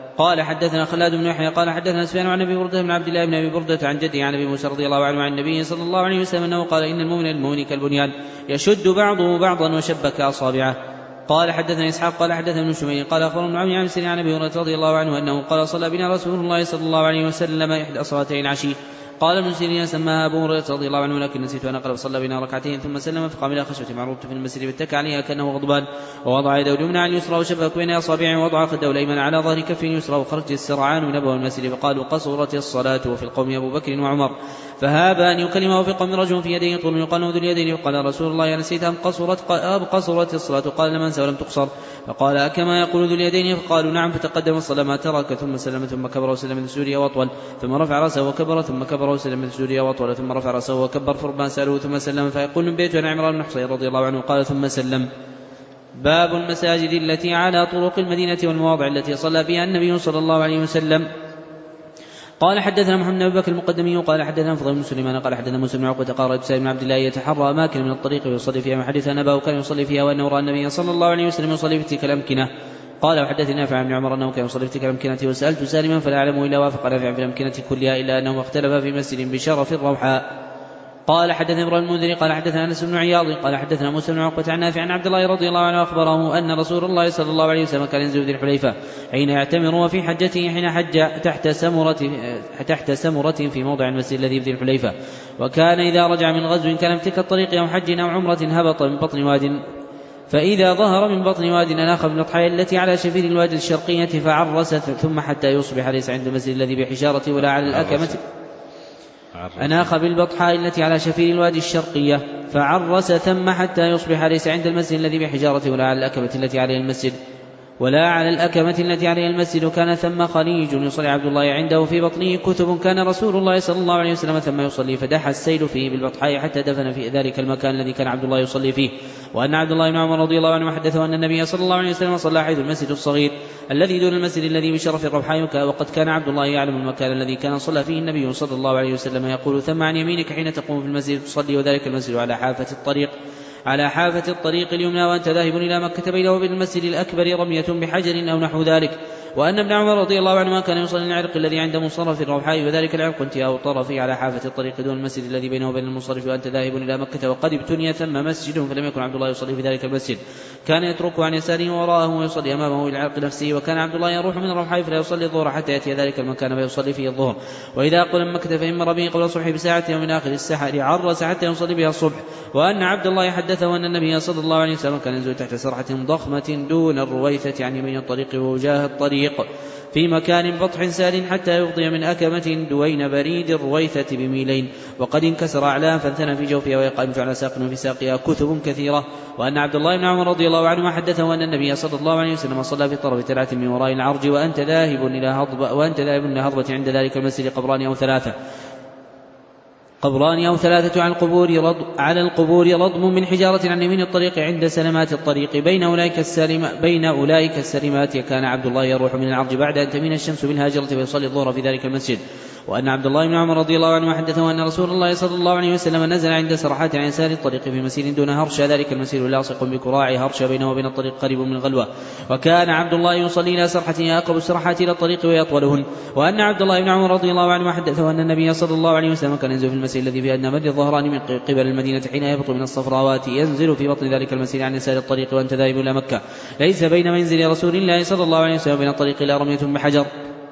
قال حدثنا خلاد بن يحيى قال حدثنا سفيان عن ابي برده بن عبد الله بن ابي برده عن جده عن ابي موسى رضي الله عنه عن النبي صلى الله عليه وسلم انه قال ان المؤمن المؤمن كالبنيان يشد بعضه بعضا وشبك اصابعه. قال حدثنا اسحاق قال حدثنا ابن شميل قال اخبرنا ابن عمرو عن سيدنا عن ابي هريره رضي الله عنه انه قال صلى بنا رسول الله صلى الله عليه وسلم احدى صلاتين العشي. قال ابن سيرين سماها ابو هريره رضي الله عنه لكن نسيت ان اقرب صلى بنا ركعتين ثم سلم فقام الى خشبه معروفه في المسجد فاتكى عليها كانه غضبان ووضع يده اليمنى على اليسرى وشبك بين اصابعه ووضع خده الايمن على ظهر كفه اليسرى وخرج السرعان من ابواب المسجد فقالوا قصرت الصلاه وفي القوم ابو بكر وعمر فهاب ان يكلمه في قوم رجل في يديه طول يقال ذو اليدين فقال رسول الله نسيت ام قصرت ام قصرت الصلاه قال لم انسى ولم تقصر فقال كما يقول ذو اليدين فقالوا نعم فتقدم الصلاه ما ترك ثم سلم ثم كبر وسلم من السجود واطول ثم رفع راسه وكبر ثم كبر وسلم من السجود واطول ثم رفع راسه وكبر فربما سالوه ثم سلم فيقول من بيت عن عمران بن حصين رضي الله عنه قال ثم سلم. باب المساجد التي على طرق المدينه والمواضع التي صلى بها النبي صلى الله عليه وسلم. قال حدثنا محمد بن بكر المقدمي قال حدثنا فضيل بن سليمان قال حدثنا موسى بن عقبة قال رأيت سالم بن عبد الله يتحرى أماكن من الطريق ويصلي فيها محدث أن أباه كان يصلي فيها وأنه رأى النبي صلى الله عليه وسلم يصلي في تلك الأمكنة. قال وحدثني نافع عن عمر أنه كان يصلي في تلك الأمكنة وسألت سالما فلا أعلم إلا وافق نافع في الأمكنة كلها إلا أنه اختلف في مسجد بشرف الروحاء. قال حدثنا ابراهيم المنذري قال حدثنا انس بن عياض قال حدثنا موسى بن عقبة عن نافع عن عبد الله رضي الله عنه اخبره ان رسول الله صلى الله عليه وسلم كان ينزل ذي الحليفة حين يعتمر وفي حجته حين حج تحت سمرة تحت سمرة في موضع المسجد الذي في ذي الحليفة وكان اذا رجع من غزو كان في تلك الطريق او حج او عمرة هبط من بطن واد فإذا ظهر من بطن واد أناخ بالأضحية التي على شفير الوادي الشرقية فعرس ثم حتى يصبح ليس عند المسجد الذي بحجارة ولا على الأكمة أناخ بالبطحاء التي على شفير الوادي الشرقية فعرس ثم حتى يصبح ليس عند المسجد الذي بحجارة ولا على الأكمة التي عليه المسجد ولا على الأكمة التي عليه المسجد كان ثم خليج يصلي عبد الله عنده في بطنه كتب كان رسول الله صلى الله عليه وسلم ثم يصلي فدحى السيل فيه بالبطحاء حتى دفن في ذلك المكان الذي كان عبد الله يصلي فيه. وأن عبد الله بن عمر رضي الله عنه حدثه أن النبي صلى الله عليه وسلم صلى حيث المسجد الصغير الذي دون المسجد الذي بشرف الروحاء وقد كان عبد الله يعلم المكان الذي كان صلى فيه النبي صلى الله عليه وسلم يقول ثم عن يمينك حين تقوم في المسجد تصلي وذلك المسجد على حافة الطريق على حافة الطريق اليمنى وأنت ذاهب إلى مكة بينه وبين المسجد الأكبر رمية بحجر أو نحو ذلك. وأن ابن عمر رضي الله عنهما كان يصلي العرق الذي عند منصرف الروحاء وذلك العرق انتهاء طرفه على حافة الطريق دون المسجد الذي بينه وبين المنصرف وأنت ذاهب إلى مكة وقد ابتني ثم مسجد فلم يكن عبد الله يصلي في ذلك المسجد كان يتركه عن يساره وراءه ويصلي أمامه إلى العرق نفسه وكان عبد الله يروح من الروحاء فلا يصلي الظهر حتى يأتي ذلك المكان فيصلي فيه الظهر وإذا قل مكة فإن به قبل الصبح بساعة ومن آخر السحر عرس حتى يصلي بها الصبح. وأن عبد الله حدثه أن النبي صلى الله عليه وسلم كان ينزل تحت سرحة ضخمة دون الرويثة عن يمين الطريق ووجاه الطريق في مكان بطح سال حتى يفضي من أكمة دوين بريد الرويثة بميلين وقد انكسر أعلاه فانثنى في جوفها ويقام على ساق في ساقها كتب كثيرة. وأن عبد الله بن عمر رضي الله عنه حدثه أن النبي صلى الله عليه وسلم صلى في طرف تلعة من وراء العرج وأنت ذاهب إلى هضبة وأنت ذاهب إلى هضبة عند ذلك المسجد قبران أو ثلاثة قبران أو ثلاثة على القبور رض على القبور رضم من حجارة عن يمين الطريق عند سلمات الطريق بين أولئك السالمات بين أولئك السالمات كان عبد الله يروح من العرج بعد أن تمين الشمس بالهاجرة فيصلي الظهر في ذلك المسجد. وأن عبد الله بن عمر رضي الله عنه حدثه أن رسول الله صلى الله عليه وسلم نزل عند سرحات عن يسار الطريق في مسير دون هرشة ذلك المسير لاصق بكراع هرشة بينه وبين الطريق قريب من غلوة وكان عبد الله يصلي إلى سرحة أقرب السرحات إلى الطريق ويطولهن. وأن عبد الله بن عمر رضي الله عنه حدثه أن النبي صلى الله عليه وسلم كان ينزل في المسير الذي في أدنى مد الظهران من قبل المدينة حين يهبط من الصفراوات ينزل في بطن ذلك المسير عن يسار الطريق وأنت ذاهب إلى مكة ليس بين منزل رسول الله صلى الله عليه وسلم وبين الطريق إلى رمية بحجر.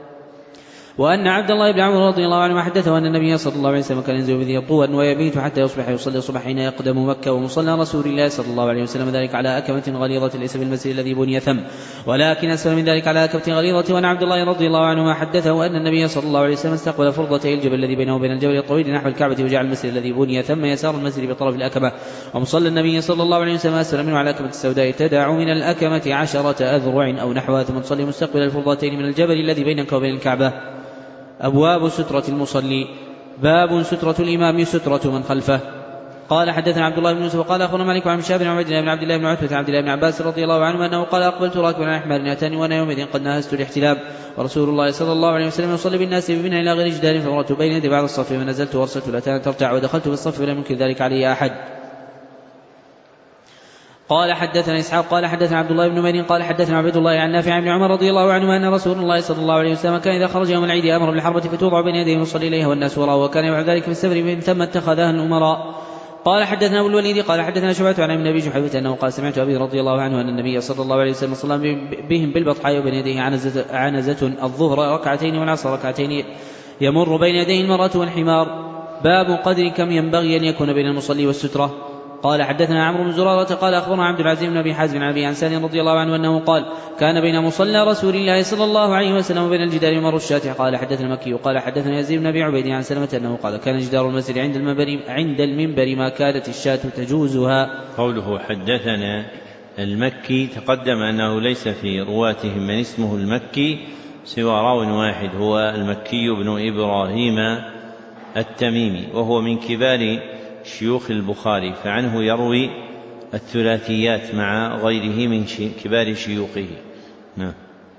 وأن عبد الله بن عمر رضي الله عنه حدثه أن النبي صلى الله عليه وسلم كان ينزل بذي طوى ويبيت حتى يصبح يصلي الصبح حين يقدم مكة ومصلى رسول الله صلى الله عليه وسلم ذلك على أكمة غليظة ليس بالمسجد الذي بني ثم ولكن أسفل من ذلك على أكمة غليظة. وأن عبد الله رضي الله عنه حدثه أن النبي صلى الله عليه وسلم استقبل فرضتي الجبل الذي بينه وبين الجبل الطويل نحو الكعبة وجعل المسجد الذي بني ثم يسار المسجد بطرف الأكمة ومصلى النبي صلى الله عليه وسلم أسفل منه على أكمة السوداء تدع من الأكمة عشرة أذرع أو نحوها ثم تصلي مستقبل الفرضتين من الجبل الذي بينك وبين الكعبة. أبواب سترة المصلي. باب سترة الإمام سترة من خلفه. قال حدثنا عبد الله بن يوسف وقال أخبرنا مالك عن شهاب بن عبد الله بن عبد الله بن عتبة عبد الله بن عباس رضي الله عنه أنه قال أقبلت راكبا على حمار أتاني وأنا يومئذ قد ناهزت الاحتلاب ورسول الله صلى الله عليه وسلم يصلي بالناس بمنى إلى غير جدار فمرت بين يدي بعض الصف فنزلت ورسلت الأتان ترتع ودخلت في الصف ولم ينكر ذلك علي أحد. قال حدثنا إسحاق قال حدثنا عبد الله بن نمير قال حدثنا عبد الله عن نافع بن عمر رضي الله عنه أن رسول الله صلى الله عليه وسلم كان إذا خرج يوم العيد أمر بالحربة فتوضع بين يديه ويصلي إليها والناس وراءه وكان يفعل ذلك في السفر من ثم اتخذها الأمراء. قال حدثنا أبو الوليد قال حدثنا شعبة عن ابن أبي جحيفة أنه قال سمعت أبي رضي الله عنه أن النبي صلى الله عليه وسلم صلى بهم بالبطحاء وبين يديه عنزة, عنزة الظهر ركعتين والعصر ركعتين يمر بين يديه المرأة والحمار. باب قدر كم ينبغي أن يكون بين المصلي والسترة. قال حدثنا عمرو بن زرارة قال أخبرنا عبد العزيز بن أبي حازم عن أبي عن سالم رضي الله عنه أنه قال كان بين مصلى رسول الله صلى الله عليه وسلم وبين الجدار مر الشاة. قال حدثنا مكي قال حدثنا يزيد بن أبي عبيد عن سلمة أنه قال كان جدار المسجد عند المنبر عند المنبر ما كانت الشاة تجوزها. قوله حدثنا المكي تقدم أنه ليس في رواتهم من اسمه المكي سوى راو واحد هو المكي بن إبراهيم التميمي وهو من كبار شيوخ البخاري فعنه يروي الثلاثيات مع غيره من كبار شيوخه. نعم.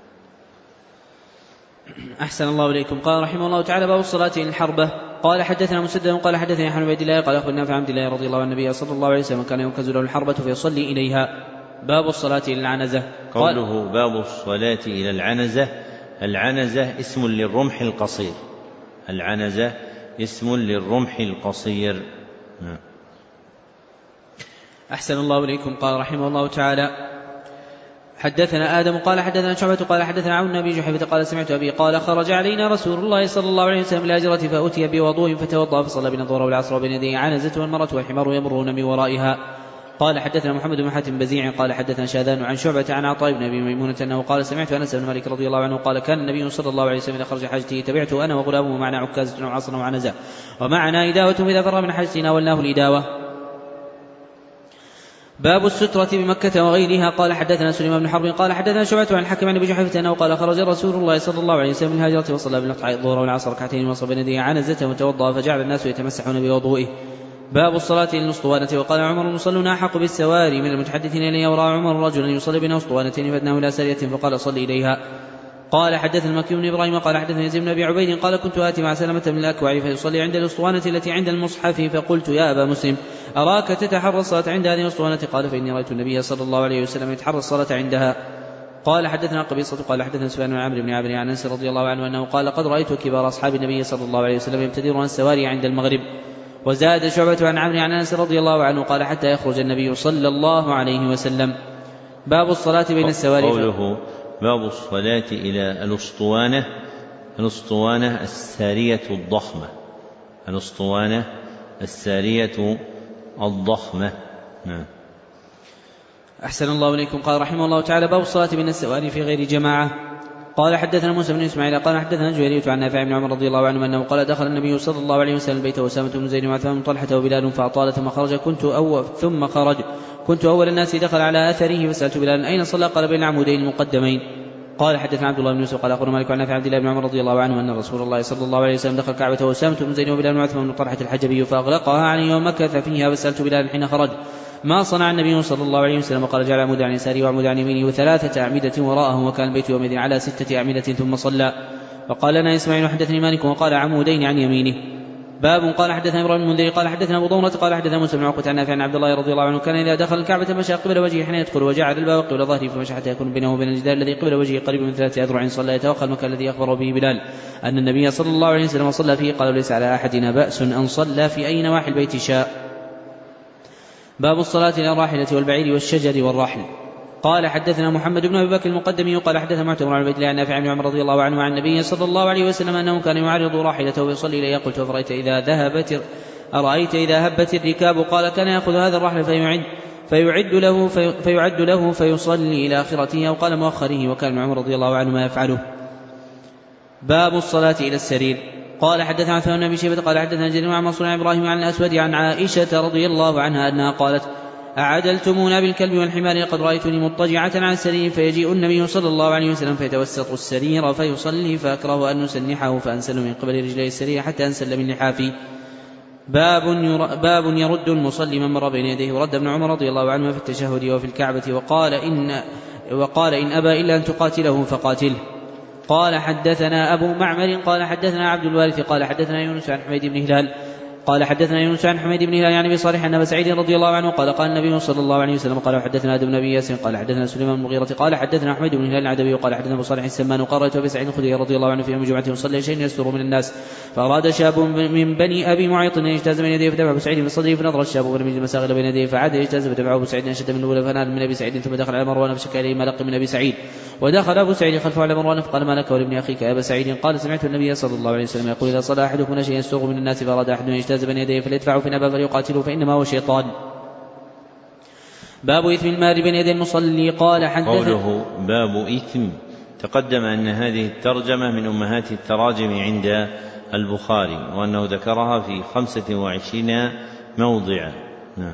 أحسن الله إليكم. قال رحمه الله تعالى باب الصلاة إلى الحربة. قال حدثنا مسدد قال حدثني يحيى بن عبد الله قال أخبرنا في عبد الله رضي الله عنه النبي صلى الله عليه وسلم كان ينكز له الحربة فيصلي إليها. باب الصلاة إلى العنزة. قوله باب الصلاة إلى العنزة. العنزة اسم للرمح القصير. العنزة اسم للرمح القصير. نعم. أحسن الله إليكم. قال رحمه الله تعالى حدثنا آدم قال حدثنا شعبة قال حدثنا عون أبي جحيفة قال سمعت أبي قال خرج علينا رسول الله صلى الله عليه وسلم الهجرة فأتي بوضوء فتوضأ فصلى بنا الظهر والعصر وبين يديه عنزة والمرأة والحمار يمرون من ورائها. قال حدثنا محمد بن حاتم بزيع قال حدثنا شاذان عن شعبة عن عطاء بن أبي ميمونة أنه قال سمعت أنس بن مالك رضي الله عنه قال كان النبي صلى الله عليه وسلم إذا خرج حاجته تبعته أنا وغلامه معنا عكازة وعصا وعنزة ومعنا إداوة إذا فر من حاجتنا ناولناه الإداوة. باب السترة بمكة وغيرها. قال حدثنا سليمان بن حرب قال حدثنا شعبة عن الحكم عن أبي جحيفة أنه قال خرج رسول الله صلى الله عليه وسلم من الهجرة وصلى بالنقطع الظهر والعصر ركعتين وصل بين يديه عنزة وتوضأ فجعل الناس يتمسحون بوضوئه. باب الصلاة للأسطوانة. وقال عمر المصلون أحق بالسواري من المتحدثين إليه ورأى عمر رجلا يصلي بين أسطوانتين فأدناه إلى سارية فقال صلي إليها. قال حدثنا المكي بن إبراهيم قال حدثنا يزيد بن أبي عبيد قال كنت آتي مع سلمة من الأكوع فيصلي عند الأسطوانة التي عند المصحف فقلت يا أبا مسلم أراك تتحرى الصلاة عند هذه الأسطوانة قال فإني رأيت النبي صلى الله عليه وسلم يتحرى الصلاة عندها. قال حدثنا قبيصة قال حدثنا سفيان بن عمرو بن عامر عن أنس رضي الله عنه أنه قال قد رأيت كبار أصحاب النبي صلى الله عليه وسلم يبتدرون السواري عند المغرب. وزاد شعبة عن عمرو عن أنس رضي الله عنه قال حتى يخرج النبي صلى الله عليه وسلم. باب الصلاة بين السواري. قوله باب الصلاة إلى الأسطوانة. الأسطوانة السارية الضخمة. الأسطوانة السارية الضخمة. نعم. أحسن الله إليكم. قال رحمه الله تعالى باب الصلاة بين السواري في غير جماعة. قال حدثنا موسى بن إسماعيل قال حدثنا جويرية عن نافع بن عمر رضي الله عنه أنه قال دخل النبي صلى الله عليه وسلم البيت وأسامة بن زيد وعثمان بن طلحة وبلال فأطال ثم خرج كنت أول ثم خرج كنت أول الناس دخل على أثره فسألت بلال أين صلى قال بين العمودين المقدمين. قال حدثنا عبد الله بن يوسف قال أخبرنا مالك عن نافع عبد الله بن عمر رضي الله عنه أن رسول الله صلى الله عليه وسلم دخل كعبة وأسامة بن زيد وبلال وعثمان بن طلحة الحجبي فأغلقها عليه ومكث فيها فسألت بلال حين خرج ما صنع النبي صلى الله عليه وسلم قال جعل عمود عن يساره وعمود عن يمينه وثلاثة أعمدة وراءه وكان البيت يومئذ على ستة أعمدة ثم صلى. وقال لنا إسماعيل حدثني مالك وقال عمودين عن يمينه. باب قال حدثنا إبراهيم المنذري قال حدثنا أبو ضمرة قال حدثنا موسى بن عقبة عن نافع عن عبد الله رضي الله عنه كان إذا دخل الكعبة مشى قبل وجهه حين يدخل وجعل الباب قبل ظهره فمشى حتى يكون بينه وبين الجدار الذي قبل وجهه قريب من ثلاثة أذرع صلى يتوخى المكان الذي أخبر به بلال أن النبي صلى الله عليه وسلم صلى فيه قال ليس على أحدنا بأس أن صلى في أي نواحي البيت شاء. باب الصلاة إلى الراحلة والبعير والشجر والرحل. قال حدثنا محمد بن أبي بكر المقدمي قال حدثنا معتمر عن عبيد الله عن نافع بن عمر رضي الله عنه عن النبي صلى الله عليه وسلم أنه كان يعرض راحلته ويصلي إليها قلت أفرأيت إذا ذهبت أرأيت إذا هبت الركاب قال كان يأخذ هذا الرحل فيعد فيعد له في فيعد له فيصلي إلى آخرته أو قال مؤخره وكان عمر رضي الله عنه ما يفعله. باب الصلاة إلى السرير. قال حدثنا عثمان بن أبي شيبة قال حدثنا جرير عن منصور عن إبراهيم عن الأسود عن عائشة رضي الله عنها أنها قالت أعدلتمونا بالكلب والحمار لقد رأيتني مضطجعة عن السرير فيجيء النبي صلى الله عليه وسلم فيتوسط السرير فيصلي فأكره أن نسنحه فأنسل من قبل رجلي السرير حتى أنسل من لحافي. باب, باب يرد المصلي من مر بين يديه. ورد ابن عمر رضي الله عنه في التشهد وفي الكعبة وقال إن, وقال إن أبى إلا أن تقاتله فقاتله. قال حدثنا أبو معمر قال حدثنا عبد الوارث قال حدثنا يونس عن حميد بن هلال قال حدثنا يونس عن حميد بن هلال عن ابي صالح عن ابي سعيد رضي الله عنه قال قال النبي صلى الله عليه وسلم قال حدثنا ادم بن ابي ياسر قال حدثنا سليمان بن المغيرة قال حدثنا حميد بن هلال العدوي قال حدثنا ابو صالح السمان قال ابي سعيد الخدري رضي الله عنه في يوم جمعه يصلي شيء يستر من الناس فاراد شاب من بني ابي معيط ان يجتاز بين يديه فدفع ابو سعيد في صدره فنظر الشاب ولم يجد مساغل بين يديه فعاد يجتاز فدفعه ابو سعيد اشد من الاولى فنال من ابي سعيد ثم دخل على مروان فشكى اليه ما لقي من ابي سعيد ودخل ابو سعيد خلفه على مروان فقال ما لك ولابن اخيك يا ابا سعيد قال سمعت النبي صلى الله عليه وسلم يقول اذا صلى احدكم شيئا يستر من الناس فاراد احد ان يجتاز بين يديه فليدفعه في نبا فليقاتله فانما هو شيطان. باب إثم المال بين يدي المصلي. قال حدثنا قوله باب إثم تقدم أن هذه الترجمة من أمهات التراجم عند البخاري وأنه ذكرها في خمسة وعشرين موضعا. نعم.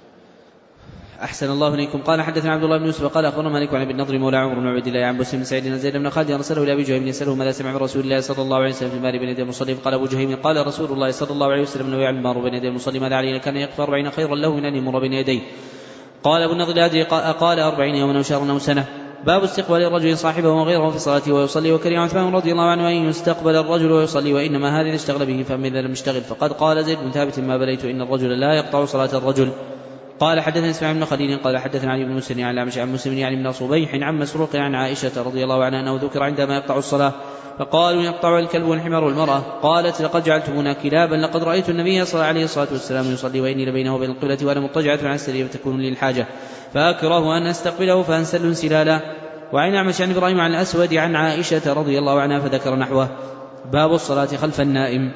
أحسن الله إليكم. قال حدثنا عبد الله بن يوسف قال أخبرنا مالك عن ابن النضر مولى عمر بن عبد الله عن بسم بن سعيد زيد بن خالد أرسله إلى أبي جهيم يسأله ماذا سمع من رسول الله صلى الله عليه وسلم في المال بين يدي المصلي فقال أبو جهيم قال رسول الله صلى الله عليه وسلم أنه يعلم المال بين يدي المصلي ماذا عليه كان يقف أربعين خيرا له من أن يمر بين يديه. قال أبو النضر لا أدري قال أربعين يوما أو شهرا أو سنة. باب استقبال الرجل صاحبه وغيره في صلاته ويصلي. وكره عثمان رضي الله عنه أن يستقبل الرجل ويصلي وإنما هذا اشتغل به فأما إذا لم يشتغل فقد قال زيد بن ثابت ما بليت إن الرجل لا يقطع صلاة الرجل. قال حدثنا اسماعيل بن خليل قال حدثنا علي بن مسلم عن الأعمش عن مسلم يعني بن صبيح عن مسروق عن عائشة رضي الله عنها أنه ذكر عندما يقطع الصلاة فقالوا يقطع الكلب والحمار والمرأة. قالت لقد جعلتمونا كلابا لقد رأيت النبي صلى الله عليه الصلاة والسلام يصلي وإني لبينه وبين القبلة وأنا مضطجعة على السرير فتكون لي الحاجة فأكره أن أستقبله فأنسل انسلالا. وعن أعمش عن إبراهيم عن الأسود عن عائشة رضي الله عنها فذكر نحوه. باب الصلاة خلف النائم.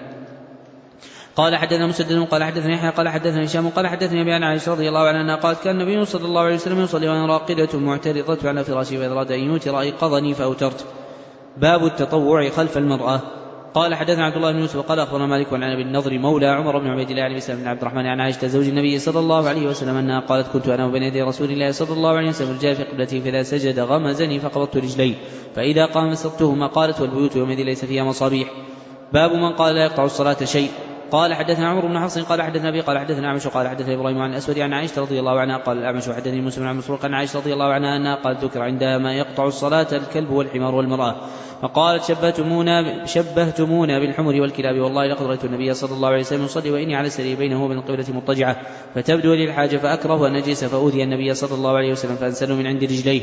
قال حدثنا مسدد قال حدثنا يحيى قال حدثنا هشام قال حدثني ابي عن عائشه رضي الله عنها قالت كان النبي صلى الله عليه وسلم يصلي وانا راقده معترضه على فراشي فاذا اراد ان يوتر ايقظني فاوترت. باب التطوع خلف المراه. قال حدثنا عبد الله بن يوسف قال اخبرنا مالك عن ابي النضر مولى عمر بن عبيد الله عن سلمة بن عبد الرحمن عن عائشه زوج النبي صلى الله عليه وسلم انها قالت كنت انا وبين يدي رسول الله صلى الله عليه وسلم الرجال في قبلته فاذا سجد غمزني فقبضت رجلي فاذا قام مسكتهما. قالت والبيوت يومئذ ليس فيها مصابيح. باب من قال لا يقطع الصلاه شيء. قال حدثنا عمرو بن حفص قال حدثنا ابي قال حدثنا اعمش قال حدثنا ابراهيم عن الاسود عن عائشه رضي الله عنها قال الاعمش حدثني مسلم عن مسروق عن عائشه رضي الله عنها انها قالت ذكر عندما يقطع الصلاه الكلب والحمار والمراه فقالت شبهتمونا شبهتمونا بالحمر والكلاب والله لقد رايت النبي صلى الله عليه وسلم يصلي واني على السرير بينه وبين القبله مضطجعه فتبدو لي الحاجه فاكره ان نجلس فاوذي النبي صلى الله عليه وسلم فانسله من عند رجليه.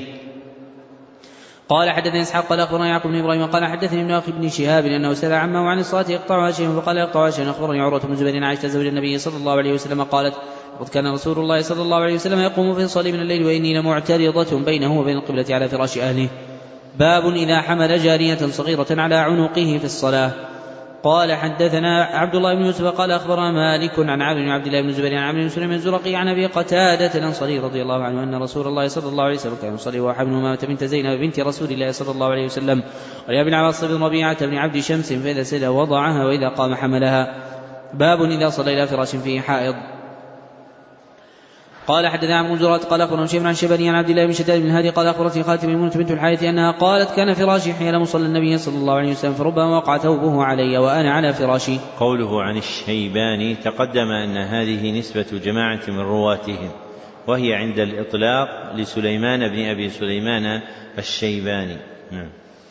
قال حدثني اسحاق قال اخبرنا يعقوب بن ابراهيم قال حدثني ابن اخي بن شهاب انه سال عمه عن الصلاه يقطعها شيء فقال يقطعها شيء. اخبرني عروه بن زبير عن عائشه زوج النبي صلى الله عليه وسلم قالت وقد كان رسول الله صلى الله عليه وسلم يقوم في الصلاه من الليل واني لمعترضه بينه وبين القبله على فراش اهله. باب اذا حمل جاريه صغيره على عنقه في الصلاه. قال حدثنا عبد الله بن يوسف قال اخبرنا مالك عن عامر بن عبد الله بن زبير عن عمرو بن سليم الزرقي عن ابي قتاده الانصاري رضي الله عنه ان رسول الله صلى الله عليه وسلم كان يصلي وحمل امامه بنت زينب بنت رسول الله صلى الله عليه وسلم ولابن بن عباس بن ربيعه بن عبد شمس فاذا سجد وضعها واذا قام حملها. باب اذا صلى الى فراش فيه حائض. قال حدثنا عن منذرات قال اخبرنا شيخ عن شيباني عن عبد الله بن شداد بن هادي قال اخبرتني خالتي ميمونه بنت الحارث انها قالت كان فراشي حين مصلى النبي صلى الله عليه وسلم فربما وقع ثوبه علي وانا على فراشي. قوله عن الشيباني تقدم ان هذه نسبه جماعه من رواتهم وهي عند الاطلاق لسليمان بن ابي سليمان الشيباني. نعم.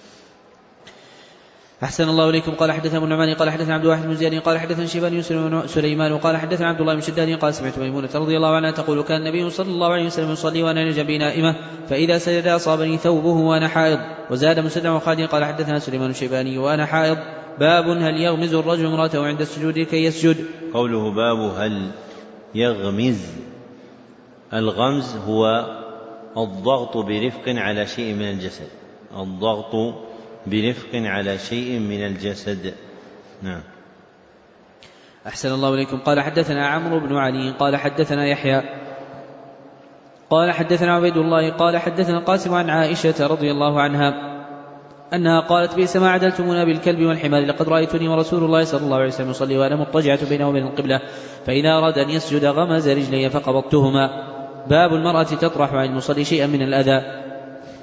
أحسن الله إليكم. قال حدثنا ابو النعمان قال حدثنا عبد الواحد بن زياد قال حدثنا شيباني سليمان وقال حدثنا عبد الله بن شداد قال سمعت ميمونة رضي الله عنها تقول كان النبي صلى الله عليه وسلم يصلي وانا جنبي نائمة فإذا سجد أصابني ثوبه وانا حائض. وزاد مسدد وخالد قال حدثنا سليمان الشيباني وانا حائض. باب هل يغمز الرجل امرأته عند السجود كي يسجد. قوله باب هل يغمز. الغمز هو الضغط برفق على شيء من الجسد الضغط برفق على شيء من الجسد. نعم. أحسن الله إليكم. قال حدثنا عمرو بن علي قال حدثنا يحيى قال حدثنا عبيد الله قال حدثنا القاسم عن عائشة رضي الله عنها أنها قالت بئس ما عدلتمونا بالكلب والحمار لقد رأيتني ورسول الله صلى الله عليه وسلم يصلي وأنا مضطجعة بينه وبين القبلة فإذا أراد أن يسجد غمز رجلي فقبضتهما. باب المرأة تطرح عن المصلي شيئا من الأذى.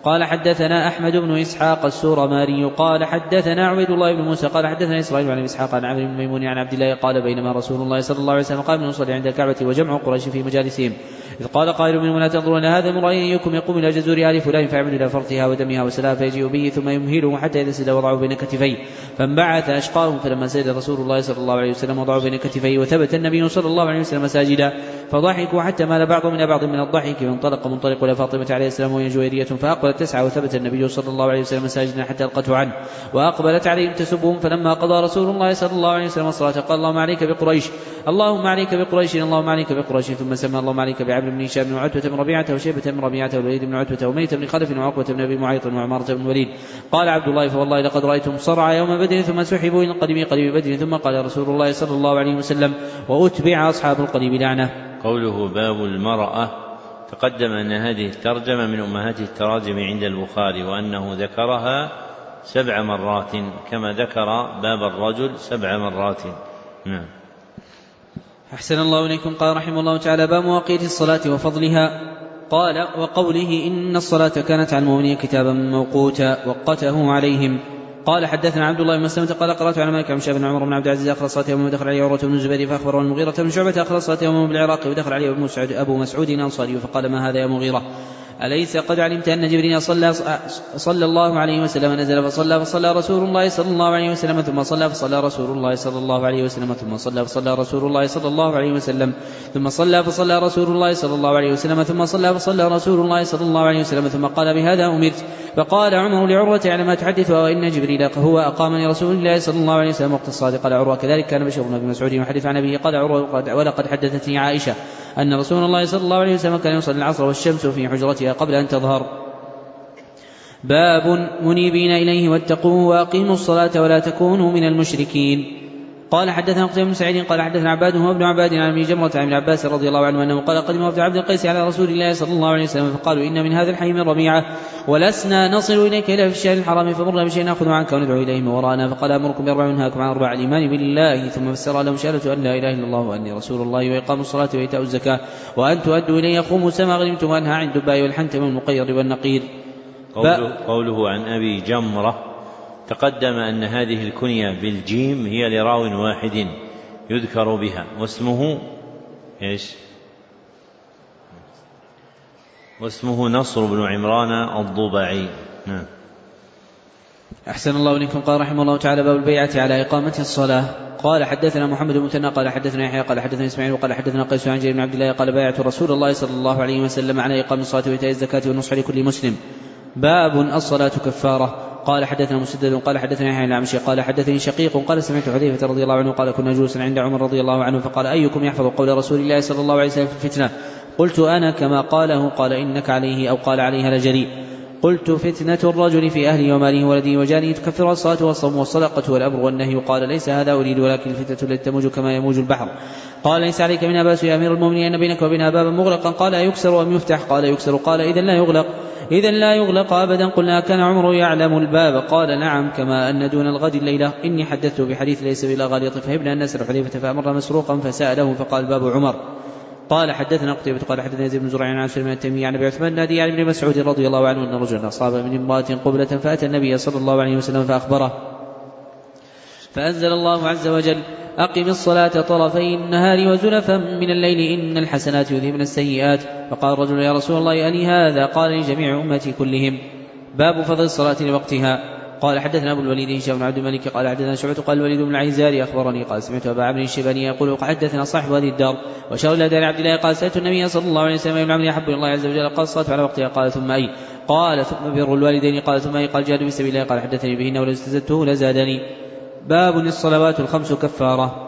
قال حدثنا أحمد بن إسحاق السورماري قال حدثنا عبيد الله بن موسى قال حدثنا إسرائيل عن إسحاق عن عمرو بن ميمون عن عبد الله قال بينما رسول الله صلى الله عليه وسلم قام يصلي عند الكعبة وجمع قريش في مجالسهم إذ قال قائل منهم لا تنظرون هذا من رأي أيكم يقوم إلى جزور آل فلان فيعمل إلى فرثها ودمها وسلها فيجيء به ثم يمهله حتى إذا سد وضعه بين كتفيه فانبعث أشقاهم فلما سجد رسول الله صلى الله عليه وسلم وضعه بين كتفيه وثبت النبي صلى الله عليه وسلم ساجدا فضحكوا حتى مال بعضهم إلى بعض من الضحك فانطلق منطلق إلى فاطمة عليه السلام وهي جويرية فأقبلت تسعى وثبت النبي صلى الله عليه وسلم ساجدا حتى ألقته عنه وأقبلت عليهم تسبهم فلما قضى رسول الله صلى الله عليه وسلم الصلاة قال اللهم عليك بقريش اللهم عليك بقريش اللهم عليك بقريش ثم سمى اللهم عليك بعمرو بن هشام وعتبة بن ربيعة وشيبة بن ربيعة والوليد بن عتبة وميت بن خلف وعقبة بن أبي معيط وعمارة بن الوليد. قال عبد الله فوالله لقد رأيتهم صرعى يوم بدر ثم سحبوا إلى القديم قديم بدر ثم قال رسول الله صلى الله عليه وسلم وأتبع أصحاب القديم لعنة. قوله باب المرأة تقدم أن هذه الترجمة من أمهات التراجم عند البخاري وأنه ذكرها سبع مرات كما ذكر باب الرجل سبع مرات. نعم. أحسن الله إليكم. قال رحمه الله تعالى باب مواقيت الصلاة وفضلها. قال وقوله إن الصلاة كانت على المؤمنين كتابا موقوتا وقته عليهم. قال حدثنا عبد الله بن مسلمة قال قرأت على مالك عن شاب بن عمر بن عبد العزيز أخر الصلاة يوم ودخل عليه عروة بن الزبير فأخبره المغيرة بن شعبة أخر الصلاة يوم بالعراق ودخل عليه أبو مسعود الأنصاري فقال ما هذا يا مغيرة أليس قد علمت أن جبريل صلى, صلى الله عليه وسلم نزل فصلى فصلى رسول الله صلى الله عليه وسلم ثم صلى فصلى رسول الله صلى الله عليه وسلم ثم صلى فصلى رسول الله صلى الله عليه وسلم ثم صلى فصلى رسول الله صلى الله عليه وسلم ثم صلى فصلى رسول الله صلى الله عليه وسلم ثم قال بهذا أمرت. فقال عمر لعروة على ما تحدث وإن جبريل هو أقام لرسول الله صلى الله عليه وسلم وقت الصلاة. قال عروة كذلك كان بشر بن مسعود يحدث عن أبيه. قال عروة ولقد حدثتني عائشة أن رسول الله صلى الله عليه وسلم كان يصلي العصر والشمس في حجرتها قبل أن تظهر. باب منيبين إليه واتقوه وأقيموا الصلاة ولا تكونوا من المشركين. قال حدثنا قتيبة بن سعيد قال حدثنا عباد هو ابن عباد عن ابن جمرة عن ابن عباس رضي الله عنه أنه قال قدم وفد عبد القيس على رسول الله صلى الله عليه وسلم فقالوا إن من هذا الحي من ربيعة ولسنا نصل إليك إلا في الشهر الحرام فمرنا بشيء نأخذ عنك وندعو إليه من وراءنا. فقال أمركم بأربع منهاكم عن أربع الإيمان بالله ثم فسر لهم شهادة أن لا إله إلا الله وأني رسول الله وإقام الصلاة وإيتاء الزكاة وأن تؤدوا إلي خمس ما غنمتم وأنهى عن الدباء والحنتم والمقير والنقير. قوله, قوله عن أبي جمرة تقدم أن هذه الكنية بالجيم هي لراو واحد يذكر بها واسمه إيش؟ واسمه نصر بن عمران الضبعي. نعم. أحسن الله إليكم. قال رحمه الله تعالى باب البيعة على إقامة الصلاة. قال حدثنا محمد بن مثنى قال حدثنا يحيى قال حدثنا إسماعيل وقال حدثنا قيس عن جرير بن عبد الله قال بايعت رسول الله صلى الله عليه وسلم على إقام الصلاة وإيتاء الزكاة والنصح لكل مسلم. باب الصلاة كفارة. قال حدثنا مسدد قال حدثنا يحيى الأعمشي قال حدثني شقيق قال سمعت حذيفة رضي الله عنه قال كنا جلوسا عند عمر رضي الله عنه فقال أيكم يحفظ قول رسول الله صلى الله عليه وسلم في الفتنة؟ قلت أنا كما قاله. قال إنك عليه أو قال عليها لجريء. قلت فتنة الرجل في أهله وماله وولده وجاره تكفر الصلاة والصوم والصدقة والأمر والنهي. قال ليس هذا أريد ولكن الفتنة التي تموج كما يموج البحر. قال ليس عليك منها بأس يا أمير المؤمنين أن بينك وبينها بابا مغلقا. قال يكسر أم يفتح؟ قال يكسر. قال إذن لا يغلق إذن لا يغلق أبدا. قلنا كان عمر يعلم الباب؟ قال نعم كما أن دون الغد الليلة إني حدثت بحديث ليس بلا غالط فهبنا أن نسأل حذيفة فأمر مسروقا فسأله فقال باب عمر. قال حدثنا قتيبة قال حدثنا يزيد بن زرع عن سليمان التيمي عن ابي عثمان النادي عن ابن مسعود رضي الله عنه ان رجلا اصاب من امرأة قبلة فاتى النبي صلى الله عليه وسلم فاخبره فانزل الله عز وجل اقم الصلاة طرفي النهار وزلفا من الليل ان الحسنات يذهبن السيئات. فقال الرجل يا رسول الله ألي هذا؟ قال لجميع امتي كلهم. باب فضل الصلاة لوقتها. قال حدثنا ابو الوليد هشام بن عبد الملك قال حدثنا شعبة قال الوليد بن العيزاري اخبرني قال سمعت ابا عمرو الشيباني يقول حدثنا صاحب هذه الدار وشار الى دار عبد الله قال سألت النبي صلى الله عليه وسلم اي العمل احب الى الله عز وجل؟ قال الصلاة على وقتها. قال ثم اي؟ قال ثم بر الوالدين. قال ثم اي؟ قال جهاد في سبيل الله. قال حدثني بهن ولو استزدته لزادني. باب الصلوات الخمس كفارة.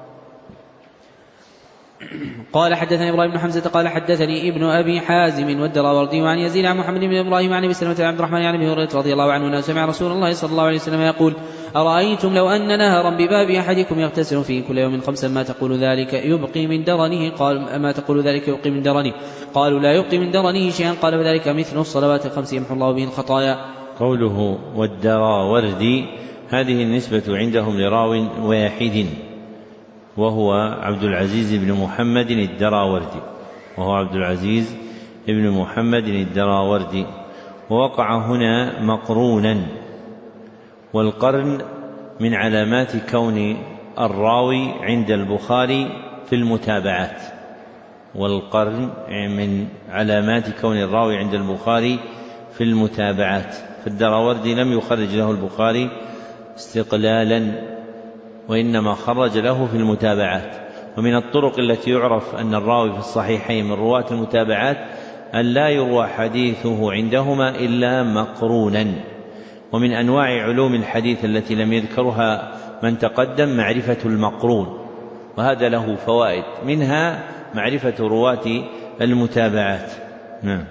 قال حدثني ابراهيم بن حمزة قال حدثني ابن ابي حازم والدراوردي عن يزيد عن محمد بن ابراهيم عن ابي سلمة عن عبد الرحمن عن ابي هريرة رضي الله عنه انه سمع رسول الله صلى الله عليه وسلم يقول ارايتم لو ان نهرا بباب احدكم يغتسل فيه كل يوم خمسا ما تقول ذلك يبقي من درنه؟ قال ما تقول ذلك يبقي من درنه؟ قالوا لا يبقي من درنه شيئا. قال وذلك مثل الصلوات الخمس يمحو الله به الخطايا. قوله والدراوردي هذه النسبة عندهم لراو واحد وهو عبد العزيز بن محمد الدراوردي وهو عبد العزيز بن محمد الدراوردي ووقع هنا مقرونا. والقرن من علامات كون الراوي عند البخاري في المتابعات والقرن من علامات كون الراوي عند البخاري في المتابعات. فالدراوردي لم يخرج له البخاري استقلالا، وإنما خرج له في المتابعات. ومن الطرق التي يعرف أن الراوي في الصحيحين من رواة المتابعات أن لا يروى حديثه عندهما إلا مقرونا. ومن أنواع علوم الحديث التي لم يذكرها من تقدم معرفة المقرون، وهذا له فوائد، منها معرفة رواة المتابعات. نعم.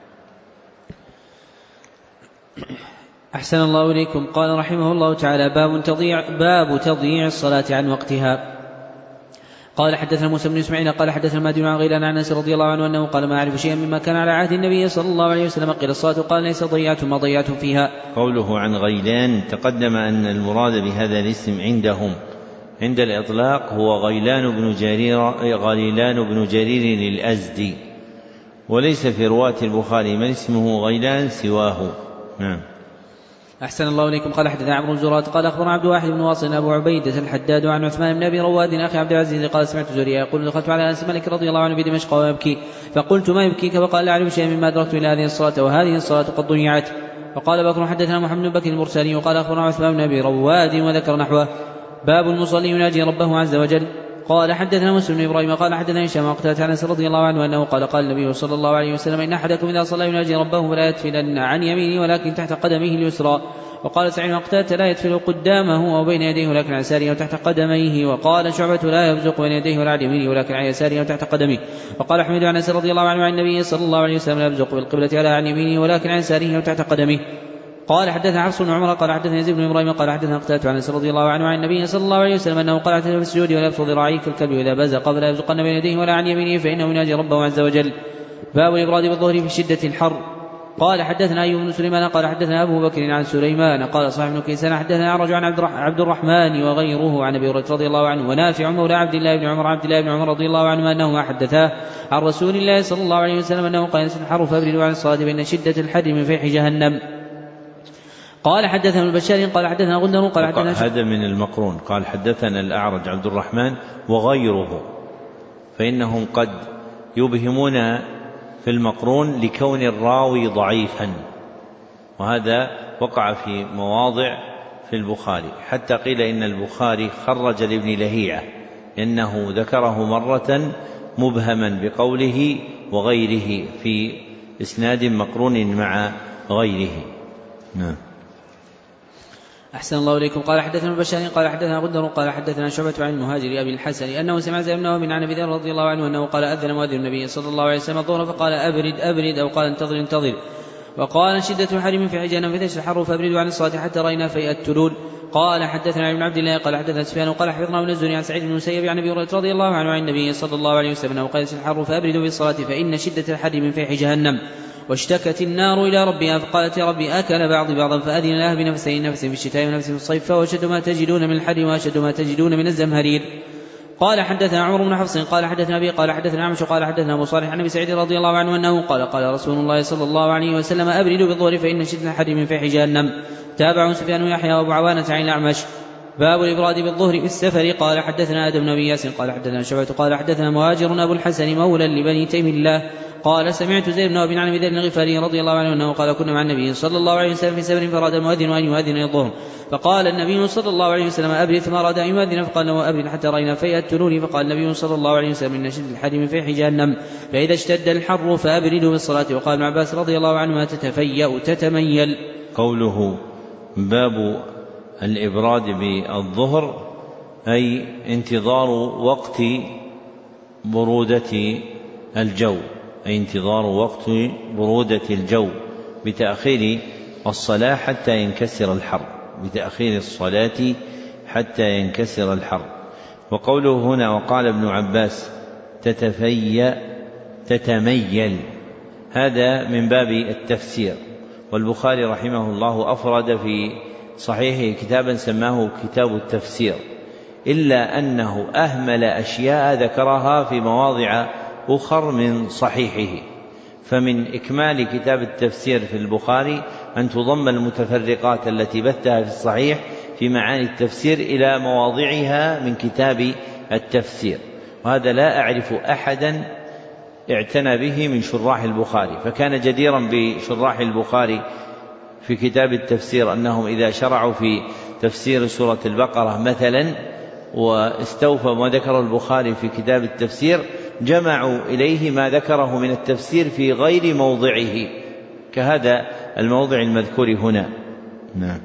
أحسن الله إليكم. قال رحمه الله تعالى: باب تضيع, باب تضييع الصلاة عن وقتها. قال حدثنا موسى بن إسماعيل قال حدثنا مهدي عن غيلان عن أنس رضي الله عنه أنه قال: ما أعرف شيئا مما كان على عهد النبي صلى الله عليه وسلم قيل الصلاة قال: ليس ضيعتم ما ضيعتم فيها. قوله عن غيلان تقدم أن المراد بهذا الاسم عندهم عند الإطلاق هو غيلان بن جرير غيلان بن جرير الأزدي، وليس في رواة البخاري من اسمه غيلان سواه. نعم. أحسن الله إليكم. قال حدثنا عمرو بن زرارة قال أخبرنا عبد الواحد بن واصل أبو عبيدة الحداد عن عثمان بن أبي رواد أخي عبد العزيز قال: سمعت زريا يقول: دخلت على أنس مالك رضي الله عنه بدمشق ويبكي، فقلت: ما يبكيك؟ فقال: لا أعلم شيئا مما أدركت إلى هذه الصلاة وهذه الصلاة قد ضيعت. فقال بكر: حدثنا محمد بن بكر المرسلي وقال أخبرنا عثمان بن أبي رواد وذكر نحوه. باب المصلي يناجي ربه عز وجل. قال حدثنا مسلم بن إبراهيم قال حدثنا هشام وقتادة عن أنس رضي الله عنه أنه قال: قال النبي صلى الله عليه وسلم: إن أحدكم إذا صلى يناجي ربه فلا يتفلن عن يمينه ولكن تحت قدمه اليسرى. وقال سعيد وقتادة: لا يتفل قدامه أو بين يديه ولكن عن يساره وتحت قدميه. وقال شعبة: لا يبزق بين يديه ولا عن يمينه ولكن عن يساره وتحت قدمه. وقال أحمد عن أنس رضي الله عنه عن النبي صلى الله عليه وسلم: لا يبزق بالقبلة ولا عن يمينه ولكن عن يساره وتحت قدمه. قال حدثنا حفص بن عمر قال حدثنا يزيد بن إبراهيم قال حدثنا قتادة عن أنس رضي الله عنه عن النبي صلى الله عليه وسلم أنه قال: اعتدل في السجود ولا يبسط ذراعيه كالكلب إذا بزق فلا يبزقن بين يديه ولا عن يمينه فإنه يناجي ربه عز وجل. باب الإبراد بالظهر في شدة الحر. قال حدثنا أيوب بن سليمان قال حدثنا أبو بكر عن سليمان قال صاحب بن كيسان حدثنا أعرج عن عبد الرحمن وغيره عن أبي هريرة رضي الله عنه ونافع مولى عبد الله بن عمر عبد الله بن عمر رضي الله عنهما أنهما حدثاه عن رسول الله صلى الله عليه وسلم أنه قال: ينزل الحر فابردوا عن الصلاة فإن شدة الحر من فيح جهنم. قال حدثنا البشار قال حدثنا غندر قال حدثنا هذا من المقرون. قال حدثنا الأعرج عبد الرحمن وغيره، فإنهم قد يبهمون في المقرون لكون الراوي ضعيفا، وهذا وقع في مواضع في البخاري، حتى قيل إن البخاري خرج لابن لهيعة لأنه ذكره مرة مبهما بقوله وغيره في إسناد مقرون مع غيره. نعم. أحسن الله إليكم. قال حدثنا البشاري قال حدثنا غندر قال حدثنا شعبة عن المهاجر أبي الحسن أنه سمع زيد بن وهب عن أبي ذر رضي الله عنه أنه قال: أذن مؤذن النبي صلى الله عليه وسلم الظهر فقال: أبرد أبرد، أو قال: انتظر انتظر. وقال: شدة الحر من فيح جهنم فتش الحر فابردوا عن الصلاة حتى رأينا فيء التلول. قال حدثنا ابن عبد الله قال حدثنا سفيان قال حفظنا من الزهري عن سعيد بن المسيب عن أبي هريرة رضي الله عنه عن النبي صلى الله عليه وسلم وقال: الحر فابردوا بالصلاة فإن شدة الحر من فيح جهنم. واشتكت النار إلى ربها فقالت: يا ربي أكل بعض بعضا فأذن لها بنفسين، نفس في الشتاء ونفس في الصيف، فوشد ما تجدون من الحر وأشد ما تجدون من الزمهرير. قال حدثنا عمر بن حفص قال حدثنا أبي قال حدثنا عمش قال حدثنا أبو صالح عن أبي سعيد رضي الله عنه أنه قال: قال رسول الله صلى الله عليه وسلم: أبردوا بالظهر فإن شدة الحر من فيح جهنم. تابع سفيان ويحيى وأبو عوانة عن الأعمش. باب الإبراد بالظهر في السفر. قال حدثنا آدم بن أبي ياسين قال حدثنا شعبة قال حدثنا مهاجر أبو الحسن مولى لبني تيم الله قال: سمعت زيد بن وهب عن أبي ذر الغفاري رضي الله عنه أنه قال: كنا مع النبي صلى الله عليه وسلم في سفر فراد المؤذن أن يؤذن الظهر، فقال النبي صلى الله عليه وسلم: أبرد، ثم أراد أن يؤذن فقال له: أبرد حتى رأينا فيء التلول، فقال النبي صلى الله عليه وسلم: إن شدة الحر من فيح جهنم، فإذا اشتد الحر فأبردوا بالصلاة. وقال ابن عباس رضي الله عنهما: تتفيأ تتميل. قوله باب الإبراد بالظهر أي انتظار وقت برودة الجو، أي انتظار وقت برودة الجو بتأخير الصلاة حتى ينكسر الحر، بتأخير الصلاة حتى ينكسر الحر. وقوله هنا وقال ابن عباس: تتفيأ تتميل، هذا من باب التفسير. والبخاري رحمه الله أفرد في صحيحه كتابا سماه كتاب التفسير، إلا أنه أهمل أشياء ذكرها في مواضع أخر من صحيحه، فمن إكمال كتاب التفسير في البخاري أن تضم المتفرقات التي بثها في الصحيح في معاني التفسير إلى مواضعها من كتاب التفسير، وهذا لا أعرف أحدا اعتنى به من شراح البخاري، فكان جديرا بشراح البخاري في كتاب التفسير أنهم إذا شرعوا في تفسير سورة البقرة مثلا واستوفوا ما ذكر البخاري في كتاب التفسير جمعوا إليه ما ذكره من التفسير في غير موضعه كهذا الموضع المذكور هنا. نعم.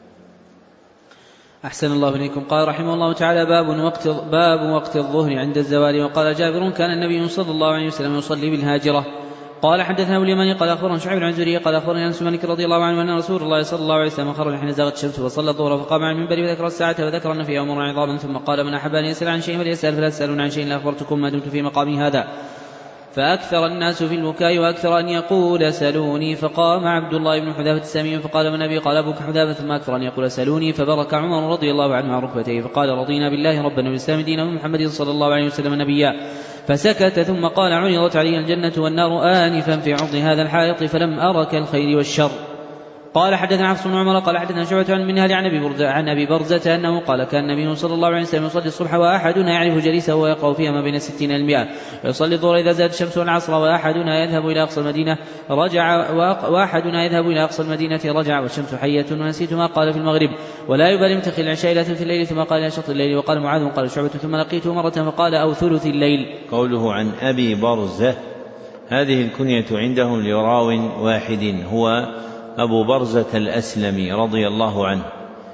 أحسن الله إليكم. قال رحمه الله تعالى: باب وقت باب وقت الظهر عند الزوال. وقال جابر: كان النبي صلى الله عليه وسلم يصلي بالهاجرة. قال حدثنا أبو اليماني قال أخبرنا شعيب عن زهري قال أخبرنا أنس بن مالك رضي الله عنه أن رسول الله صلى الله عليه وسلم خرج حين زاغت الشمس وصلى الظهر فقام على المنبر وذكر الساعة وذكر أن فيها أمور عظاما، ثم قال: من أحب أن يسأل عن شيء فليسأل، فلا تسألون عن شيء لا أخبرتكم ما دمت في مقامي هذا. فأكثر الناس في البكاء وأكثر أن يقول: سلوني. فقام عبد الله بن حذافة السامي فقال: من أبي؟ قال: أبوك حذافة. ثم أكثر أن يقول: سلوني. فبرك عمر رضي الله عنه عن ركبتيه فقال: رضينا بالله ربا وبالإسلام دينا ومحمد صلى الله عليه وسلم نبيا. فسكت ثم قال: عرضت علي الجنة والنار آنفا في عرض هذا الحائط فلم أرك الخير والشر. قال حدثنا حفص بن عمر قال حدثنا شعبة عن منهل عن أبي برزة عن أبي برزة أنه قال: كان النبي صلى الله عليه وسلم يصلي الصبح وأحدنا يعرف جليسه ويقرأ فيها ما بين الستين إلى المئة، ويصلي الظهر إذا زادت الشمس والعصر، وأحدنا يذهب إلى أقصى المدينة رجع وأحدنا يذهب إلى أقصى المدينة رجع والشمس حية، ونسيت ما قال في المغرب ولا يبالي متخذ العشاء إلى ثلث الليل، ثم قال إلى شطر الليل. وقال معاذ قال شعبة: ثم لقيته مرة فقال: أو ثلث الليل. قوله عن أبي برزة هذه الكنية عندهم لراو واحد هو أبو برزة الأسلمي رضي الله عنه،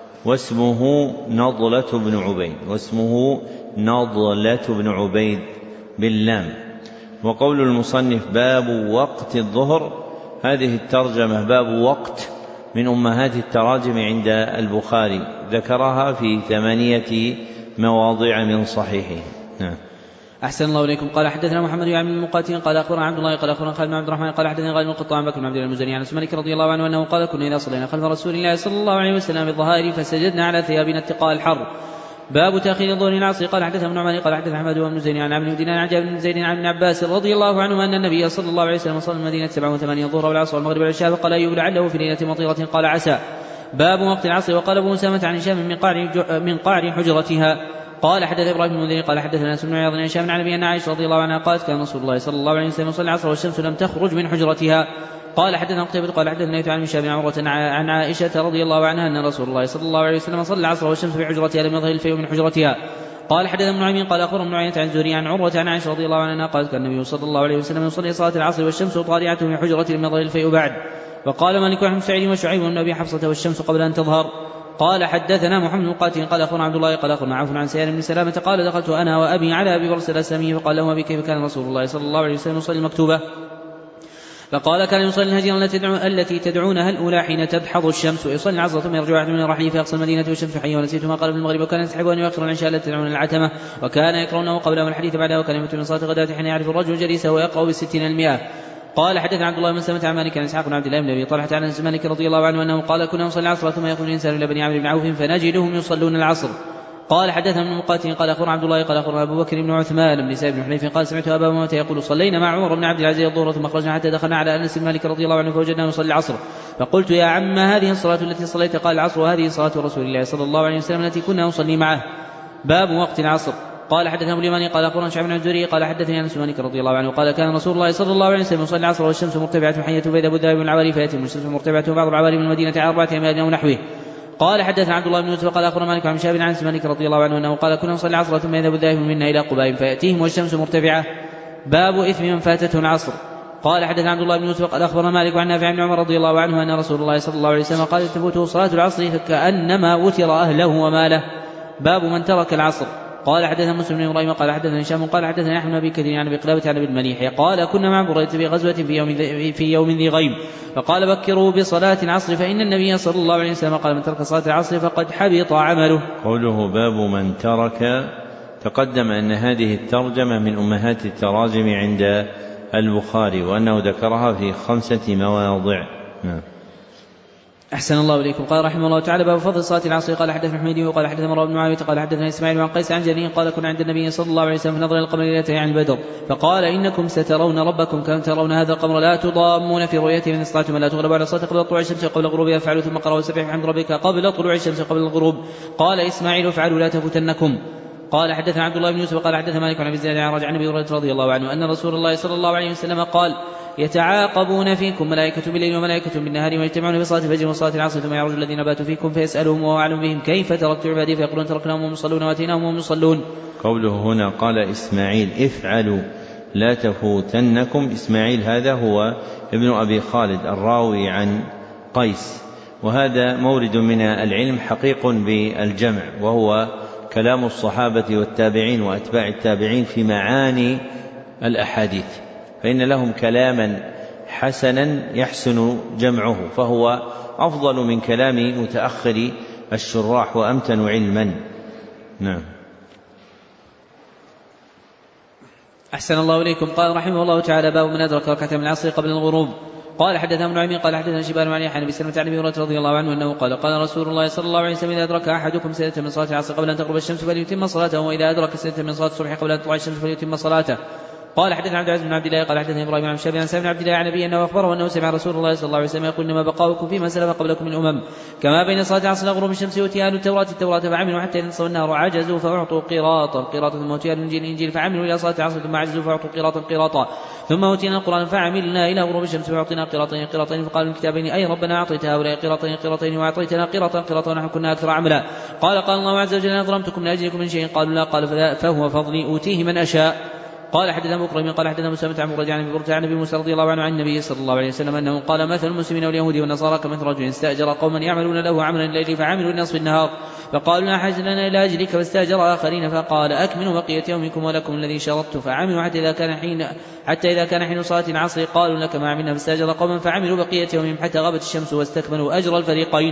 واسمه نضلة بن عبيد واسمه نضلة بن عبيد باللام. وقول المصنف باب وقت الظهر، هذه الترجمة باب وقت من أمهات التراجم عند البخاري، ذكرها في ثمانية مواضع من صحيحه. نعم. أحسن الله إليكم. قال حدثنا محمد بن المقاتل قال أخبرنا عبد الله قال أخبرنا خالد بن عبد الرحمن قال حدثنا غالب القطان بكر بن عبد الله المزني عن مالك رضي الله عنه أنه قال: كنا إذا صلينا خلف رسول الله صلى الله عليه وسلم بالظهائر فسجدنا على ثيابنا اتقاء الحر. باب تأخير الظهر العصر. قال حدثنا ابن عمر قال حدثنا أحمد بن زيد عن عبد الدين عن جابر بن زيد عن ابن عباس رضي الله عنه أن النبي صلى الله عليه وسلم صلى المدينة سبعة وثمانين الظهر والعصر والمغرب والعشاء، فقال أيوب: لعله في ليلة مطيرة. قال: عسى. باب وقت العصر. وقال أبو أسامة عن هشام من قعر من قعر حجرتها. قال حدث إبراهيم بن منذر قال حدثنا أنس بن عياض عن هشام عن أبي أن عائشة رضي الله عنها قالت: كان رسول الله صلى الله عليه وسلم يصلي العصر والشمس لم تخرج من حجرتها. قال حدثنا قتيبة قال حدثنا عن هشام بن عروة عن عائشة رضي الله عنها أن رسول الله صلى الله عليه وسلم صلى العصر والشمس في حجرتها لم يظهر الفيء من حجرتها. قال حدثنا ابن نعيم قال أخبرنا ابن عيينة عن زهري عن عروة عن عائشة رضي الله عنها قالت: كان النبي صلى الله عليه وسلم يصلي صلاة العصر والشمس طالعة في حجرة لم يظهر الفيء بعد. وقال مالك عن سعيد وشعيب بن أبي حفصة: والشمس قبل أن تظهر. قال حدثنا محمد بن قاتل قال أخبرنا عبد الله قال أخبرنا عوف عن سيار بن سلامة قال: دخلت أنا وأبي على أبي برزة الأسلمي فقال له: أبي كيف كان رسول الله صلى الله عليه وسلم يصلي المكتوبة؟ فقال: كان يصلي الهجرة التي تدعونها الأولى حين تدحض الشمس، ويصلي العصر ثم يرجع واحد من رحله في أقصى المدينة والشمس حية، ونسيت ما قال في المغرب. وكان يستحب أن يؤخر العشاء التي تدعون العتمة، وكان يكرهونه قبله والحديث بعدها، وكان يمت من صلاة الغداة حين يعرف الرجل جليسه ويقرأ بالستين المئة. قال حدثنا عبد الله بن سلمة عن مالك عن اسحاق بن عبد الله بن ابي طلحة عن انس مالك رضي الله عنه انه قال: كنا نصلي العصر ثم يخرج الانسان الى بني عمرو بن عوف فنجدهم يصلون العصر. قال حدثنا ابن مقاتل قال اخبرنا عبد الله قال اخبرنا ابو بكر بن عثمان بن سعيد بن حنيف قال: سمعت ابا امامه يقول: صلينا مع عمر بن عبد العزيز الظهر ثم خرجنا حتى دخلنا على انس مالك رضي الله عنه فوجدناه يصلي العصر، فقلت: يا عم هذه الصلاه التي صليت؟ قال: العصر وهذه صلاه رسول الله صلى الله عليه وسلم التي كنا نصلي معه. باب وقت العصر. قال حدثنا ابو اليماني قال اخبرنا شعيب بن الزهري قال حدثني انس مالك رضي الله عنه قال: كان رسول الله صلى الله عليه وسلم يصلي العصر والشمس مرتفعه حيه، فاذا بدا من العوالي فياتي الشمس مرتفعه بعض العوالي من المدينه على اربعه اميال او نحوه. قال حدثنا عبد الله بن يوسف قال اخبرنا مالك عن شهاب عن انس مالك رضي الله عنه انه قال: كنا نصلي العصر ثم يذهب الذاهب منا الى قباء فياتيهم والشمس مرتفعه. باب اثم من فاتته العصر. قال حدثنا عبد الله بن يوسف قال اخبرنا مالك عن نافع بن عمر رضي الله عنه ان رسول الله صلى الله عليه وسلم قال: تفوته صلاه العصر فكانما وتر اهله وماله. باب من ترك العصر. قال حدثنا مسلم بن ابراهيم قال حدثنا هشام قال حدثنا احمد بن ابي كثير عن ابي قلابه عن ابي المليح قال: كنا مع بريده في غزوه في يوم في يوم ذي غيم، فقال: بكروا بصلاه العصر فان النبي صلى الله عليه وسلم قال: من ترك صلاه العصر فقد حبط عمله. قوله باب من ترك، تقدم ان هذه الترجمه من امهات التراجم عند البخاري، وانه ذكرها في خمسه مواضع. نعم. أحسن الله إليكم. قال رحمه الله تعالى: باب فضل صلاة العصر. قال حدثنا حميدي وقال حدثنا مروان بن معاوية قال حدثنا إسماعيل عن قيس عن جرير قال: كنا عند النبي صلى الله عليه وسلم فنظر إلى القمر ليلتين عن البدر فقال: إنكم سترون ربكم كما ترون هذا القمر لا تضامون في رؤيته من استطعتم لا تغلبوا على الصلاة قبل طلوع الشمس قبل غروبها افعلوا ثم قرأوا سبح بحمد ربك قبل طلوع الشمس قبل الغروب. قال إسماعيل: افعلوا لا تفوتنكم. قال حدثنا عبد الله بن يوسف قال حدثنا مالك عن ابي الزناد عن رجع النبي رضي الله عنه ان رسول الله صلى الله عليه وسلم قال: يتعاقبون فيكم ملائكة بالليل وملائكة بالنهار ويجتمعون في صلاة الفجر وصلاة العصر ثم يعرج الذين باتوا فيكم فيسألهم وهو أعلم بهم كيف تركت عبادي فيقولون تركناهم وهم يصلون واتيناهم وهم يصلون. قوله هنا قال إسماعيل: افعلوا لا تفوتنكم. إسماعيل هذا هو ابن أبي خالد الراوي عن قيس، وهذا مورد من العلم حقيق بالجمع، وهو كلام الصحابة والتابعين وأتباع التابعين في معاني الأحاديث، فإن لهم كلاما حسنا يحسن جمعه، فهو أفضل من كلام متأخر الشراح وأمتن علما. نعم. أحسن الله إليكم. قال رحمه الله تعالى: باب من أدرك ركعة من العصر قبل الغروب. قال حدثنا ابن نعيم قال حدثنا شيبان عن يحيى بن سلمة عن ابي هريرة رضي الله عنه انه قال: قال رسول الله صلى الله عليه وسلم: اذا ادرك احدكم سنة من صلاة العصر قبل ان تغرب الشمس فليتم صلاته، واذا ادرك سنة من صلاة الصبح قبل ان تطلع الشمس فليتم صلاته. قال حدثنا عبد العزيز بن عبد الله قال حدثنا ابراهيم عن شاب عن سالم بن عبد الله عن ابي انه اخبره انه سمع رسول الله صلى الله عليه وسلم يقول: انما بقاؤكم فيما سلف قبلكم من الامم كما بين صلاه العصر وغروب الشمس يؤتي اهل التوراه التوراه فعملوا حتى اذا انصوا النار عجزوا فاعطوا قراطا قراطا ثم اوتي اهل الانجيل الانجيل فعملوا الى صلاه العصر ثم عجزوا فاعطوا قراطا قراطا ثم اوتينا القران فعملنا الى غروب الشمس فاعطينا قراطين قراطين فقالوا الكتابين: اي ربنا اعطيت هؤلاء قراطين قراطين واعطيتنا قراطا قراطا ونحن كنا اكثر عملا. قال: قال الله عز وجل: ظلمتكم لاجلكم من شيء؟ قالوا: لا. قال: فهو فضلي اوتيه من اشاء. قال حدثنا ابو بكر قال حدثنا مسلمة عن مراد عن ابي برده عن ابي موسى رضي الله عنه عن النبي صلى الله عليه وسلم انه قال: مثل المسلمين واليهود والنصارى كمثل رجل استاجر قوما يعملون له عملا الليل فعملوا لنصف النهار فقالوا: لا حاجه لنا الى اجلك، فاستاجر اخرين فقال: اكملوا بقيه يومكم ولكم الذي شرطت، فعملوا حتى اذا كان حين حتى اذا كان حين صلاه العصر قالوا: لك ما عملنا، فاستاجر قوما فعملوا بقيه يومهم حتى غابت الشمس واستكملوا اجر الفريقين.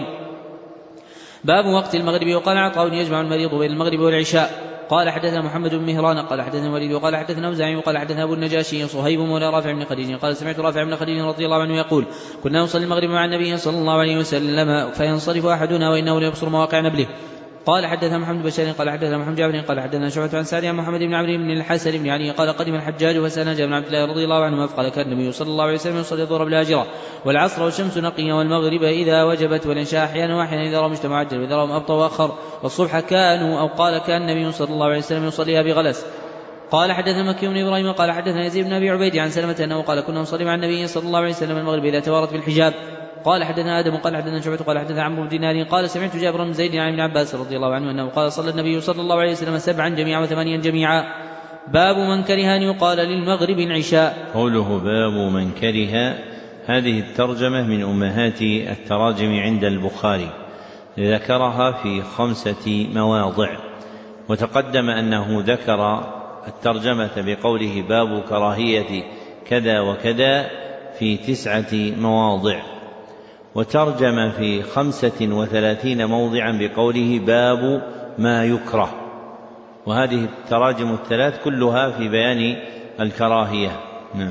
باب وقت المغرب. وقال عطاء: يجمع المريض بين المغرب والعشاء. قال حدثنا محمد بن مهران قال حدثنا الوليد وقال حدثنا أوزاعي وقال حدثنا أبو النجاشي صهيب مولى رافع بن خديج قال: سمعت رافع بن خديج رضي الله عنه يقول: كنا نصلي المغرب مع النبي صلى الله عليه وسلم فينصرف أحدنا وإنه ليبصر مواقع نبله. قال حدثنا محمد بن بشار قال حدثنا محمد جابر قال حدثنا شعبة عن سعد عن محمد بن عمرو بن الحسن بن علي قال: قدم الحجاج وسألنا جابر بن عبد الله رضي الله عنه فقال: كان النبي صلى الله عليه وسلم يصلي الظهر بالهاجرة والعصر والشمس نقية والمغرب إذا وجبت والعشاء أحيانا واحيانا إذا رأوا مجتمع عجل وإذا رأوا أبطأ وأخر والصبح كانوا أو قال كان النبي صلى الله عليه وسلم يصليها بغلس. قال حدثنا مكي بن إبراهيم قال حدثنا يزيد بن أبي عبيد عن سلمة أنه قال: كنا نصلي مع النبي صلى الله عليه وسلم المغرب إذا توارت بالحجاب. قال حدثنا آدم قال حدثنا شعبة قال حدثنا عمرو بن دينار قال: سمعت جابر بن زيد عن ابن عباس رضي الله عنه أنه قال: صلى النبي صلى الله عليه وسلم سبعا جميعا وثمانيا جميعا. باب من كره أن يقال للمغرب العشاء. قوله باب من كره، هذه الترجمة من أمهات التراجم عند البخاري، ذكرها في خمسة مواضع، وتقدم أنه ذكر الترجمة بقوله باب كراهية كذا وكذا في تسعة مواضع، وترجم في خمسة وثلاثين موضعا بقوله باب ما يكره، وهذه التراجم الثلاث كلها في بيان الكراهية. نعم.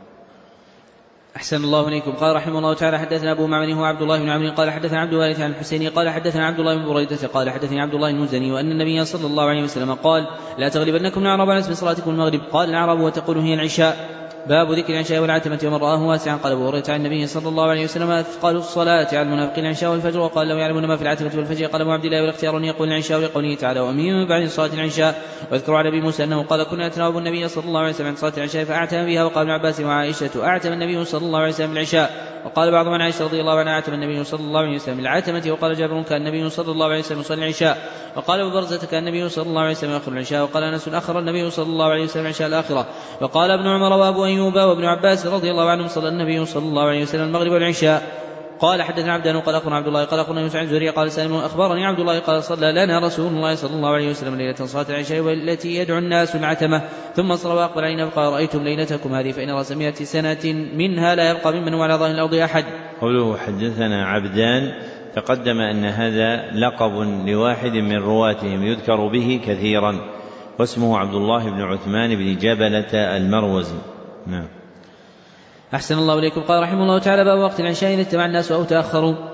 أحسن الله إليكم. قال رحمه الله تعالى: حدثنا أبو معمر هو عبد الله بن عمرو قال حدثنا عبد الوارث عن الحسيني قال حدثنا عبد الله بن بريدة قال حدثني عبد الله المزني وأن النبي صلى الله عليه وسلم قال: لا تغلبنكم الأعراب على اسم صلاتكم المغرب. قال الأعراب: وتقول هي العشاء. باب ذكر العشاء والعتمة ومن رآه واسعا. قال أبو هريرة عن النبي صلى الله عليه وسلم: أثقل الصلاة على المنافقين العشاء والفجر. وقال: لو يعلمون ما في العتمة والفجر. قال أبو عبد الله: والاختيار أن يقول العشاء لقوله تعالى: ومن بعد صلاة العشاء. واذكروا على أبي موسى أنه قال: كنا نتناوب النبي صلى الله عليه وسلم عن صلاة العشاء فأعتم بها. وقال ابن عباس وعائشة: أعتم النبي صلى الله عليه وسلم العشاء. وقال بعضهم عن عائشة رضي الله عنها: أعتم النبي صلى الله عليه وسلم العتمة. وقال جابر: كان النبي صلى الله عليه وسلم يصلي العشاء. وقال أبو برزة: كان النبي صلى الله عليه وسلم يأخر العشاء. وقال أنس: أخر النبي صلى الله عليه وسلم العشاء الآخرة. وقال ابن عمر وأبو أيوب وابن عباس رضي الله عنهم: صلى النبي صلى الله عليه وسلم المغرب والعشاء. قال حدثنا عبدان قال أخبرنا عبد الله قال أخبرنا يوسف عن زهري قال سالم أخبرني عبد الله قال: صلى لنا رسول الله صلى الله عليه وسلم ليلة صلاة العشاء والتي يدعو الناس العتمة، ثم صلى وأقبل علينا فقال: رأيتم ليلتكم هذه فإن رأس مئة سنة منها لا يبقى ممن هو على ظاهر الأرض أحد. قوله حدثنا عبدان، تقدم أن هذا لقب لواحد من رواتهم يذكر به كثيرا، واسمه عبد الله بن عثمان بن جبلة المروزي. نعم. أحسن الله إليكم. قال رحمه الله تعالى: باب وقت العشاء إذا اجتمع الناس أو تأخروا.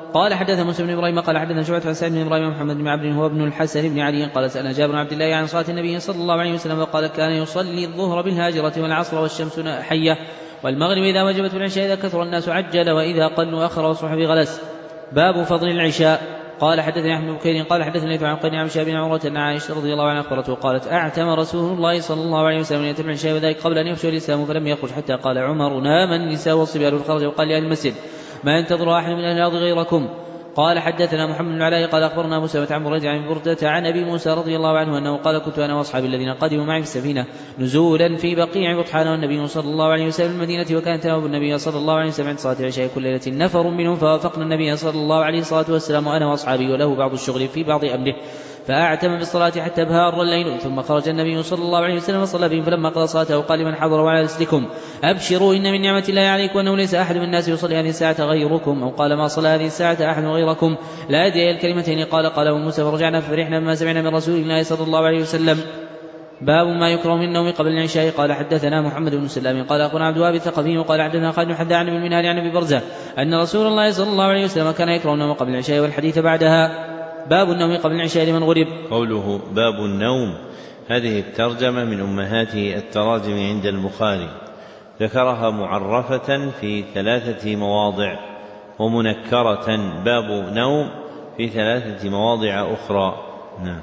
قال حدثنا موسى بن إبراهيم قال حدثنا شعبة عن سعيد بن إبراهيم محمد بن عبد هو ابن الحسن بن علي قال سألنا جابر بن عبد الله عن صلاة النبي صلى الله عليه وسلم وقال كان يصلي الظهر بالهاجرة والعصر والشمس حية والمغرب إذا وجبت والعشاء إذا كثر الناس عجل وإذا قلوا أخر والصبح بغلس. باب فضل العشاء. قال حدثني أحمد بن بكير قال حدثني عن قيس عن شاب بن عمرة أن عائشة رضي الله عنها أخبرته قالت أعتم رسول الله صلى الله عليه وسلم يتبع العشاء وذلك قبل أن يفشل الإسلام فلم يخرج حتى قال عمر نام النساء والصبيان فخرج وقال لأهل المسجد ما ينتظر أحد من أهل الأرض غيركم. قال حدثنا محمد بن العلاء قال أخبرنا موسى بن عمرو عن بردة عن أبي موسى رضي الله عنه أنه قال كنت أنا وأصحابي الذين قدموا معي في السفينة نزولا في بقيع بطحان والنبي صلى الله عليه وسلم المدينة وكانت تناوب النبي صلى الله عليه وسلم عند صلاة العشاء كل ليلة نفر منهم فوافقنا النبي صلى الله عليه وسلم وأنا وأصحابي وله بعض الشغل في بعض أمره فأعتم بالصلاة حتى بهار الليل ثم خرج النبي صلى الله عليه وسلم وصلى بهم فلما قضى صلاته قال لمن حضر على رسلكم أبشروا إن من نعمة الله عليكم وأنه ليس أحد من الناس يصلي هذه الساعة غيركم أو قال ما صلى هذه الساعة أحد غيركم لا أدري الكلمتين قال قال موسى فرجعنا فرحنا بما سمعنا من رسول الله صلى الله عليه وسلم. باب ما يكره من النوم قبل العشاء. قال حدثنا محمد بن سلام قال أخبرنا عبد الوهاب الثقفي وقال حدثنا خالد بن حذاء عن ابن المنهال عن أبي برزة أن رسول الله صلى الله عليه وسلم كان يكره النوم قبل العشاء والحديث بعدها. باب النوم قبل العشاء لمن غرب. قوله باب النوم هذه الترجمة من أمهات التراجم عند البخاري ذكرها معرفة في ثلاثة مواضع ومنكرة باب نوم في ثلاثة مواضع أخرى. نعم.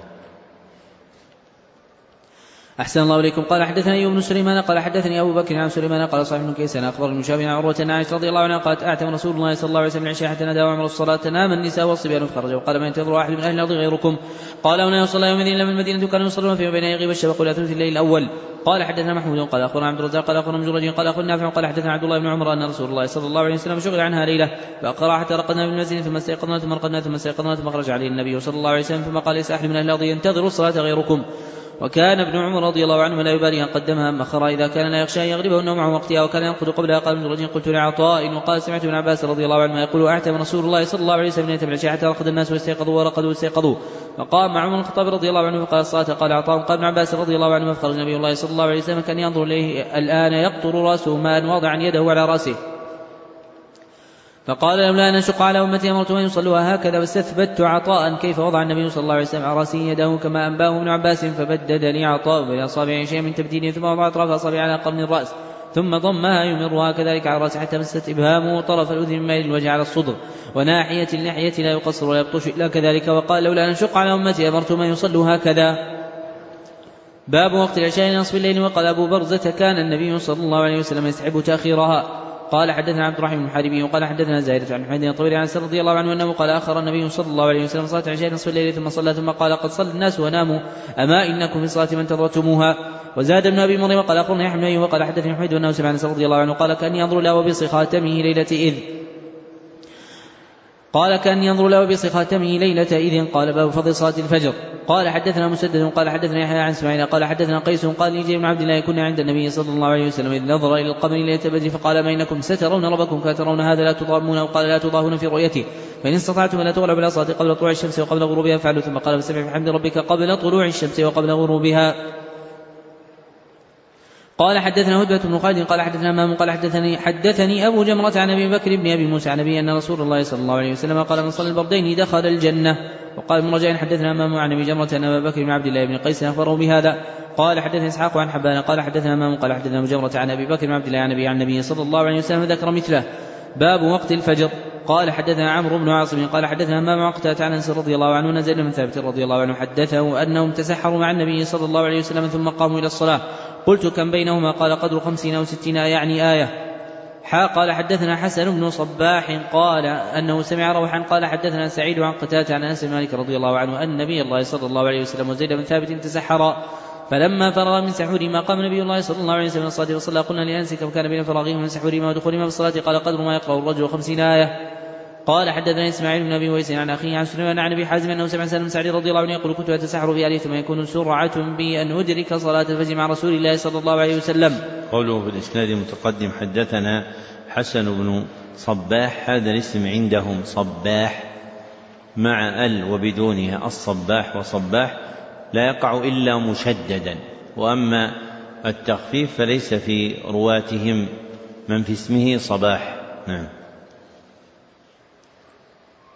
أحسن الله إليكم. قال حدثني أيوب بن سليمان قال حدثني أبو بكر عن سليمان قال صاحب بن كيسان أخبر المشابه عن عروة عن عائشة رضي الله عنها قالت أعتم رسول الله صلى الله عليه وسلم العشاء حتى ندى وعمر الصلاة تنام النساء والصبيان فخرجوا وقال ما ينتظر أحد من أهل الأرض غيركم. قال هنا يصلى يوم الدين لما المدينة كانوا يصلون فيما بين يغيب الشفق إلى ثلث الليل الأول. قال حدثنا محمود قال أخبرنا عبد الرزاق قال أخبرنا مجرد قال أخبرنا نافع قال حدثنا عبد الله بن عمر أن رسول الله صلى الله عليه وسلم شغل عنها ليلة فقرأ حتى رقدنا بالمسجد ثم استيقظنا ثم رقدنا ثم استيقظنا ثم خرج عليه النبي صلى الله عليه وسلم ثم قال ليس أحد من أهل الأرض ينتظر الصلاة غيركم. وكان ابن عمر رضي الله عنه لا يبالي أن قدمها أم أخرها إذا كان لا يخشى أن يغلبه النوم عن وقتها وكان ينقض قبلها. قال ابن رجل قلت لعطاء وقال سمعت ابن عباس رضي الله عنه يقول أعتم رسول الله صلى الله عليه وسلم يتبع العشاء حتى رقد الناس واستيقظوا ورقدوا واستيقظوا فقام مع عمر الخطاب رضي الله عنه فقال الصلاة. قال عطاء قال ابن عباس رضي الله عنه فخرج نبي الله صلى الله عليه وسلم كان ينظر إليه الآن يقطر رأسه ماء واضعا يده على رأسه فقال لولا أن أشق على أمتي أمرتهم أن يصلوها هكذا واستثبت عطاء كيف وضع النبي صلى الله عليه وسلم على رأسه يده كما أنباه ابن عباس فبدد لي عطاء بين أصابعه شيء من تبديله ثم وضع أطراف أصابعه على قرن الرأس ثم ضمها يمرها كذلك على الرأس حتى مست إبهامه طرف الأذن من ميل الوجه على الصدر وناحية اللحية لا يقصر ولا يبطش إلا كذلك. وقال لولا أن أشق على أمتي أمرتهم أن يصلوا هكذا. باب وقت العشاء نصف الليل. وقال أبو برزة كان النبي صلى الله عليه وسلم يستحب تأخيرها. قال حدثنا عبد الرحمن بن الحاربي وقال حدثنا زائدة عن حميد الطويل عن انس رضي الله عنه انه قال اخر النبي صلى الله عليه وسلم صلاه العشاء نصف الليل ثم صلى ثم قال قد صلى الناس وناموا اما انكم في صلاه من انتظرتموها. وزاد ابن ابي مريم وقال اخبرني يحيى بن ايوب وقال حدثني حميد انه سمع انس رضي الله عنه قال كان ينظر له بصخاتمه ليله اذ قال كان ينظر له بصخاتمه ليله اذ. قال باب فضل صلاه الفجر. قال حدثنا مسدد قال حدثنا يحيى عن اسماعيل قال حدثنا قيس قال لي جاء بن عبد الله كنا عند النبي صلى الله عليه وسلم اذ نظر الى القمر ليله بدر فقال ما انكم سترون ربكم كترون هذا لا تضامون وقال لا تضاهون في رؤيته فان استطعتم لا تغلبوا على صلاه قبل طلوع الشمس وقبل غروبها فعلوا. ثم قال فسبح بحمد ربك قبل طلوع الشمس وقبل غروبها. قال حدثنا هدبة بن خالد قال حدثنا مام قال حدثني حدثني أبو جمرة عن أبي بكر بن أبي موسى عن أبي أن رسول الله صلى الله عليه وسلم قال من صلى البردين دخل الجنة. وقال ابن رجاء حدثنا مام عن أبي جمرة أن أبا بكر بن عبد الله بن قيس أخبره بهذا. قال حدثنا إسحاق عن حبان قال حدثنا مام قال حدثنا أبو جمرة عن أبي بكر بن عبد الله عن أبي عن النبي صلى الله عليه وسلم ذكر مثله. باب وقت الفجر. قال حدثنا عمرو بن عاصم قال حدثنا مام عقدة عن أنس رضي الله عنه نزل من ثابت رضي الله عنه حدثه أنهم تسحروا مع النبي صلى الله عليه وسلم ثم قاموا إلى الصلاة. قلت كم بينهما؟ قال قدر خمسين أو ستين يعني آية. حا قال حدثنا حسن بن صباح قال أنه سمع روحا قال حدثنا سعيد عن قتادة عن أنس بن مالك رضي الله عنه أن نبي الله صلى الله عليه وسلم وزيد بن ثابت تسحرا فلما فرغ من سحورهما قام نبي الله صلى الله عليه وسلم الصلاة وصلى. قلنا لأنس كم كان بين فراغهما من سحورهما ودخولهما في الصلاة؟ قال قدر ما يقرأ الرجل خمسين آية. قال حدثنا إسماعيل بن أبي ويس عن أخيه عن سليمان عن أبي حازم أنه سمع سالم بن سعد رضي الله عنه يقول كنت أتسحر في أهلي ثم يكون سرعة بي أن أدرك صلاة الفجر مع رسول الله صلى الله عليه وسلم. قوله في الإسناد المتقدم حدثنا حسن بن صباح هذا الاسم عندهم صباح مع ال وبدونها الصباح وصباح لا يقع إلا مشددا. وأما التخفيف فليس في رواتهم من في اسمه صباح. نعم.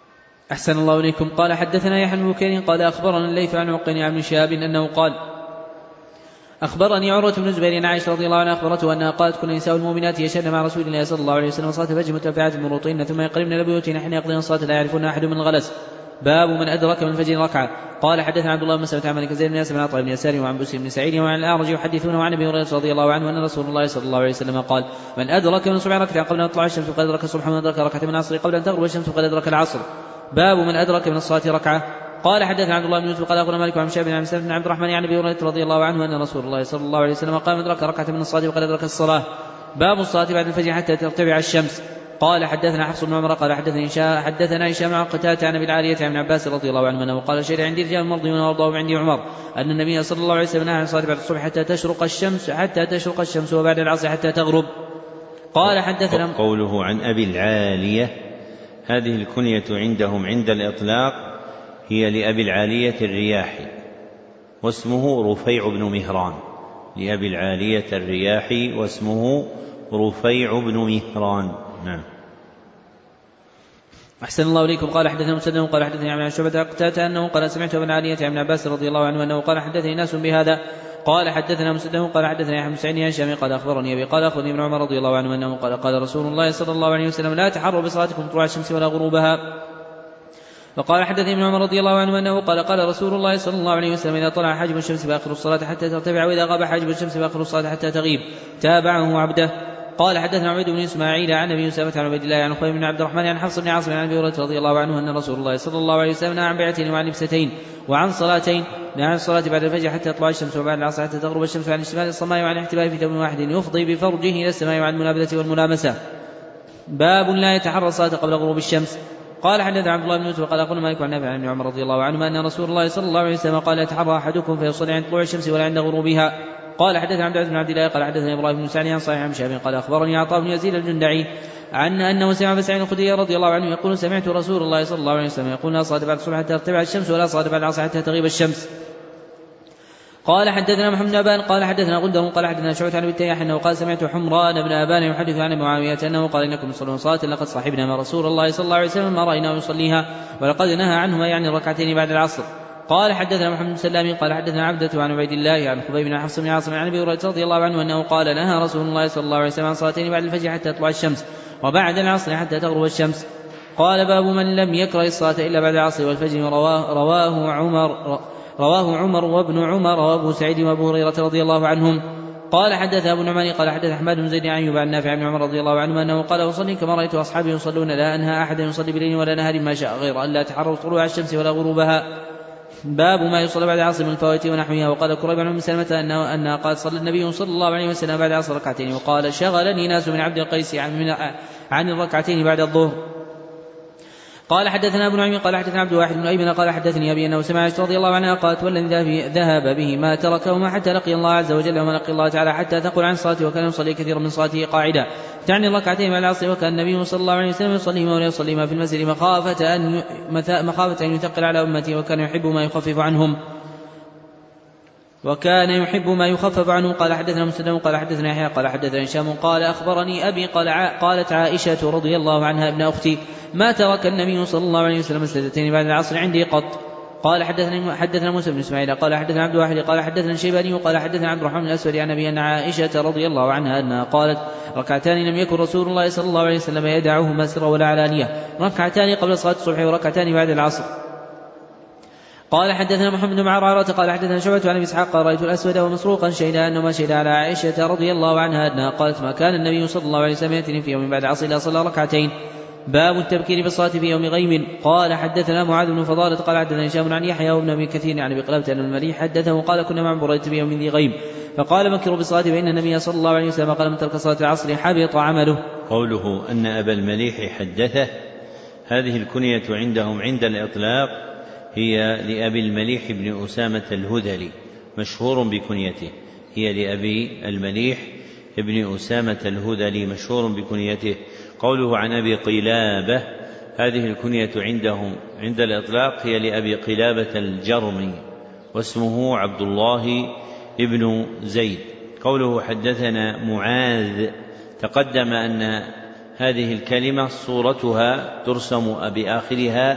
أحسن الله إليكم. قال حدثنا يحيى بن بكير قال أخبرنا الليث عن عقيل عن ابن شهاب أنه قال أخبرني عروة بن الزبير عن عائشة رضي الله عنها أخبرته أنها قالت كل نساء المؤمنات يشهدن مع رسول الله صلى الله عليه وسلم صلاة الفجر متبعات المروطين ثم يقربن لبيوتهن حين يقضين الصلاة لا يعرفون أحد من الغلس. باب من أدرك من الفجر ركعة. قال حدثنا عبد الله بن مسعود عن مالك زيد بن ياسر بن عطاء بن يسار وعن بسر بن سعيد وعن الأعرج يحدثونه عن أبي هريرة رضي الله عنه أن رسول الله صلى الله عليه وسلم قال من أدرك من الصبح ركعة قبل أن تطلع الشمس فقد أدرك الصبح ومن أدرك ركعة من العصر قبل أن تغرب الشمس فقد أدرك العصر. باب من أدرك من الصلاة ركعة. قال حدثنا عبد الله بن يوسف قال أخبرنا مالك عن شاب بن بن عبد الرحمن عن أبي هريرة رضي الله عنه أن رسول الله صلى الله عليه وسلم قال من أدرك ركعة من الصلاة فقد أدرك الصلاة. باب الصلاة بعد الفجر حتى ترتفع الشمس. قال حدثنا حفص بن عمر قال حدثني حدثنا هشام عن قتادة عن ابي العالية عن ابن عباس رضي الله عنه انه قال شهد عندي رجال مرضي وارضاهم عندي عمر ان النبي صلى الله عليه وسلم نهى عن الصلاة بعد الصبح حتى تشرق الشمس حتى تشرق الشمس وبعد العصر حتى تغرب. قال حدثنا قوله عن ابي العالية هذه الكنية عندهم عند الإطلاق هي لأبي العالية الرياحي واسمه رفيع بن مهران لأبي العالية الرياحي واسمه رفيع بن مهران. نعم. أحسن الله إليكم. قال حدثنا مسدد قال حدثني عن شعبة قتادة أنه قال سمعت ابن عالية عن ابن عباس رضي الله عنه أنه قال حدثني ناس بهذا. قال حدثنا مسدد قال حدثني يحيى بن سعيد عن هشام قال أخبرني أبي قال أخبرني ابن عمر رضي الله عنه أنه قال قال رسول الله صلى الله عليه وسلم لا تحروا بصلاتكم طلوع الشمس ولا غروبها. وقال حدثني ابن عمر رضي الله عنه أنه قال قال رسول الله صلى الله عليه وسلم إذا طلع حاجب الشمس فآخر الصلاة حتى ترتفع وإذا غاب حاجب الشمس فآخر الصلاة حتى تغيب. تابعه عبده. قال حدثنا عبيد بن إسماعيل عن أبي أسامة عن عبيد الله عن خبيب بن عبد الرحمن عن حفص بن عاصم عن أبي هريرة رضي الله عنه أن رسول الله صلى الله عليه وسلم نهى عن بيعتين وعن لبستين وعن صلاتين. نهى عن الصلاة بعد الفجر حتى تطلع الشمس وبعد العصر حتى تغرب الشمس وعن اشتمال الصماء وعن احتباء في ثوب واحد يفضي بفرجه إلى السماء وعن المنابذة والملامسة. باب لا يتحرى الصلاة قبل غروب الشمس. قال حدثنا عبد الله بن يوسف قال قلنا مالك عن نافع عن ابن عمر رضي الله عنهما أن رسول الله صلى الله عليه وسلم قال يتحرى أحدكم فيصلي عند طلوع الشمس ولا عند غروبها. قال حدثنا عبد العزيز بن عبد الله قال حدثنا ابراهيم بن سعد عن صحيح عن شهاب قال اخبرني عطاء بن يزيد الجندعي عن انه سمع ابا سعيد الخدري رضي الله عنه يقول سمعت رسول الله صلى الله عليه وسلم يقول لا صلاه بعد الصبح حتى ترتفع الشمس ولا صلاه بعد العصر حتى تغيب الشمس. قال حدثنا محمد بن ابان قال حدثنا غندر قال حدثنا شعبة عن ابي التياح انه قال سمعت حمران بن ابان يحدث عن معاويه انه قال انكم تصلون صلاه لقد صاحبنا مع رسول الله صلى الله عليه وسلم ما رايناه يصليها ولقد نهى عنهما يعني الركعتين بعد العصر. قال حدثنا محمد بن سلام قال حدثنا عبدة عن عبيد الله عن خبيب بن حفص بن عاصم عن ابي هريرة رضي الله عنه انه قال نهى رسول الله صلى الله عليه وسلم عن صلاتين بعد الفجر حتى تطلع الشمس وبعد العصر حتى تغرب الشمس. قال باب من لم يكره الصلاة الا بعد العصر والفجر. رواه, رواه عمر رواه عمر وابن عمر وابو سعيد وابو هريرة رضي الله عنهم. قال حدث ابو نعمان قال حدث احمد بن زيد عن ايوب عن نافع بن عمر رضي الله عنه انه قال اصلي كما رايت اصحابي يصلون لا انهى احدا يصلي بالليل ولا نهار ما شاء غير ان لا تحروا طلوع الشمس ولا غروبها. باب ما يصلى بعد العصر من الفوائت ونحوها. وقال قريب عن ام سلمة انه انها قال صلى النبي صلى الله عليه وسلم بعد العصر ركعتين وقال شغلني ناس من عبد القيس عن, عن الركعتين بعد الظهر. قال حدثنا ابو نعيم قال حدثنا عبد الواحد بن ايمن قال حدثني ابي انه سمع عائشة رضي الله عنها قالت والذي ذهب به ما تركهما حتى لقي الله عز وجل وما لقي الله تعالى حتى تقول عن صلاته وكان يصلي كثيرا من صلاته قاعدا تعني الركعتين مع العصر وكان النبي صلى الله عليه وسلم يصليهما ولا يصليهما في المسجد مخافة أن مخافة أن يثقل على أمته وكان يحب ما يخفف عنهم وكان يحب ما يخفف عنه. قال حدثنا مسلم قال حدثنا يحيى قال حدثنا هشام قال أخبرني أبي قال قالت عائشة رضي الله عنها ابن أختي ما ترك النبي صلى الله عليه وسلم سجدتين بعد العصر عندي قط. قال حدثنا حدثنا موسى بن اسماعيل قال حدثنا عبد الواحد قال حدثنا الشيباني وقال حدثنا عبد الرحمن الاسود عن ابي ان عائشه رضي الله عنها انها قالت ركعتان لم يكن رسول الله صلى الله عليه وسلم يدعهما سرا ولا علانيه ركعتان قبل صلاه الصبح وركعتان بعد العصر. قال حدثنا محمد بن عرارة قال حدثنا شعبة عن ابي اسحاق قال رايت الاسود ومسروقا شهدا انما شهد على عائشه رضي الله عنها انها قالت ما كان النبي صلى الله عليه وسلم ياتي في يوم بعد العصر الا صلى ركعتين. باب التبكير بالصلاة في يوم غيم. قال حدثنا معاذ بن فضالة قال حدثنا هشام عن يحيى وابن ابي كثير عن ابي قلابة أن المليح حدثه قال كنا مع بريدة في يوم ذي غيم فقال بكروا بالصلاة فإن النبي صلى الله عليه وسلم قال من ترك صلاة العصر حبط عمله. قوله أن أبا المليح حدثه هذه الكنية عندهم عند الإطلاق هي لأبي المليح بن أسامة الهذلي مشهور بكنيته هي لأبي المليح بن أسامة الهذلي مشهور بكنيته. قوله عن أبي قلابة هذه الكنية عندهم عند الإطلاق هي لأبي قلابة الجرمي واسمه عبد الله ابن زيد. قوله حدثنا معاذ تقدم أن هذه الكلمة صورتها ترسم بآخرها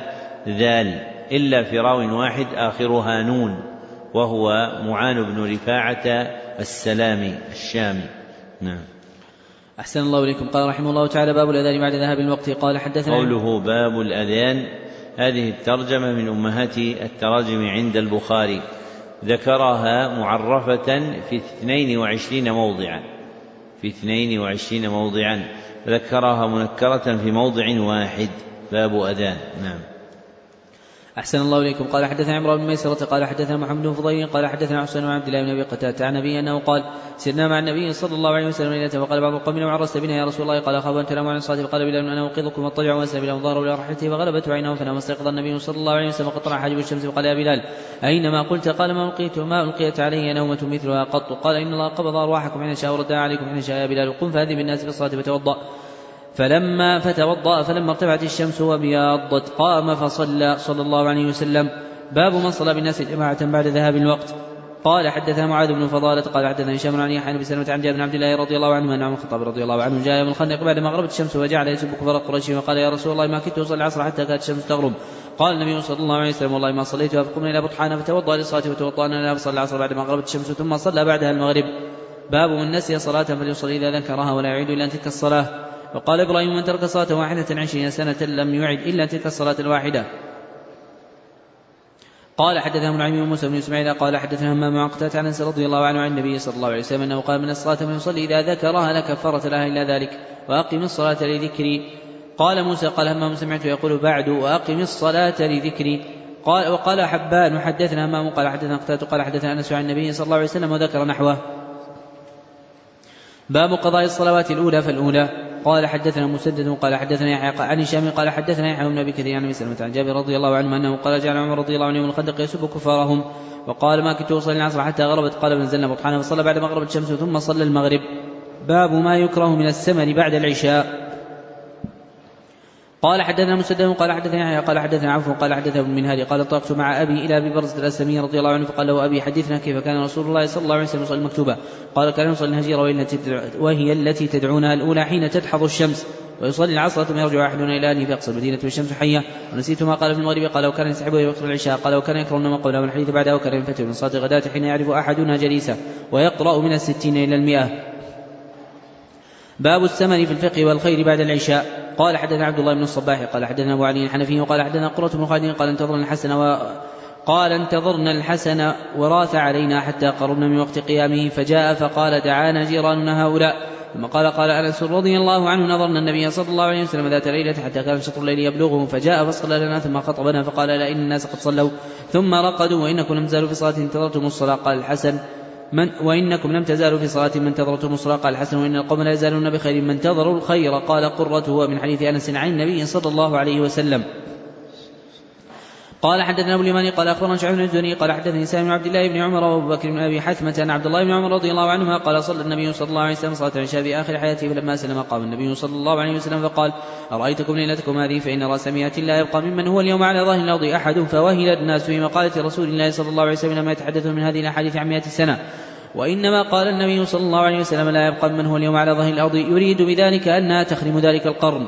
ذال، إلا في راو واحد آخرها نون، وهو معان بن رفاعة السلامي الشامي. نعم. أحسن الله إليكم. قال رحمه الله تعالى: باب الأذان بعد ذهاب الوقت. قال حدثنا. قوله باب الأذان، هذه الترجمة من أمهات التراجم عند البخاري، ذكرها معرفة في اثنين وعشرين موضعا في اثنين وعشرين موضعا ذكرها منكرة في موضع واحد، باب أذان. نعم. أحسن الله إليكم. قال حدثنا عمرو بن ميسرة قال حدثنا محمد بن فضيل قال حدثنا حسين بن عبد الله بن أبي قتادة عن أبي أنه قال: سرنا مع النبي صلى الله عليه وسلم ليلة، وقال بعض القوم: لو عرست بنا يا رسول الله؟ قال: أخاف أن تناموا عن الصلاة. فقال بلال: أنا أوقظكم واضطجع وأسأل بلال ظهره إلى رحلته، فغلبت عينه فنام. استيقظ النبي صلى الله عليه وسلم وقد طلع حاجب الشمس، فقال: يا بلال أينما قلت؟ قال: ما ألقيت ما ألقيت علي نومة مثلها قط. قال: إن الله قبض أرواحكم حين شاء وردها عليكم حين شاء. يا بلال قم فأذن بالناس في الصلاة فتوضأ. فلما فتوضأ فلما ارتفعت الشمس وبياضت قام فصلى صلى الله عليه وسلم. باب من صلى بالناس جماعة بعد ذهاب الوقت. قال حدثنا معاذ بن فضالة قال حدثنا هشام عن يحيى بن سلمة عن جابر بن عبد الله رضي الله عنه أن عمر الخطاب رضي الله عنه جاء يوم الخندق بعد ما غربت الشمس وجعل يسب كفار قريش، وقال: يا رسول الله ما كنت أصلي العصر حتى كانت الشمس تغرب. قال النبي صلى الله عليه وسلم: والله ما صليتها. فقمنا إلى بطحان فتوضأ للصلاة وتوضأنا لنا فصلى العصر بعد ما غربت الشمس ثم صلى بعدها المغرب. باب من نسي صلاة فليصلي إذا ذكرها ولا يعيد إلا تلك الصلاة. وقال إبراهيم: من ترك صلاة واحدة عشرين سنة لم يعد إلا تلك الصلاة الواحدة. قال حدثنا نعيم بن موسى بن اسماعيل قال حدثنا همام عن قتادة عن انس رضي الله عنه عن النبي صلى الله عليه وسلم انه قال: من الصلاة من يصلي اذا ذكرها لا كفارة لها الا ذلك، واقم الصلاة لذكري. قال موسى: قال همام: سمعت يقول بعد: واقم الصلاة لذكري. قال وقال حبان: حدثنا همام قال حدثنا قتادة قال حدثنا انس عن النبي صلى الله عليه وسلم وذكر نحوه. باب قضاء الصلوات الاولى فالاولى. قال حدثنا مسدد قال حدثنا يحيى عن هشام قال حدثنا يحيى بن ابي كثير عن ابي سلمة عن جابر رضي الله عنه انه قال: جعل عمر رضي الله عنه يوم الخندق يسب كفارهم، وقال: ما كنت اصلي العصر حتى غربت. قال: فنزلنا بطحانا فصلى بعد ما غربت الشمس ثم صلى المغرب. باب ما يكره من السمن بعد العشاء. قال حدثنا مسدد قال حدثنا يحيى قال حدثنا عوف قال حدثنا ابن منهال قال: طرقت مع ابي الى ابي برزة الاسلمي رضي الله عنه فقال له: ابي حدثنا كيف كان رسول الله صلى الله عليه وسلم يصلي المكتوبة؟ قال: كان يصلي الهجيرة وهي التي تدعونها الاولى حين تدحض الشمس، ويصلي العصر ثم يرجع احدنا الى اهله فيقصى المدينة والشمس حية. ونسيت ما قال في المغرب. قال: وكان يسحبه يقرأ العشاء. قال: وكان يكره النوم قبله والحديث بعده. وكان ينفتح من صلاة الغداة حين يعرف احدنا جليسه ويقرأ من الستين الى المئة. باب السمن في الفقه والخير بعد العشاء. قال حدثنا عبد الله بن الصباح قال حدثنا ابو علي الحنفي وقال حدثنا قرة بن خالد قال: انتظرنا الحسن و... قال انتظرنا الحسن وراث علينا حتى قربنا من وقت قيامه، فجاء فقال: دعانا جيراننا هؤلاء. ثم قال: قال انس رضي الله عنه: نظرنا النبي صلى الله عليه وسلم ذات ليلة حتى كان شطر الليل يبلغه، فجاء فصلى لنا ثم خطبنا فقال: لا إن الناس قد صلوا ثم رقدوا وإنكم لم تزالوا في صلاة انتظرتم الصلاة. قال الحسن: من وإنكم لم تزالوا في صلاة من انتظرتم الصلاة. قال الحسن: وإن القوم لا يزالون بخير من انتظروا الخير. قال قرة: هو من حديث أنس عن النبي صلى الله عليه وسلم. قال حدثنا ابو اليماني قال اخبرنا شعيب بن الزهري قال حدثني سالم بن عبد الله بن عمر وابو بكر بن ابي حثمة عن عبد الله بن عمر رضي الله عنهما قال: صلى النبي صلى الله عليه وسلم صلاة العشاء في اخر حياته، فلما سلم قام النبي صلى الله عليه وسلم فقال: ارايتكم ليلتكم هذه فان راس مئة لا يبقى ممن هو اليوم على ظهر الارض احد. فوهل الناس في مقالة رسول الله صلى الله عليه وسلم لما يتحدثون من هذه الاحاديث عن مئة سنة، وإنما قال النبي صلى الله عليه وسلم: لا يبقى من هو اليوم على ظهر الأرض، يريد بذلك أنها تخرم ذلك القرن.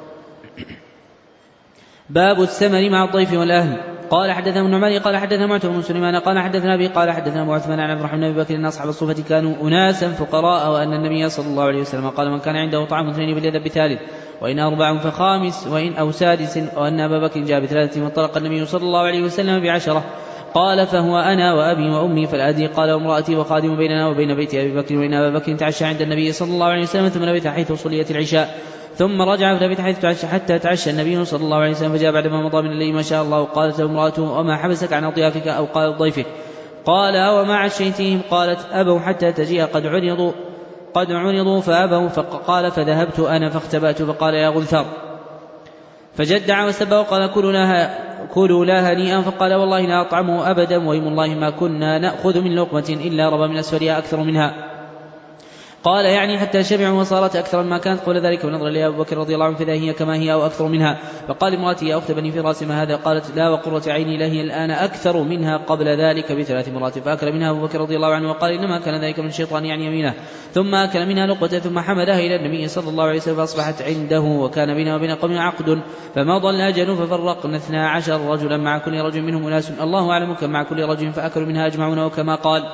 باب الثمر مع الضيف والأهل. قال حدثنا ابن عمر قال حدثنا معتمر بن سليمان قال حدثنا أبي قال حدثنا أبو عثمان عن عبد الرحمن بن أبي بكر أن أصحاب الصوفة كانوا أناسا فقراء، وأن النبي صلى الله عليه وسلم قال: من كان عنده طعام اثنين فليذهب بثالث، وإن أربع فخامس، وإن أو سادس، وأن أبا بكر جاء بثلاثة وانطلق النبي صلى الله عليه وسلم بعشرة. قال: فهو أنا وأبي وأمي فالأدي. قال: وامرأتي وخادم بيننا وبين بيت أبي بكر، وإن أبا بكر تعشى عند النبي صلى الله عليه وسلم ثم لبث حيث صليت العشاء، ثم رجع فلبث حيث تعشى حتى تعشى النبي صلى الله عليه وسلم، فجاء بعدما مضى من الليل ما شاء الله. قالت امرأته: وما حبسك عن أضيافك أو قال ضيفك؟ قال: وما عشيتهم؟ قالت: أبوا حتى تجيء قد عرضوا قد عرضوا فأبوا. فقال: فذهبت أنا فاختبأت. فقال: يا غلثر، فجدع وسب وقال: كلوا لها كلوا لا هنيئا. فقال: والله لا أطعمه أبدا، وإيم الله ما كنا نأخذ من لقمة إلا ربى من أسفلها أكثر منها. قال يعني حتى شبعوا وصارت أكثر مما كانت قبل ذلك، ونظر لأبي بكر رضي الله عنه فإذا هي كما هي أو أكثر منها. فقال امرأتي يا أخت بني فراس ما هذا؟ قالت لا وقرة عيني لهي الآن أكثر منها قبل ذلك بثلاث مرات. فأكل منها أبو بكر رضي الله عنه وقال إنما كان ذلك من الشيطان يعني يمينه، ثم أكل منها لقطة ثم حملها إلى النبي صلى الله عليه وسلم فأصبحت عنده، وكان بينه وبين قوم عقد فمضى الأجل ففرقنا اثنا عشر رجلا مع كل رجل منهم أناس الله أعلم كم مع كل رجل فأكلوا منها أجمعون وكما قال.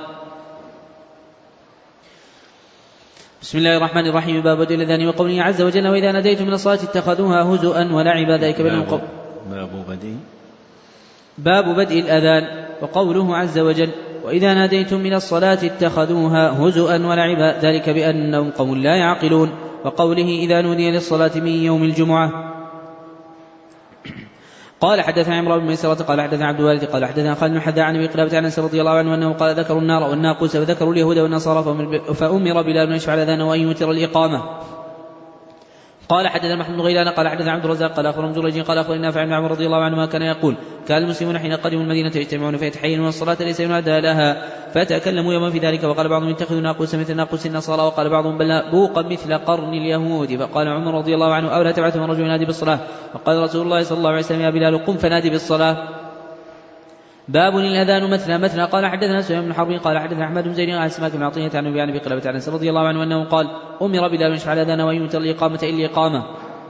بسم الله الرحمن الرحيم. باب بدء الأذان وقوله عز وجل وإذا ناديتم من الصلاة اتخذوها هزؤا ولعبا ذلك بينهم قوم. باب بدء باب بدء الأذان وقوله عز وجل وإذا ناديتم من الصلاة اتخذوها هزؤا ولعبا ذلك بأنهم قوم لا يعقلون. وقوله إذا نودي للصلاة من يوم الجمعة. قال حدثنا عمرو بن ميسرة قال حدثنا عبد الوارث قال حدثنا خالد بن حذاء عن ابي قلابة عن انس رضي الله عنه انه قال ذكروا النار والناقوس وذكروا اليهود والنصارى فأمر بلال أن يشفع الأذان وأن يوتر الإقامة. قال حدثنا محمد بن غيلان قال حدثنا عبد الرزاق قال أخبرنا جريج قال أخبرنا نافع بن عمر رضي الله عنه ما كان يقول كان المسلمون حين قدموا المدينة يجتمعون فيتحينون الصلاة ليس ينادى لها فتكلموا يوما في ذلك. وقال بعضهم اتخذوا ناقوسا مثل ناقوس النصارى وقال بعضهم بل بوقا مثل قرن اليهود. فقال عمر رضي الله عنه أولا تبعثهم رجل ينادي بالصلاة. فقال رسول الله صلى الله عليه وسلم يا بلال قم فنادي بالصلاة. باب الأذان مثنى مثنى. قال حدثنا سفيان بن حرب قال حدثنا أحمد بن زيد عن سماك بن عطية عن أبي ابي قلابة عن انس رضي الله عنه أنه قال أمر بلال أن يشفع الأذان وأن يوتر الإقامة إلا الإقامة.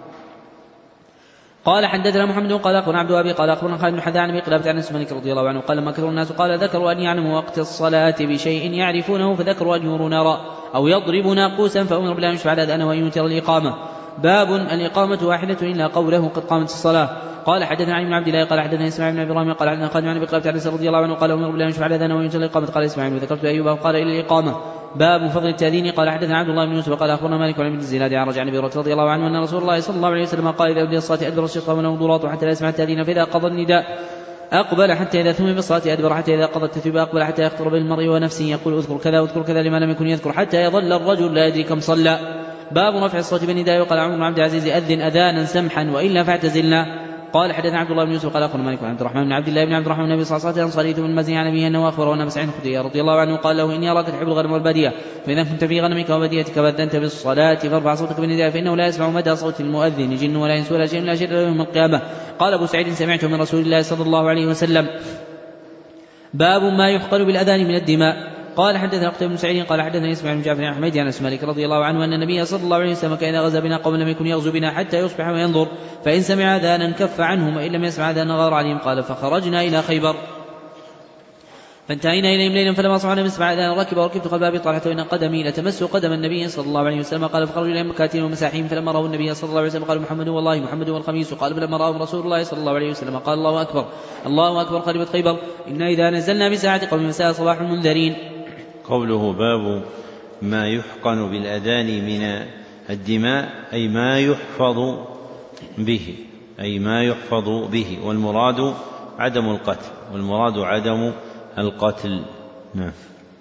قال حدثنا محمد قال أخبرنا عبد الوهاب قال أخبرنا خالد بن حذاء عن أبي قلابة عن انس مالك رضي الله عنه قال ما كثر الناس قال ذكروا أن يعلموا وقت الصلاة بشيء يعرفونه فذكروا أن يروا نارا أو يضربوا ناقوسا فأمر بلال أن يشفع الأذان وأن يوتر الإقامة. باب الإقامة واحدة إلا قوله قد قامت الصلاة. قال حدثنا علي بن عبد الله قال حدثنا اسماعيل بن ابراهيم قال حدثنا خالد بن ابي قلابة عن انس رضي الله عنه قال امر بالله ان يشفع الاذان وينزل الاقامه. قال اسماعيل وذكرت ايوب قال الى الاقامه. باب فضل التاذين. قال حدثنا عبد الله بن يوسف قال اخبرنا مالك بن الزناد عن رجع عن ابي هريره رضي الله عنه ان رسول الله صلى الله عليه وسلم قال اذا ادي الصلاه ادبر الشيطان له ضراط حتى لا يسمع التاذين فاذا قضى النداء أقبل حتى إذا ثم بالصلاة أدبر حتى إذا قضى التثويب أقبل حتى يخطر بالمرء ونفسه يقول اذكر كذا واذكر كذا لما لم يكن يذكر حتى يظل الرجل لا يدري كم صلى. باب رفع الصوت بالنداء. وقال عمر بن عبد العزيز أذن أذانا سمحا وإلا فاعتزلنا. قال حدثنا عبد الله بن يوسف قال أخبرنا مالك بن عبد الرحمن بن عبد الله بن عبد الرحمن النبي صلى الله عليه وسلم صليت من المزني عن أبيه أنه أخبره أن أبا سعيد الخدري رضي الله عنه قال له إني أراك تحب الغنم والبادية فإذا كنت في غنمك وباديتك فأذنت بالصلاة فارفع صوتك بالنداء فإنه لا يسمع مدى صوت المؤذن جن ولا إنس ولا شيء لا شيء له يوم القيامة. قال أبو سعيد سمعته من رسول الله صلى الله عليه وسلم. باب ما يحقن بالأذان من الدماء. قال حدثنا قتيبة بن سعيد قال حدثنا اسماعيل بن جعفر بن حميد عن انس مالك رضي الله عنه ان النبي صلى الله عليه وسلم كان غزا بنا قوم لم يكن يغزو بنا حتى يصبح وينظر فإن سمع أذانا كف عنهم وإن لم يسمع أذانا غار عليهم. قال فخرجنا إلى خيبر فانتهينا إليهم ليلا فلما أصبحنا نسمع أذانا ركب وركبت قلب أبي طلحة وإن قدمي لتمس قدم النبي صلى الله عليه وسلم. قال فخرجوا إليهم مكاتين ومساحين فلما رأوا النبي صلى الله عليه وسلم قالوا محمد والله محمد والخميس. قال فلما رأوا رسول الله صلى الله عليه وسلم قال الله أكبر الله أكبر خربت خيبر إن إذا نزلنا بساعة قوم مساء صباح المنذرين. قوله باب ما يحقن بالأذان من الدماء أي ما يحفظ به أي ما يحفظ به والمراد عدم القتل والمراد عدم القتل. نعم.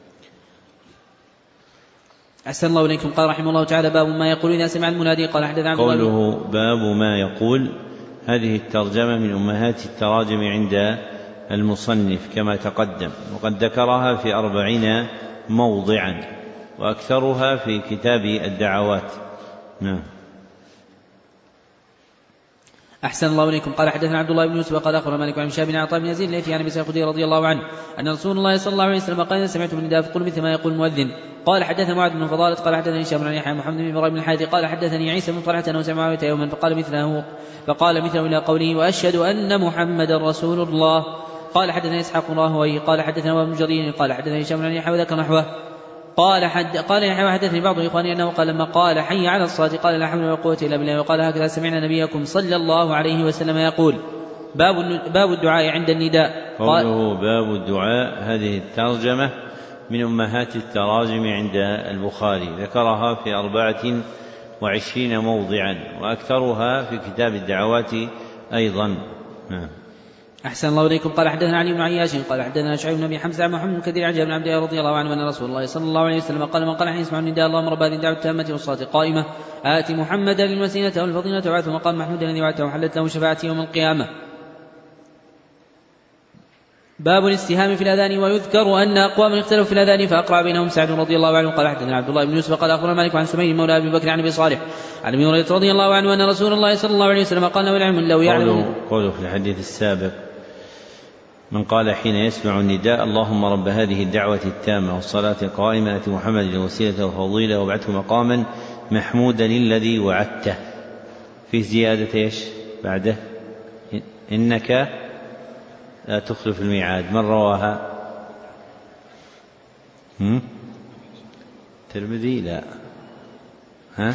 أحسن الله إليكم. قال رحمه الله تعالى باب ما يقول إذا سمع المنادي. قال حدثنا عبد الله قوله باب ما يقول هذه الترجمة من أمهات التراجم عند المصنف كما تقدم وقد ذكرها في أربعين موضعا وأكثرها في كتاب الدعوات. نعم. أحسن الله إليكم. قال حدثنا عبد الله بن يوسف قال أخبرنا مالك عن شاب بن عطاء بن يزيد الليثي عن أبي سعيد الخدري رضي الله عنه أن رسول الله صلى الله عليه وسلم قال إذا سمعتم النداء فقولوا مثل ما يقول المؤذن. قال حدثنا معاذ بن فضالة قال حدثني هشام بن يحيى محمد بن إبراهيم بن الحارثي قال حدثني عيسى بن طلحة أنه سمع معاوية يوما فقال مثله فقال مثله إلى قوله وأشهد أن محمدا رسول الله. قال حدثنا إسحاق بن راهويه قال حدثنا وابن جرير قال حدثني هشام بن يحيى وذكر نحوه. قال حد قال يحيى حدثني بعض إخواني أنه قال لما قال حي على الصلاة قال لا حول ولا قوة إلا بالله. وقال هكذا سمعنا نبيكم صلى الله عليه وسلم يقول. باب باب الدعاء عند النداء. قوله باب الدعاء هذه الترجمة من أمهات التراجم عند البخاري ذكرها في أربعة وعشرين موضعا وأكثرها في كتاب الدعوات أيضا. نعم. أحسن الله إليكم. قال حدثنا علي بن عياش قال حدثنا شعيب بن أبي حمزة عن محمد بن كثير عن جابر بن عبد الله رضي الله عنه أن رسول الله صلى الله عليه وسلم قال من قال حين يسمع النداء اللهم رب هذه الدعوة التامة والصلاة القائمة آت محمدا للوسيلة والفضيلة وبعثه مقام محمود الذي وعدته وحلت له شفاعتي يوم القيامة. باب الاستهام في الأذان. ويذكر أن أقواما اختلفوا في الأذان فأقرأ بينهم سعد رضي الله عنه قال حدثنا عبد الله بن يوسف قال أخبرنا مالك عن سمي مولى أبي بكر عن أبي صالح عن أبي هريرة رضي الله عنه أن رسول الله صلى الله عليه وسلم قال له العلم لو يعلم. قوله في الحديث السابق من قال حين يسمع النداء اللهم رب هذه الدعوة التامة والصلاة القائمة آت محمد الوسيلة والفضيلة وابعثه مقاما محمودا الذي وعدته. في زيادة ايش بعده؟ إنك لا تخلف الميعاد. من رواها؟ الترمذي؟ لا. ها؟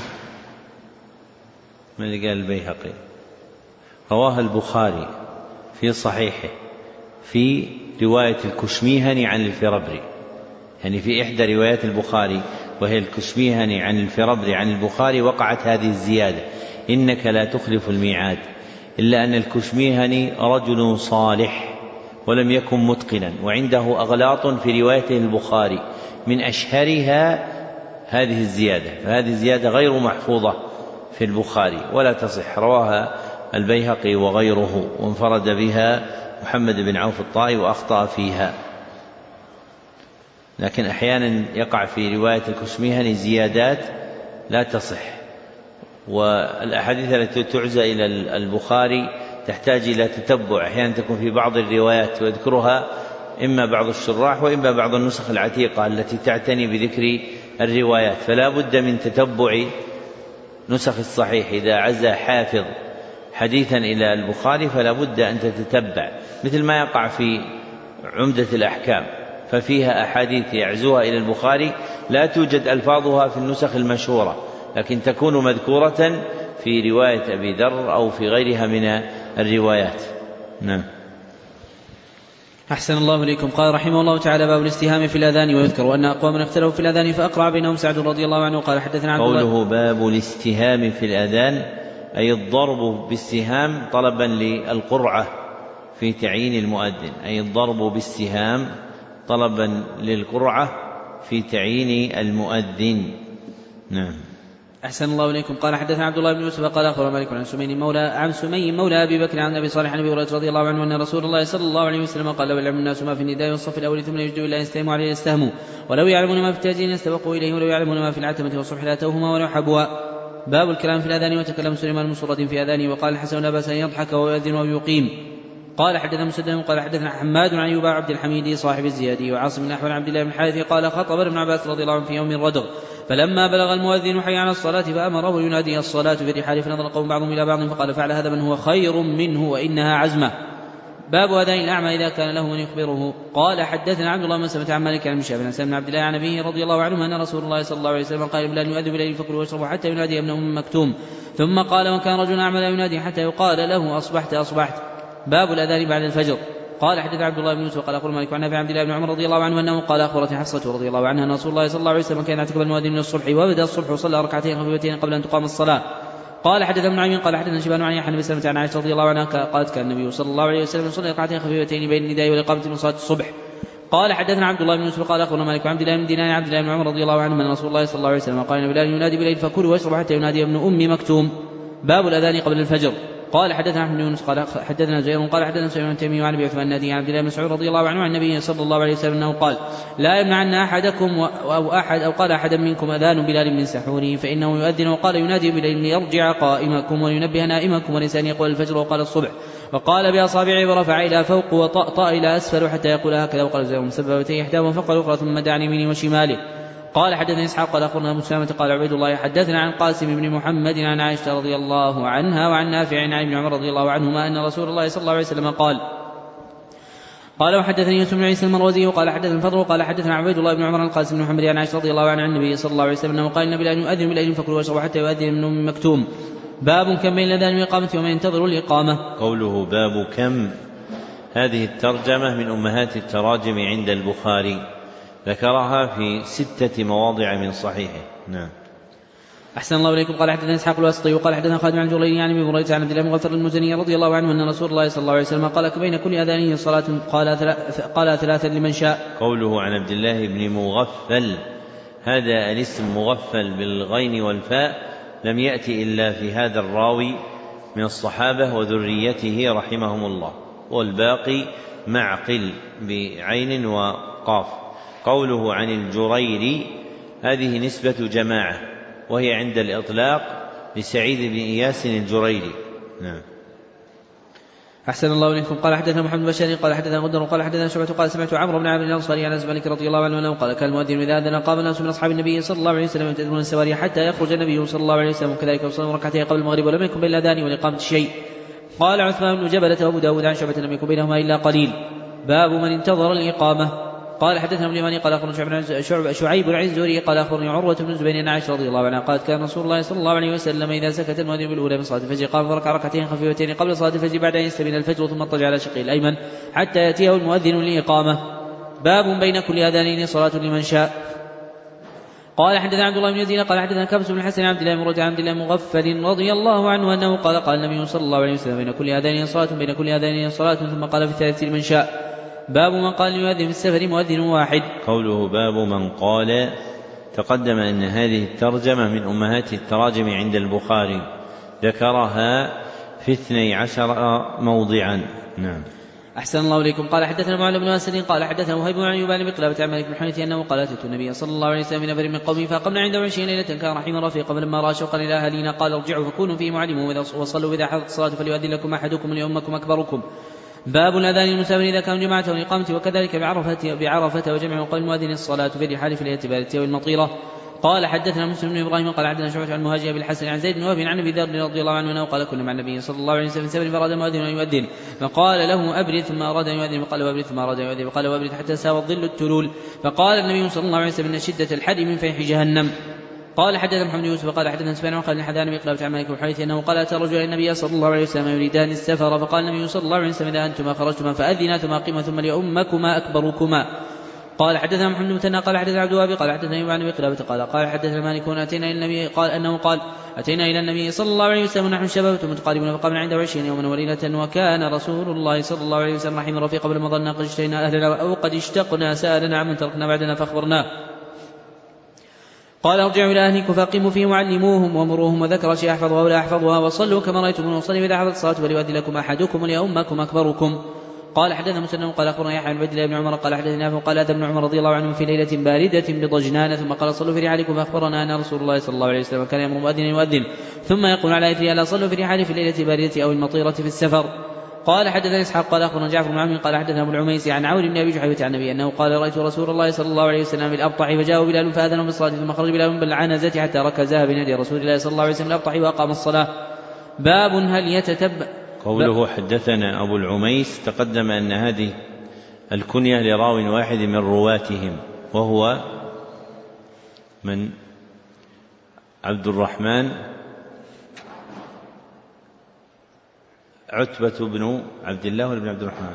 من اللي قال؟ البيهقي. رواه البخاري في صحيحه في رواية الكشميهني عن الفربري، يعني في إحدى روايات البخاري وهي الكشميهني عن الفربري عن البخاري وقعت هذه الزيادة إنك لا تخلف الميعاد، إلا أن الكشميهني رجل صالح ولم يكن متقنا وعنده أغلاط في روايته البخاري، من أشهرها هذه الزيادة، فهذه الزيادة غير محفوظة في البخاري ولا تصح. رواها البيهقي وغيره وانفرد بها محمد بن عوف الطائي وأخطأ فيها، لكن أحيانا يقع في رواية الكشميهني زيادات لا تصح. والأحاديث التي تعزى إلى البخاري تحتاج إلى تتبع، أحيانا تكون في بعض الروايات ويذكرها إما بعض الشراح وإما بعض النسخ العتيقة التي تعتني بذكر الروايات، فلا بد من تتبع نسخ الصحيح. إذا عزى حافظ حديثا إلى البخاري فلا بد أن تتتبع، مثل ما يقع في عمدة الأحكام، ففيها أحاديث يعزوها إلى البخاري لا توجد ألفاظها في النسخ المشهورة، لكن تكون مذكورة في رواية أبي ذر أو في غيرها من الروايات. نعم. أحسن الله إليكم. قال رحمه الله تعالى باب الاستهام في الأذان. ويذكر أن أقواما اختلفوا في الأذان فأقرأ بينهم سعد رضي الله عنه قال حدثنا عبد الله. قوله باب الاستهام في الأذان أي الضرب بالسهام طلبا للقرعة في تعيين المؤذن، أي الضرب بالسهام طلبا للقرعة في تعيين المؤذن. نعم. أحسن الله إليكم. قال حدثنا عبد الله بن يوسف قال أخبرنا مالك عن سمي مولى عن سمي مولى أبي بكر عن أبي صالح عن أبي هريرة رضي الله عنه أن رسول الله صلى الله عليه وسلم قال لو يعلم الناس ما في النداء والصف الأول ثم يجدوا إلا يستهموا عليه يستهموا، ولو يعلمون ما في التأذين يستبقوا إليه، ولو يعلمون ما في العتمة والصبح لا توهما ولو حبوا. باب الكلام في الأذان. وتكلم سليمان بن سرة في أذانه وقال الحسن لا بأس أن يضحك ويؤذن ويقيم. قال حدثنا مسدد قال حدثنا حماد عن أيوب عبد الحميد صاحب الزيادي وعاصم بن عبد الله بن الحارث قال خطب ابن عباس رضي الله عنه في يوم الردغ فلما بلغ المؤذن حي على الصلاة فأمره ينادي الصلاة في الرحال فنظر القوم بعضهم إلى بعض فقال فعل هذا من هو خير منه وإنها عزمة. باب أذان الأعمى إذا كان له من يخبره. قال حدثنا عبد الله بن مسلمة عن مالك عن مشاب عن سالم بن عبد الله عن أبيه رضي الله عنه أن رسول الله صلى الله عليه وسلم قال بلال يؤذن بالليل فكلوا واشربوا حتى ينادي ابن أم مكتوم، ثم قال وكان رجل أعمى لا ينادي حتى يقال له أصبحت أصبحت. باب الأذان بعد الفجر. قال حدثنا عبد الله بن يوسف قال أخبرنا مالك عن نافع عن عبد الله بن عمر رضي الله عنه أنه قال أخبرتني حفصة رضي الله عنها أن رسول الله صلى الله عليه وسلم كان يعتكف المؤذن من الصبح وبدأ الصبح وصلى ركعتين خفيفتين قبل أن تقام الصلاة. قال حدثنا ابن عمين قال حدثنا شيبان عن يحيى بن سلمة عن عائشة رضي الله عنها قالت كان النبي صلى الله عليه وسلم يصلي ركعتين خفيفتين بين النداء والإقامة من صلاة الصبح. قال حدثنا عبد الله بن يوسف قال أخبرنا مالك عن عبد الله بن دينار عن عبد الله بن عمر رضي الله عنه أن رسول الله صلى الله عليه وسلم قال بلال ينادي بالليل فكلوا واشربوا حتى ينادي ابن أم مكتوم. باب الأذان قبل الفجر. قال حدثنا احمد بن يونس قال حدثنا زهير قال حدثنا سعيد بن تيميه وعن ابي عثمان النادي عن عبد الله بن مسعود رضي الله عنه عن النبي صلى الله عليه وسلم انه قال لا يمنعن احدكم او احد او قال احد منكم اذان بلال من سحوره فانه يؤذن وقال ينادي بليل ليرجع قائمكم ولينبه نائمكم ولسان يقول الفجر وقال الصبح وقال باصابعه ورفع الى فوق وطأطأ الى اسفل حتى يقول هكذا وقال زهير مسببتين احداهما فوق الاخرى ثم دعا عن يمينه وشماله. قال حدثنا اسحاق قال اخبرنا ابو سلمة قال عبيد الله حدثنا عن قاسم بن محمد عن عائشة رضي الله عنها وعن نافع عن ابن عمر رضي الله عنهما ان رسول الله صلى الله عليه وسلم قال قال وحدثني يوسف بن عيسى المروزي وقال حدثنا الفضل قال حدثنا عبيد الله بن عمر عن قاسم بن محمد عن عائشة رضي الله عنها عن النبي صلى الله عليه وسلم انه قال النبي لا يؤذن بالليل فكلوا واشربوا حتى يؤذن ابن ام مكتوم. باب كم بين الاذان والاقامه ومن ينتظر الاقامه. قوله باب كم هذه الترجمه من امهات التراجم عند البخاري، ذكرها في ستة مواضع من صحيحه. نعم. أحسن الله إليكم. قال حدثنا إسحاق الواسطي وقال حدثنا خالد عن جرير عن أبي هريرة عن عبد الله بن غفر المزني رضي الله عنه أن رسول الله صلى الله عليه وسلم قال بين كل أذانين صلاة قال قال ثلاثا لمن شاء. قوله عن عبد الله بن مغفل هذا الاسم مغفل بالغين والفاء لم يأتي إلا في هذا الراوي من الصحابة وذريته رحمهم الله، والباقي معقل بعين وقاف. قوله عن الجريري هذه نسبة جماعة، وهي عند الإطلاق لسعيد بن إياس الجريري. نعم. أحسن الله إليكم. قال حدثنا محمد بن بشار قال حدثنا غندر قال حدثنا شعبة قال سمعت عمرو بن عامر الأنصاري عن أنس مالك رضي الله عنه أنه قال كان المؤذن إذا أذن قام الناس من أصحاب النبي صلى الله عليه وسلم ينتظرون السواري حتى يخرج النبي صلى الله عليه وسلم، وكذلك وصلوا ركعتين قبل المغرب ولم يكن بين الأذان والإقامة شيء. قال عثمان بن جبلة وأبو داود عن شعبة لم يكن بينهما إلا قليل. باب من انتظر الإقامة. قال حدثنا ابن اليماني قال أخبرنا شعيب عن الزهري قال أخبرني عروة بن الزبير عن عائشة رضي الله عنها قالت كان رسول الله صلى الله عليه وسلم إذا سكت المؤذن بالأولى من صلاة الفجر قام فركع ركعتين خفيفتين قبل صلاة الفجر بعد أن يستبين الفجر ثم اضطجع على شقه الأيمن حتى يأتيه المؤذن للإقامة. باب بين كل أذانين صلاة لمن شاء. قال حدثنا عبد الله بن يزيد قال حدثنا كبس بن الحسن عبد الله بن رجع عبد الله مغفل رضي الله عنه أنه قال قال النبي صلى الله عليه وسلم بين كل أذانين صلاة بين كل أذانين صلاة ثم قال في الثالث لمن شاء. باب من قال ليؤذن في السفر مؤذن واحد. قوله باب من قال، تقدم أن هذه الترجمة من أمهات التراجم عند البخاري، ذكرها في اثني عشر موضعا. نعم. أحسن الله إليكم. قال حدثنا معل بن أسد قال حدثنا وهيب بن أيوب عن بقلابة عن مالك بن حنيف أنه قال أتيت النبي صلى الله عليه وسلم في نفر من قومه فأقمنا عنده عشرين ليلة كان رحيما رفيقا، فلما رأى شوقا إلى أهالينا قال ارجعوا فكونوا فيه معلمون وصلوا إذا حضرت الصلاة فليؤذن لكم أحدكم لأمكم أكبركم. باب الأذان المسافر إذا كان جماعة والإقامة وكذلك بعرفة, بعرفة وجمع قول المؤذن الصلاة في الرحال في الاعتبار والمطيرة. قال حدثنا مسلم بن إبراهيم قال حدثنا شعبة عن مهاجر بالحسن عن زيد بن وهب عن أبي ذر رضي الله عنه أنه قال كنا مع النبي صلى الله عليه وسلم في سفر فأراد مؤذن أن يؤذن فقال له أبرد ثم أراد أن يؤذن فقال وأبرد ثم أراد أن يؤذن فقال وأبرد حتى ساوى الظل التلول فقال النبي صلى الله عليه وسلم إن شدة الحر من فيح جهنم. قال حدثنا محمد يوسف قال حدثنا سفيان وقال حدثنا بقلابة عن مالك بن حنيف أنه قال أتى رجل النبي صلى الله عليه وسلم يريدان السفر فقال النبي صلى الله عليه وسلم إذا أنتما خرجتما فأذنا ثم أقيما ثم لأمكما أكبركما. قال حدثنا محمد بن مثنى قال حدثنا عبد الوهاب قال حدثنا يوسف عن بقلابة قال قال حدثنا مالك أتينا إلى النبي قال أنه قال أتينا إلى النبي صلى الله عليه وسلم ونحن شباب متقاربون فقامنا عنده عشرين يوما وليلة وكان رسول الله صلى الله عليه وسلم رحيم رفيقا فلما ظننا قد اشتينا أهلنا أو قد اشتقنا سألنا عمن تركنا بعدنا فأخبرناه قال ارجعوا إلى أهلكم فأقيموا فيهم وعلموهم ومروهم وذكر شيء أحفظها ولا أحفظها وصلوا كما رأيتمون وصلوا إذا حضرت الصلاة وليؤذن لكم أحدكم وليؤمكم أكبركم. قال حدثنا مسلم قال أخبرنا يحيى بن عبد الله بن عمر قال حدثنا نافع قال أتى ابن عمر رضي الله عنه في ليلة باردة بضجنان ثم قال صلوا في رحالكم فأخبرنا أن رسول الله صلى الله عليه وسلم كان يأمر مؤذن يؤذن ثم يقول على إثرها لا صلوا في رحال في الليلة باردة أو المطيرة في السفر. قال حدثنا إسحاق قال أخبرنا جعفر بن عمرو قال حدثنا أبو العميسي عن عون بن أبي جحيفة عن النبي أنه قال رأيت رسول الله صلى الله عليه وسلم بالأبطح فجاءوا بلال فأذنوا بالصلاة ثم خرج بلال بالعنزة حتى ركزها بنادي رسول الله صلى الله عليه وسلم الأبطح وأقام الصلاة. باب هل يتتبع. قوله حدثنا أبو العميس تقدم أن هذه الكنية لراو واحد من رواتهم وهو من عبد الرحمن عتبة بن عبد الله ولا بن عبد الرحمن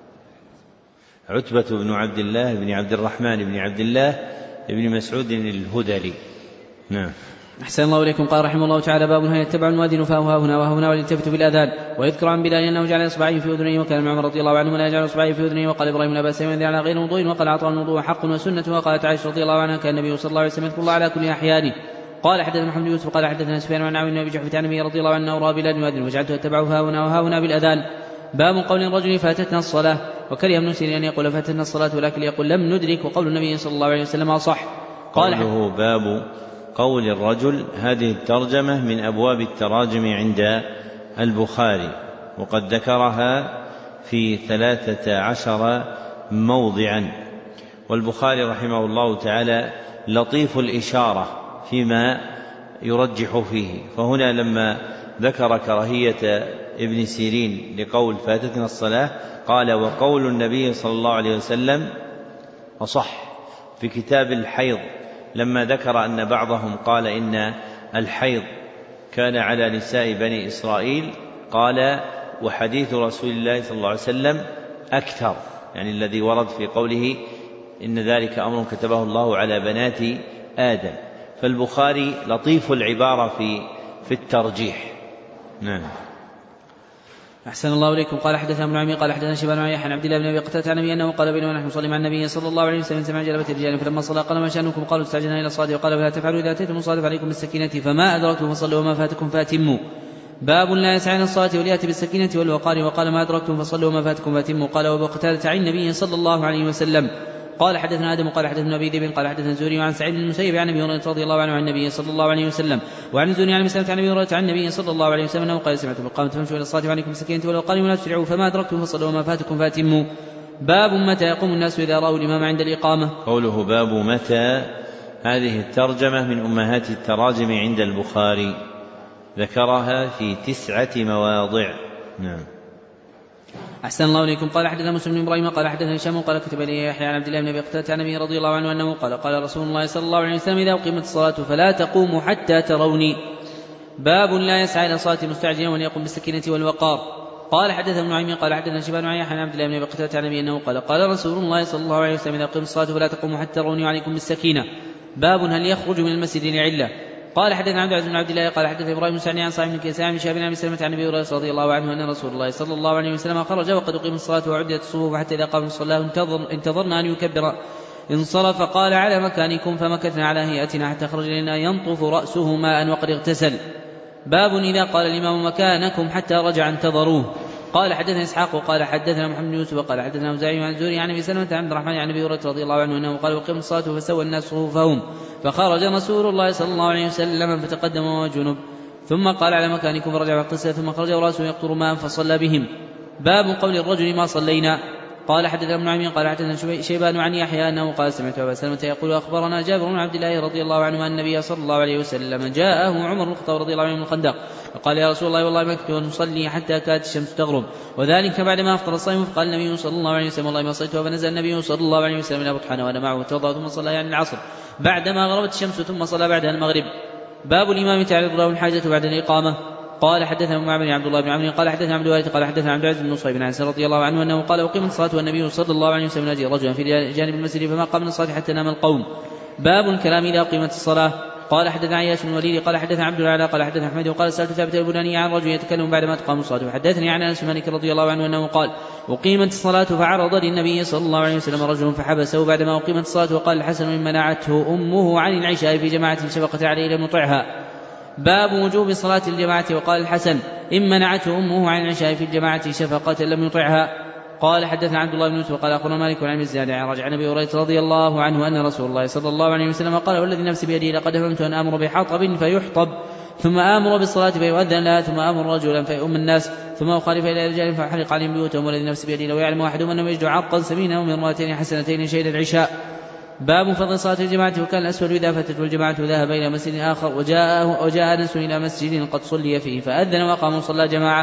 عتبة بن عبد الله بن عبد الرحمن بن عبد الله بن مسعود الهذلي. نعم. أحسن الله إليكم. قال رحمه الله تعالى باب هل يتبع المؤذن فهو هنا وهنا وليلتفت بالأذان. ويذكر عن بلال أنه جعل إصبعه في أذنيه وكان عمر رضي الله عنه لا يجعل إصبعه في أذنيه وقال إبراهيم لا بأس بذلك على غير وضوء وقال عطاء الوضوء حق وسنة وقالت عائشة رضي الله عنها كان النبي صلى الله عليه وسلم يذكر الله على كل أحيانه. قال حدثنا محمد يوسف قال حدثنا سفيان عن عون بن أبي جحيفة عن النبي رضي الله عنه رأى بلال يؤذن وجعلته أتبعه ها هنا وها هنا بالأذان. باب قول الرجل فاتتنا الصلاة. وكره ابن سيرين أن يقول فاتتنا الصلاة ولكن يقول لم ندرك وقول النبي صلى الله عليه وسلم أصح. قال قوله باب قول الرجل هذه الترجمة من أبواب التراجم عند البخاري وقد ذكرها في ثلاثة عشر موضعا. والبخاري رحمه الله تعالى لطيف الإشارة فيما يرجح فيه، فهنا لما ذكر كراهية ابن سيرين لقول فاتتنا الصلاة قال وقول النبي صلى الله عليه وسلم أصح. في كتاب الحيض لما ذكر أن بعضهم قال إن الحيض كان على نساء بني إسرائيل قال وحديث رسول الله صلى الله عليه وسلم أكثر، يعني الذي ورد في قوله إن ذلك أمر كتبه الله على بنات آدم. فالبخاري لطيف العبارة في في الترجيح. نعم. أحسن الله إليكم. قال حدثنا ابن عمي قال حدثنا شيبان عن عن عبد الله بن أبي قتادة عن النبي أنه قال بينما نحن نصلي مع النبي صلى الله عليه وسلم سمع جلبة الرجال فلما صلى قال ما شأنكم قالوا استعجلنا إلى الصلاة وقال فلا تفعلوا إذا أتيتم الصلاة فعليكم بالسكينة فما أدركتم فصلوا وما فاتكم فأتموا. باب لا يسعى إلى الصلاة وليأتي بالسكينة والوقار. وقال ما أدركتم فصلوا وما فاتكم فاتموا. قال وأبو قتادة عن النبي صلى الله عليه وسلم قال حدثنا آدم قال حدثنا أبي ذئب قال حدثنا الزهري وعن سعيد بن المسيب عن أبي هريرة رضي الله عنه عن النبي صلى الله عليه وسلم وعن الزهري عن مسلمة عن أبي هريرة عن النبي صلى الله عليه وسلم قال سمعتم القامة فامشوا إلى الصلاة وعليكم السكينة والوقار ولا تسرعوا فما أدركتم فصلوا وما فاتكم فاتموا. باب متى يقوم الناس إذا رأوا الإمام عند الإقامة. قوله باب متى، هذه الترجمة من أمهات التراجم عند البخاري، ذكرها في تسعة مواضع. نعم. أحسن الله إليكم. قال حدثنا مسلم بن إبراهيم قال حدثنا هشام قال كتب لي يحيى عن عبد الله بن أبي قتادة عن أبي رضي الله عنه أنه قال قال رسول الله صلى الله عليه وسلم إذا أقيمت الصلاة فلا تقوموا حتى تروني. باب لا يسعى إلى الصلاة مستعجلا وليقم بالسكينة والوقار. قال حدثنا ابن نعيم قال حدثنا شيبان عن يحيى عن عبد الله بن أبي قتادة عن أبي أنه قال قال رسول الله صلى الله عليه وسلم إذا أقيمت الصلاة فلا تقوموا حتى تروني وعليكم بالسكينة. باب هل يخرج من المسجد لعلة. قال حدثنا عبد العزيز بن عبد الله قال حدثنا ابراهيم بن سعد عن صاحب بن كيسان بن شهاب بن سلمة عن ابي هريرة رضي الله عنه ان رسول الله صلى الله عليه وسلم خرج وقد اقيمت الصلاة وعدت الصفوف حتى اذا قام الصلاة انتظر انتظرنا ان يكبر انصرف قال على مكانكم فمكثنا على هيئتنا حتى خرج لنا ينطف رأسه ماء وقد اغتسل. باب اذا قال الامام مكانكم حتى رجع انتظروه. قال حدثنا اسحاق وقال حدثنا محمد بن يوسف وقال حدثنا اوزاعي عن الزهري عن ابي سلمة عن عبد الرحمن عن ابي هريرة رضي الله عنه انه قال وقيمت الصلاة فسوى الناس صفوفهم فخرج رسول الله صلى الله عليه وسلم فتقدم وهو جنب ثم قال على مكانكم فرجع واغتسل ثم خرج وراسه يقطر ماء فصلى بهم. باب قول الرجل ما صلينا. قال حدثنا ابن نعيم قال حدثنا شيبان عن يحيى انه قال سمعت ابا سلمة يقول اخبرنا جابر بن عبد الله رضي الله عنه ان النبي صلى الله عليه وسلم جاءه عمر بن الخطاب رضي الله عنه من الخندق فقال يا رسول الله والله ما كنت نصلي حتى كانت الشمس تغرب وذلك بعدما افطر الصائم. فقال النبي صلى الله عليه وسلم والله ما صليت. فنزل النبي صلى الله عليه وسلم الى بطحان وانا معه توضا ثم صلى يعني العصر بعدما غربت الشمس ثم صلى بعدها المغرب. باب الامام تعرض له الحاجة بعد الاقامة. قال حدثنا ابو معمر عبد الله بن عمرو قال حدثنا عبد الوارث قال حدثنا عبد العزيز بن صهيب بن انس رضي الله عنه انه قال اقيمت الصلاة والنبي صلى الله عليه وسلم ناجي رجلا في جانب المسجد فما قام من الصلاة حتى نام القوم. باب الكلام اذا اقيمت الصلاة. قال حدثنا عياش بن الوليد قال حدثنا عبد العالى قال حدثنا احمد وقال سالت ثابت البناني عن رجل يتكلم بعدما تقام الصلاة وحدثني عن انس بن مالك رضي الله عنه انه قال اقيمت الصلاة فعرض للنبي صلى الله عليه وسلم رجل فحبسه بعدما اقيمت الصلاة وقال الحسن من منعته امه عن العشاء في جماعة شفقت عليه لم يطعها. باب وجوب صلاة الجماعة. وقال الحسن إن منعته أمه عن العشاء في الجماعة شفقة لم يطعها. قال حدثنا عبد الله بن يوسف قال أخبرنا مالك عن الزيادة عن رجع عن أبي هريرة رضي الله عنه أن رسول الله صلى الله عليه وسلم قال والذي نفسي بيده لقد هممت أن آمر بحطب فيحطب ثم آمر بالصلاة فيؤذن لها ثم آمر رجلا فيؤم الناس ثم أخالف إلى رجال فأحرق عليهم بيوتهم والذي نفسي بيده لو يعلم أحدهم أنه يجد عرقا سمينا من امرأتين حسنتين شهد العشاء. باب فضل صلاة الجماعة. وكان الأسود إذا فاتته الجماعة ذهب إلى مسجد آخر وجاء, وجاء أنس إلى مسجد قد صلي فيه فأذن وقام وصلى جماعة.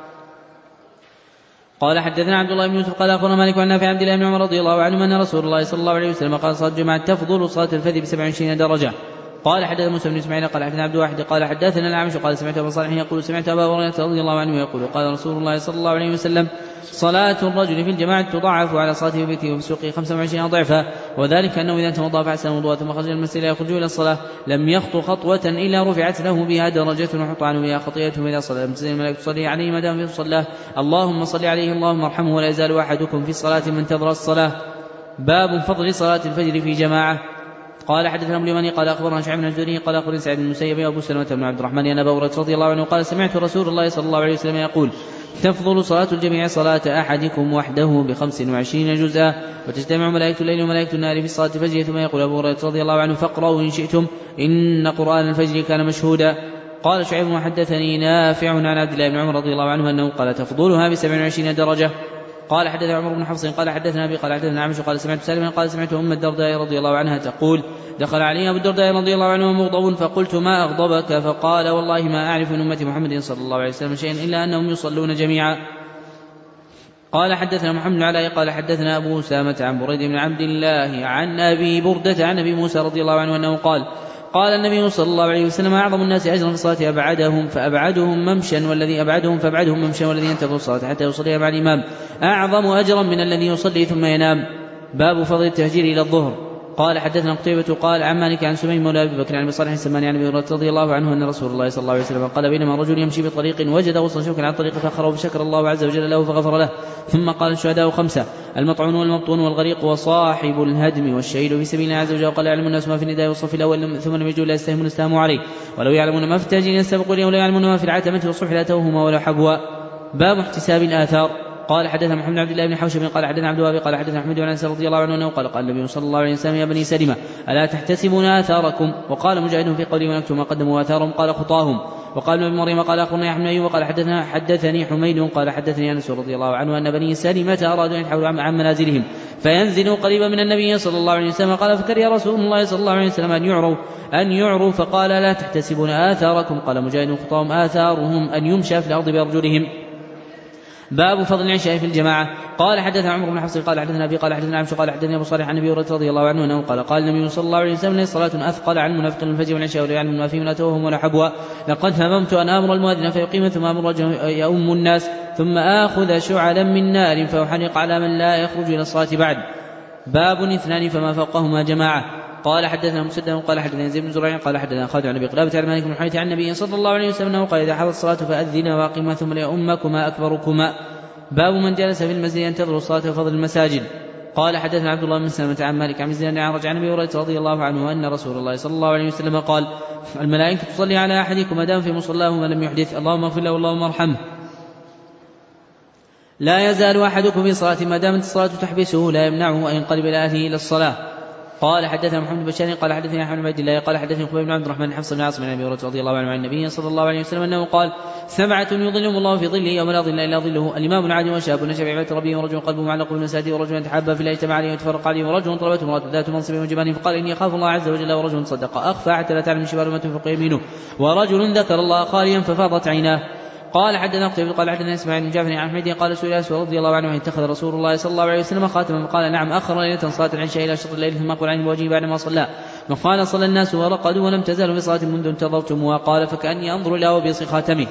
قال حدثنا عبد الله بن يوسف قال أخبرنا مالك عن نافع عن عبد الله بن عمر رضي الله عنه أن رسول الله صلى الله عليه وسلم قال صلاة الجماعة تفضل صلاة الفجر بسبع وعشرين درجة. قال حدثنا موسى بن اسماعيل قال حدثنا عبد الواحد قال حدثنا الأعمش قال سمعت أبا صالح يقول سمعت أبا هريرة رضي الله عنه يقول قال رسول الله صلى الله عليه وسلم صلاة الرجل في الجماعة تضاعف على صلاته في بيته وفي سوقه خمسة وعشرين ضعفا وذلك أنه إذا توضأ فأحسن وضوءه ثم خرج المسجد لا يخرج إلى الصلاة لم يخطو خطوة إلا رفعت له بها درجة وحط عنه بها خطيئته إلى صلاة لم تزل الملائكة تصلي عليه ما دام في الصلاة اللهم صل عليه اللهم ارحمه ولا يزال أحدكم في الصلاة من انتظر الصلاة. باب فضل صلاة الفجر في جماعة. قال حدثنا ابن اليماني قال اخبرنا شعيب بن الزهري قال اخبرني سعيد بن المسيب وابو سلمة بن عبد الرحمن ان ابا هريرة رضي الله عنه قال سمعت رسول الله صلى الله عليه وسلم يقول تفضل صلاة الجميع صلاة احدكم وحده بخمس وعشرين جزءا وتجتمع ملائكة الليل وملائكة النهار في صلاة الفجر. ثم يقول ابو هريرة رضي الله عنه فاقرأوا ان شئتم ان قرآن الفجر كان مشهودا. قال شعيب وحدثني نافع عن عبد الله بن عمر رضي الله عنه انه قال تفضلها بسبع وعشرين درجة. قال حدثنا عمر بن حفص قال حدثنا ابي قال حدثنا عمش قال سمعت سالما قال سمعت ام الدرداء رضي الله عنها تقول دخل علي ابو الدرداء رضي الله عنه مغضب فقلت ما اغضبك فقال والله ما اعرف من امه محمد صلى الله عليه وسلم شيئا الا انهم يصلون جميعا. قال حدثنا محمد بن علاء قال حدثنا ابو اسامه عن بريد بن عبد الله عن ابي برده عن ابي موسى رضي الله عنه انه قال قال النبي صلى الله عليه وسلم اعظم الناس اجرا في الصلاه ابعدهم فابعدهم ممشا والذي ابعدهم فابعدهم ممشا والذي ينتظر الصلاه حتى يصلي مع الامام اعظم اجرا من الذي يصلي ثم ينام. باب فضل التهجير الى الظهر. قال حدثنا قتيبة قال عن مالك عن سمي مولى أبي بكر عن أبي صالح السماني عن أبي هريرة رضي الله عنه أن رسول الله صلى الله عليه وسلم قال بينما رجل يمشي بطريق وجد غصن شوكا على الطريق فأخره فشكر الله عز وجل له فغفر له. ثم قال الشهداء خمسة: المطعون والمبطون والغريق وصاحب الهدم والشهيد في سبيل الله عز وجل. وقال يعلم الناس ما في النداء والصف الأول ثم لم يجوا لا يستهمون استهموا عليه، ولو يعلمون ما في التاجين يستبقون ولو يعلمون ما في العتمة والصبح لا توهما ولا حبوا. باب احتساب الآثار. قال حدثنا محمد بن عبد الله بن حوشب قال حدثنا عبد الوهاب قال حدثنا احمد بن انس رضي الله عنه قال قال النبي صلى الله عليه وسلم: يا بني سلمة الا تحتسبون آثاركم؟ وقال مجاهد في قوله ونكتب ما قدموا آثارهم قال خطاهم. وقال ابن مريم قال اخبرنا يحيى بن ايوب قال حدثنا حدثني حميد قال حدثني انس رضي الله عنه ان بني سلمة ارادوا ان يحولوا عن منازلهم فينزلوا قريبا من النبي صلى الله عليه وسلم. قال فكره رسول الله صلى الله عليه وسلم ان يعروا ان يعروا فقال: لا تحتسبون آثاركم. قال مجاهد: خطاهم آثارهم ان يمشى في الارض بارجلهم. باب فضل العشاء في الجماعة. قال حدثنا عمرو بن حفص قال حدثنا أبي قال حدثنا عمشو قال حدثنا أبو صالح عن أبي هريرة رضي الله عنه أنه قال قال النبي صلى الله عليه وسلم: ليس صلاة أثقل عن المنافق الفجر والعشاء ولا يعلم ما فيه ولا توهم ولا حبوا. لقد هممت أن آمر المؤذن فيقيم ثم آمر رجل يؤم الناس ثم آخذ شعلا من نار فأحرق على من لا يخرج إلى الصلاة بعد. باب اثنان فما فوقهما جماعة. قال حدثنا مسدد قال حدثنا زيد بن زريع قال حدثنا خالد عن ابي قلابة عن مالك بن حنيفة عن النبي صلى الله عليه وسلم انه قال: اذا حضرت الصلاة فأذنا واقيما ثم ليؤمكما أكبركما. باب من جلس في المسجد ينتظر الصلاة وفضل المساجد. قال حدثنا عبد الله بن سلمة عن مالك عن زيد بن عرج عن ابي هريرة رضي الله عنه ان رسول الله صلى الله عليه وسلم قال: الملائكة تصلي على احدكم ما دام في مصلاه ما لم يحدث، اللهم اغفر له اللهم ارحمه. لا يزال احدكم في صلاة ما دامت الصلاة تحبسه لا يمنعه ان ينقلب الى اهله الى الصلاة. قال حدثنا محمد بن بشار قال حدثني احمد بن عبد الله قال حدثني خبيب بن عبد الرحمن حفص بن عاصم عن ابي هريرة رضي الله عنه عن النبي صلى الله عليه وسلم انه قال: سبعة يظلهم الله في ظله يوم لا ظل الا ظله: الامام العادل وشاب نشا في عبادة ربه ورجل قلبه معلق بالمساجد ورجل تحابا في الله اجتمع عليه وتفرق عليه ورجل طلبته امرأة ذات منصب وجمال فقال: اني اخاف الله عز وجل ورجل صدق اخفى حتى لا تعلم شماله ما تنفق يمينه ورجل ذكر الله خاليا ففاضت عيناه. قال حدثنا قتيبة قال حدثنا اسماعيل بن جعفر عن حميد قال سئل انس رضي الله عنه: اتخذ رسول الله صلى الله عليه وسلم خاتما؟ قال: نعم، اخر ليلة صلاة العشاء الى شطر الليل ثم اقبل عن وجهه بعدما صلى. وقال: صلى الناس ورقدوا ولم تزالوا في صلاة منذ انتظرتموها. قال: فكأني انظر الى وبيص خاتمه.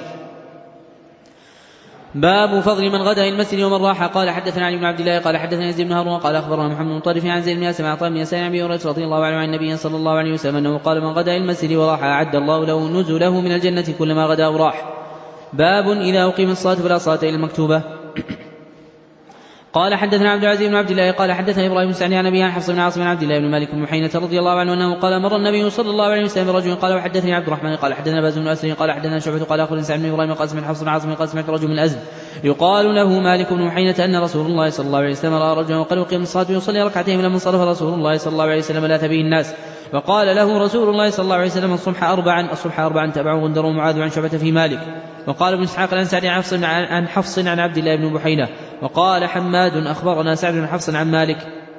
باب فضل من غدا المسجد يوم الراحة. قال حدثنا علي بن عبد الله قال حدثنا يزيد بن هارون قال اخبرنا محمد بن طرف عن زيد بن اسلم عن عطاء بن يسار عن ابي هريرة رضي الله عنه عن النبي صلى الله عليه وسلم انه قال: من غدا المسجد وراح اعد الله له نزله من الجنة كلما غدا وراح. باب اذا اقيم الصلاة فلا صلاة الا المكتوبة. قال حدثنا عبد العزيز بن عبد الله قال حدثنا ابراهيم بن سعد عن ابي عن حفص بن عاصم عن عبد الله بن مالك بن محينة رضي الله عنه انه قال: مر النبي صلى الله عليه وسلم برجل قال: وحدثني عبد الرحمن قال حدثنا باز بن اسد قال حدثنا شعبة قال اخبرني سعد بن ابراهيم قال سمعت حفص بن عاصم قال سمعت رجل من الازد يقال له مالك بن محينة ان رسول الله صلى الله عليه وسلم راى رجلا وقال: اقيم الصلاة ويصلي ركعتين لما انصرف رسول الله صلى الله عليه وسلم لا تبيه الناس. وقال له رسول الله صلى الله عليه وسلم: الصبح أربعا الصبح أربعا تبعه غندر ومعاذ عن شعبة في مالك. وقال ابن اسحاق عن سعد عن حفص عن عبد الله بن بحينة. وقال حماد اخبرنا سعد بن حفص عن مالك.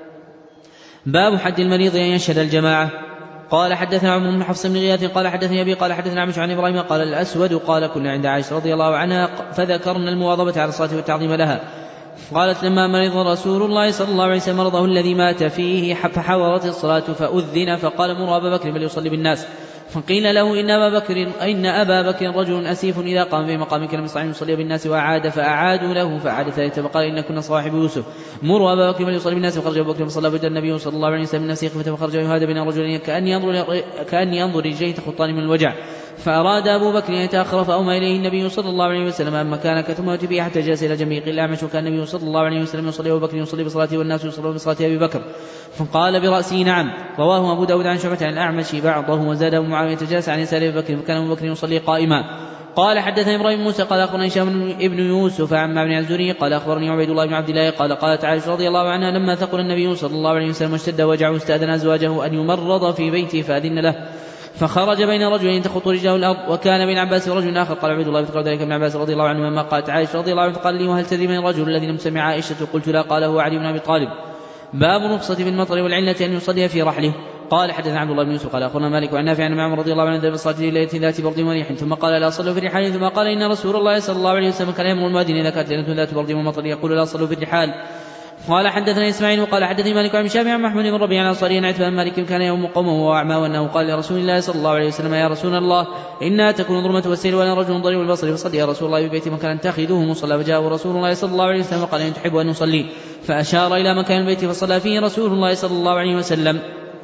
باب حد المريض ان يشهد الجماعة. قال حدثنا عمرو بن حفص بن غياث قال حدثني ابي قال حدثنا عمش عن ابراهيم قال الاسود قال: كنا عند عائشة رضي الله عنها فذكرنا المواظبة على الصلاة والتعظيم لها. قالت: لما مرض رسول الله صلى الله عليه وسلم مرضه الذي مات فيه فحضرت الصلاة فأذن فقال: مروا أبا بكر فليصلي بالناس. فقيل له: إن أبا بكر إن أبا بكر رجل أسيف إذا قام في مقامك لم يستطع أن يصلي بالناس وأعاد فأعادوا له فأعاد ثالثة فقال: إن كنا صواحب يوسف مروا أبا بكر فليصلي بالناس. فخرج أبو بكر فصلى فجاء النبي صلى الله عليه وسلم من الناس فخرج يهادى بين رجلين كأني أنظر كأني أنظر رجليه تخطان من الوجع. فأراد أبو بكر أن يتأخر فأومى إليه النبي صلى الله عليه وسلم أما كان كثم به حتى جلس إلى جنبه. قيل أعمش وكان النبي صلى الله عليه وسلم يصلي أبو بكر يصلي بصلاته والناس يصلون بصلاة أبي بكر. فقال برأسه: نعم. رواه أبو داود عن شعبة عن الأعمش بعضه وزاده معاوية جلس عن يسار أبي بكر فكان أبو بكر يصلي قائما. قال حدثنا إبراهيم موسى قال أخبرنا هشام ابن يوسف عن معبد الزهري قال أخبرني عبيد الله بن عبد الله قال قالت عائشة رضي الله عنها: لما ثقل النبي صلى الله عليه وسلم واشتد وجعه استأذن أزواجه أن يمرض في بيته فأذن له. فخرج بين رجلين تخط رجله الأرض وكان بين عباس ورجل آخر. قال عبيد الله فذكر ذلك ابن عباس رضي الله عنه. ما قالت عائشة رضي الله عنها فقال لي: وهل تدري من الرجل الذي لم تسمع عائشة؟ قلت: لا. قال: هو علي بن أبي طالب. باب رخصة في المطر والعلة أن يصلي في رحله. قال حدثنا عبد الله بن يوسف قال أخبرنا مالك عن نافع عن عمر رضي الله عنه ذهب الصلاة ليلة ذات برد وريح ثم قال: لا صلوا في الرحال. ثم قال: إن رسول الله صلى الله عليه وسلم كان يأمر المؤذن إذا كانت ليلة ذات برد ومطر يقول: لا صلوا في الرحال. قال حدثنا إسماعيل وقال حدثني مالك عن شافعي عن محمد بن ربيع عن الأنصاري عن عتبة بن مالك كان يوم قومه وأعمى وأنه قال لرسول الله صلى الله عليه وسلم: يا رسول الله إنها تكون ظلمة والسيل وأنا رجل ضريب البصر فصلي يا رسول الله ببيتي مكان اتخذوه مصلى. فجاءه رسول الله صلى الله عليه وسلم وقال: إن تحب أن نصلي؟ فأشار إلى مكان البيت فصلى فيه رسول الله صلى الله عليه وسلم.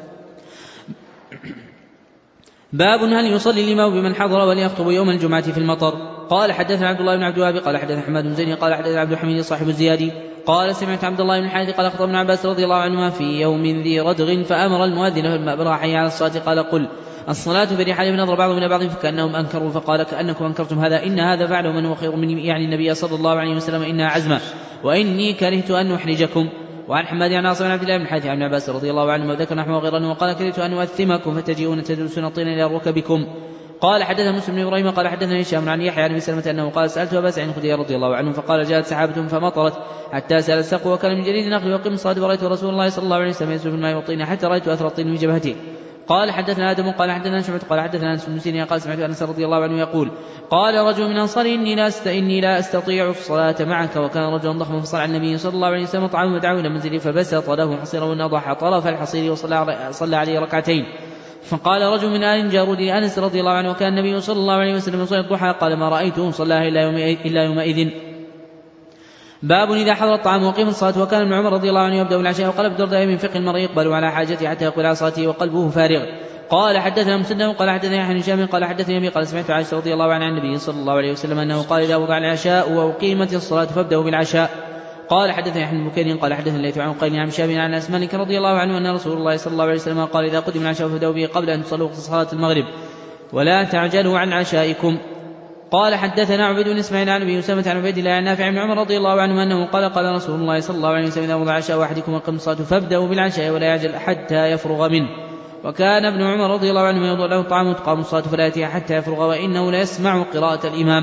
باب هل يصلي الإمام بمن حضر وليخطب يوم الجمعة في المطر. قال حدثنا عبد الله بن عبد الوهاب قال حدثنا حماد بن زيد قال حدثنا عبد الحميد صاحب الزيادي قال سمعت عبد الله بن الحارث قال خطب ابن عباس رضي الله عنهما في يوم ذي ردغ فأمر المؤذن فلما أبرأ حي على الصلاة قال قل الصلاة في رحال من نظر بعضهم إلى بعض فكأنهم أنكروا فقال كأنكم أنكرتم هذا إن هذا فعله من هو خير مني يعني النبي صلى الله عليه وسلم إنها عزمة وإني كرهت أن أحرجكم. وعن حماد عن عاصم بن عبد الله بن الحارث عن عباس رضي الله عنه وذكر نحوه غيره وقال كرهت أن أؤثمكم فتجيئون تدرسون الطين إلى ركبكم. قال حدثنا مسلم بن إبراهيم قال حدثنا هشام عن يحيى عن ابي سلمة أنه قال سألت أبا سعيد الخدري رضي الله عنه فقال جاءت سحابة فمطرت حتى سال السقف وكان من جريد النخل وقم الصلاة ورأيت رسول الله صلى الله عليه وسلم يسلك الماء والطين حتى رأيت أثر الطين في جبهته. قال حدثنا آدم قال حدثنا شعبة قال حدثنا أنس بن سيرين قال سمعت أنس رضي الله عنه يقول قال رجل من أنصار إني لا, است... إني لا أستطيع الصلاة معك وكان رجلا ضخما فصلى على النبي صلى الله عليه وسلم طعامه ودعوه إلى منزله فبسط له حصيره ونضح طرف الحصير وصلى صلى عليه ركعتين. فقال رجل من آل جارود أنس رضي الله عنه وكان النبي صلى الله عليه وسلم يصلي الضحى قال ما رأيته صلى إلا يوم إلا يومئذ. باب إذا حضر الطعام وقيم الصلاة وكان ابن عمر رضي الله عنه يبدأ العشاء وقال ابن الدرداء من فقه المرء يقبل على حاجته حتى يقبل على صلاته وقلبه فارغ. قال حدثنا مسدد قال حدثنا يحيى بن هشام قال حدثني أبي قال سمعت عائشة رضي الله عنها عن النبي صلى الله عليه وسلم أنه قال إذا وضع العشاء وأقيمت الصلاة فابدأوا بالعشاء. قال حدثنا يحيى بن بكير قال حدثنا الليث عن قيل عن شاب عن أنس مالك رضي الله عنه أن رسول الله صلى الله عليه وسلم قال إذا قدم العشاء فابدأوا به قبل أن تصلوا صلاة المغرب ولا تعجلوا عن عشائكم. قال حدثنا عبيد بن اسماعيل عن ابي اسامه عن عبيد الله عن نافع بن عمر رضي الله عنه انه قال قال رسول الله صلى الله عليه وسلم اذا وضع عشاء احدكم وقام الصلاه فابدأوا بالعشاء ولا يعجل حتى يفرغ منه. وكان ابن عمر رضي الله عنه يوضع له الطعام وتقام الصلاه فلا يأتيها حتى يفرغ وانه لا يسمع قراءة الامام.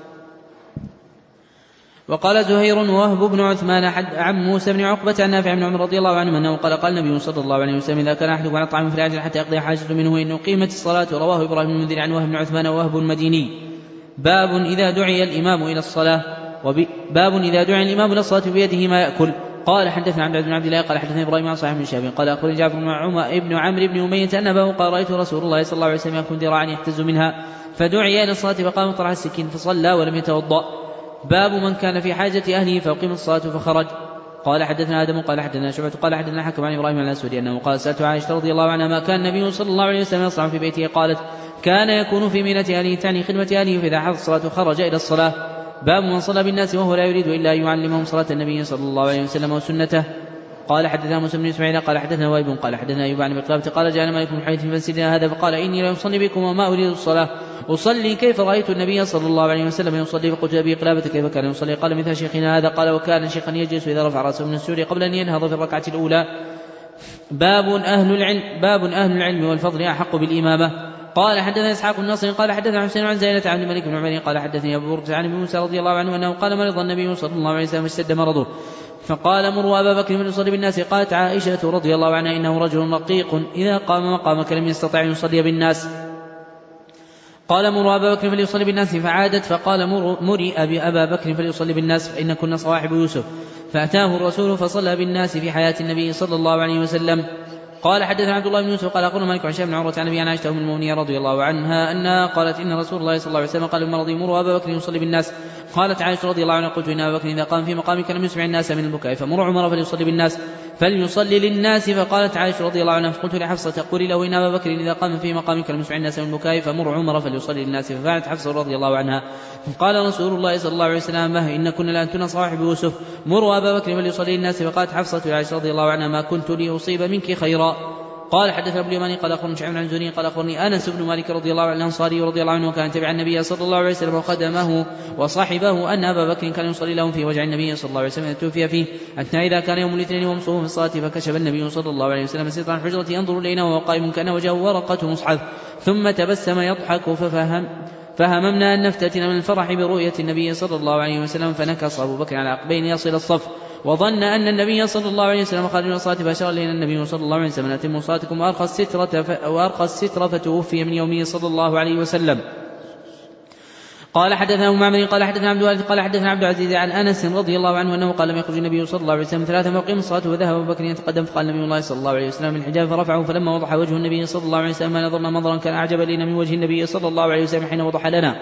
وقال زهير ووهب بن عثمان عن موسى بن عقبة عن نافع بن عمر رضي الله عنه انه قال قال النبي صلى الله عليه وسلم اذا كان احدكم على الطعام فلا يعجل حتى يقضي حاجته منه انه قيمت الصلاه. رواه ابراهيم بن المنذر عن وهب بن عثمان ووهب المديني. باب إذا دعي الإمام إلى الصلاة باب إذا دعي الإمام إلى الصلاة بيده ما يأكل. قال حدثنا عبد بن عبد الله قال حدثنا إبراهيم عن صاحب بن شهاب قال أخبرني جعفر بن عمر ابن عمرو بن أمية أن أباه قال رأيت رسول الله صلى الله عليه وسلم يأكل ذراعا يحتز منها فدعي إلى الصلاة فقام طرح السكين فصلى ولم يتوضأ. باب من كان في حاجة أهله فأقيم الصلاة فخرج. قال حدثنا آدم قال حدثنا شعبة قال حدثنا حكم عن إبراهيم الأسودي أنه قال سألت عائشة رضي الله عنها ما كان النبي صلى الله عليه وسلم يصنع في بيته قالت كان يكون في مينة أهله تعني خدمة أهله فإذا حضر الصلاة خرج إلى الصلاة. باب من صلى بالناس وهو لا يريد إلا أن يعلمهم صلاة النبي صلى الله عليه وسلم وسنته. قال حدثنا موسى بن إسماعيل قال حدثنا وائل قال حدثنا أيوب عن بقلابة قال جاءنا مالك بن حيث في مسجدنا هذا فقال إني لا أصلي بكم وما أريد الصلاة أصلي كيف رأيت النبي صلى الله عليه وسلم يصلي فقلت أبي قلابة كيف كان يصلي قال مثل شيخنا هذا قال وكان شيخا يجلس إذا رفع رأسه من السجود قبل أن ينهض في الركعة الأولى. باب أهل العلم باب أهل العلم والفضل أحق بالإمامة. قال حدثنا إسحاق بن نصر قال حدثنا حسين عن زينة عن الملك بن عمر قال حدثني أبو برد عن ابي موسى رضي الله عنه أنه قال مرض النبي صلى الله عليه وسلم فاشتد مرضه فقال مروا أبا بكر فليصلي بالناس. قالت عائشة رضي الله عنها إنه رجل رقيق إذا قام مقامك لم يستطع أن يصلي بالناس. قال مروا أبا بكر فليصلي بالناس فعادت فقال مري أبي أبا بكر فليصلي بالناس فإن كنا صواحب يوسف. فأتاه الرسول فصلى بالناس في حياة النبي صلى الله عليه وسلم. قال حدثنا عبد الله بن يوسف قال أخبرنا مالك عن هشام بن عروة عن أبي عن عائشة أم المؤمنين رضي الله عنها أنها قالت إن رسول الله صلى الله عليه وسلم قال المرض مروا أبا بكر يصلي بالناس. قالت عائشة رضي الله عنها قلت إن أبا بكر إذا قام في مقامك لم يسمع الناس من البكاء فمر عمر فليصلي بالناس فليصلي للناس. فقالت عائشة رضي الله عنها فقلت لحفصة قولي له إن أبا بكر إذا قام في مقامك لم يسمع الناس من البكاء فمر عمر فليصلي للناس. ففعلت حفصة رضي الله عنها. فقال رسول الله صلى الله عليه وسلم ما إن كنا لأنتن صواحب يوسف مروا أبا بكر فليصلي للناس. فقالت حفصة لعائشة رضي الله عنها ما كنت لأصيب منك خيرا. قال حدثنا ابو اليماني قال اخبرني شعيب عن زهري قال اخبرني انس بن مالك رضي الله عنه الانصاري رضي الله عنه وكان تبع النبي صلى الله عليه وسلم وخدمه وصاحبه ان ابا بكر كان يصلي لهم في وجع النبي صلى الله عليه وسلم توفي فيه حتى اذا كان يوم الاثنين ومصوم في الصلاه فكشف النبي صلى الله عليه وسلم سترا الحجره ينظر الينا وهو قائم كان وجهه ورقه مصحف ثم تبسم يضحك ففهم فهممنا ان نفتتن من الفرح برؤيه النبي صلى الله عليه وسلم فنكص ابو بكر على عقبين يصل الصف وظن أن النبي صلى الله عليه وسلم خرج من الصلاة فأشار إلينا النبي صلى الله عليه وسلم أتموا صلاتكم وأرخى السترة, ف... وأرخى السترة فتوفي من يومه صلى الله عليه وسلم. قال حدثنا أبو معمر قال حدثنا عبد الوارث قال حدثنا عبد العزيز عن أنس رضي الله عنه أنه قال لم يخرج النبي صلى الله عليه وسلم ثلاثة فأقيم الصلاة وذهب أبو بكر يتقدم فقال النبي الله صلى الله عليه وسلم من الحجاب فرفعه فلما وضح وجه النبي صلى الله عليه وسلم نظرنا منظرا كان أعجب لنا من وجه النبي صلى الله عليه وسلم حين وضح لنا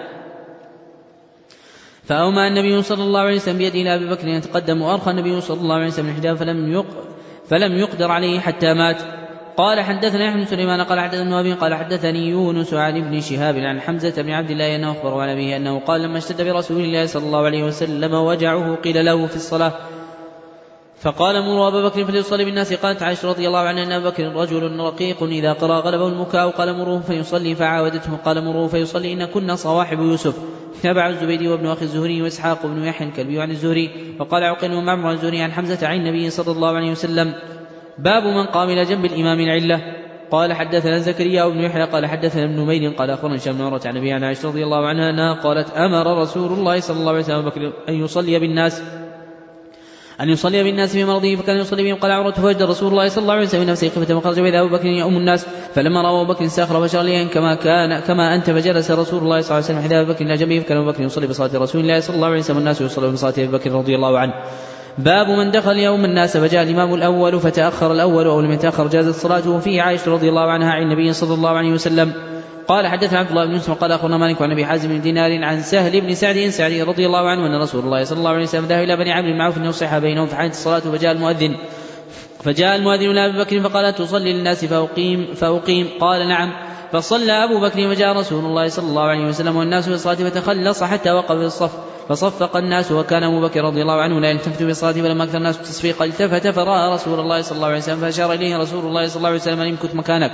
فأومى النبي صلى الله عليه وسلم بيده إلى أبي بكر يتقدم وأرخى النبي صلى الله عليه وسلم الحجاب فلم, يق... فلم يقدر عليه حتى مات. قال حدثنا يحيى بن سليمان قال حدثنا أبي قال حدثني يونس عن ابن شهاب عن حمزة بن عبد الله أنه أخبره عن أبيه أنه قال لما اشتد برسول الله صلى الله عليه وسلم وجعه قيل له في الصلاة فقال مروا أبا بكر فليصلي بالناس. قالت عائشة رضي الله عنها أن أبا بكر رجل رقيق إذا قرأ غلبه المكاء قال مروه فيصلي فعاودته قال مروه فيصلي إن كنا صواحب يوسف. تابع الزبيدي وابن أخي الزهري وإسحاق بن يحيى الكلبي عن الزهري وقال عقيل ومعمر الزهري عن حمزة عن النبي صلى الله عليه وسلم. باب من قام إلى جنب الإمام العلة. قال حدثنا زكريا وابن يحيى قال حدثنا ابن نمير قال أخبرنا هشام بن عروة عن أبي عن عائشة رضي الله عنها أنها قالت أمر رسول الله صلى الله عليه وسلم بكر أن يصلي بالناس أن يصلي بالناس في مرضه فكان يصلي بهم. قال عروة فوجد رسول الله صلى الله عليه وسلم نفسه خيفة فخرج وإذا أبو بكر يؤم الناس فلما رأى أبو بكر استأخر فشار لي كما كان كما أنت فجلس رسول الله صلى الله عليه وسلم حذاء أبو بكر إلى جنبه فكان أبو بكر يصلي بصلاة رسول الله صلى الله عليه وسلم والناس يصلون بصلاة أبي بكر رضي الله عنه. باب من دخل يوم الناس فجاء الإمام الأول فتأخر الأول أو لم يتأخر جازت صلاته. وفيه عائشة رضي الله عنها عن النبي صلى الله عليه وسلم. قال حدثنا عبد الله بن يوسف قال أخبرنا مالك عن أبي حازم بن دينار عن سهل بن سعد سعدي رضي الله عنه أن رسول الله صلى الله عليه وسلم ذهب إلى بني عمرو بن عوف أن يصلح بينهم فحانت الصلاة فجاء المؤذن فجاء المؤذن إلى أبي بكر فقال تصلي للناس فأقيم, فأقيم قال نعم فصلى أبو بكر وجاء رسول الله صلى الله عليه وسلم والناس في الصلاة فتخلص حتى وقف في الصف فصفق الناس وكان أبو بكر رضي الله عنه لا يلتفت بالصلاة فلما أكثر الناس التصفيق التفت فرأى رسول الله صلى الله عليه وسلم فأشار إليه رسول الله صلى الله عليه وسلم أن امكث مكانك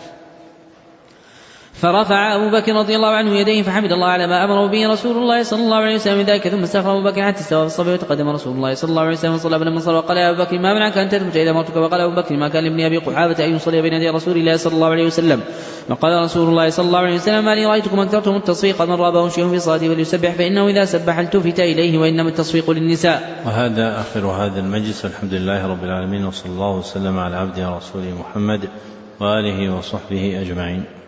فرفع أبو بكر رضي الله عنه يديه فحمد الله على ما أمره به رسول الله صلى الله عليه وسلم ذلك ثم استغفر أبو بكر حتى استوى في الصف وتقدم رسول الله صلى الله عليه وسلم صلى فلما صلى وقال يا أبو بكر ما منعك أن تثبت إذا مرتك وقال أبو بكر ما كان لابن أبي قحافة أن يصلي بين يدي رسول الله صلى الله عليه وسلم وقال رسول الله صلى الله عليه وسلم ما لي رأيتكم أكثرتم التصفيق من رابه شيء في صلاته فليسبح فإنه إذا سبح التفت إليه وإنما التصفيق للنساء. وهذا آخر هذا المجلس الحمد لله رب العالمين وصلى الله وسلم على عبده ورسوله محمد وآله وصحبه أجمعين.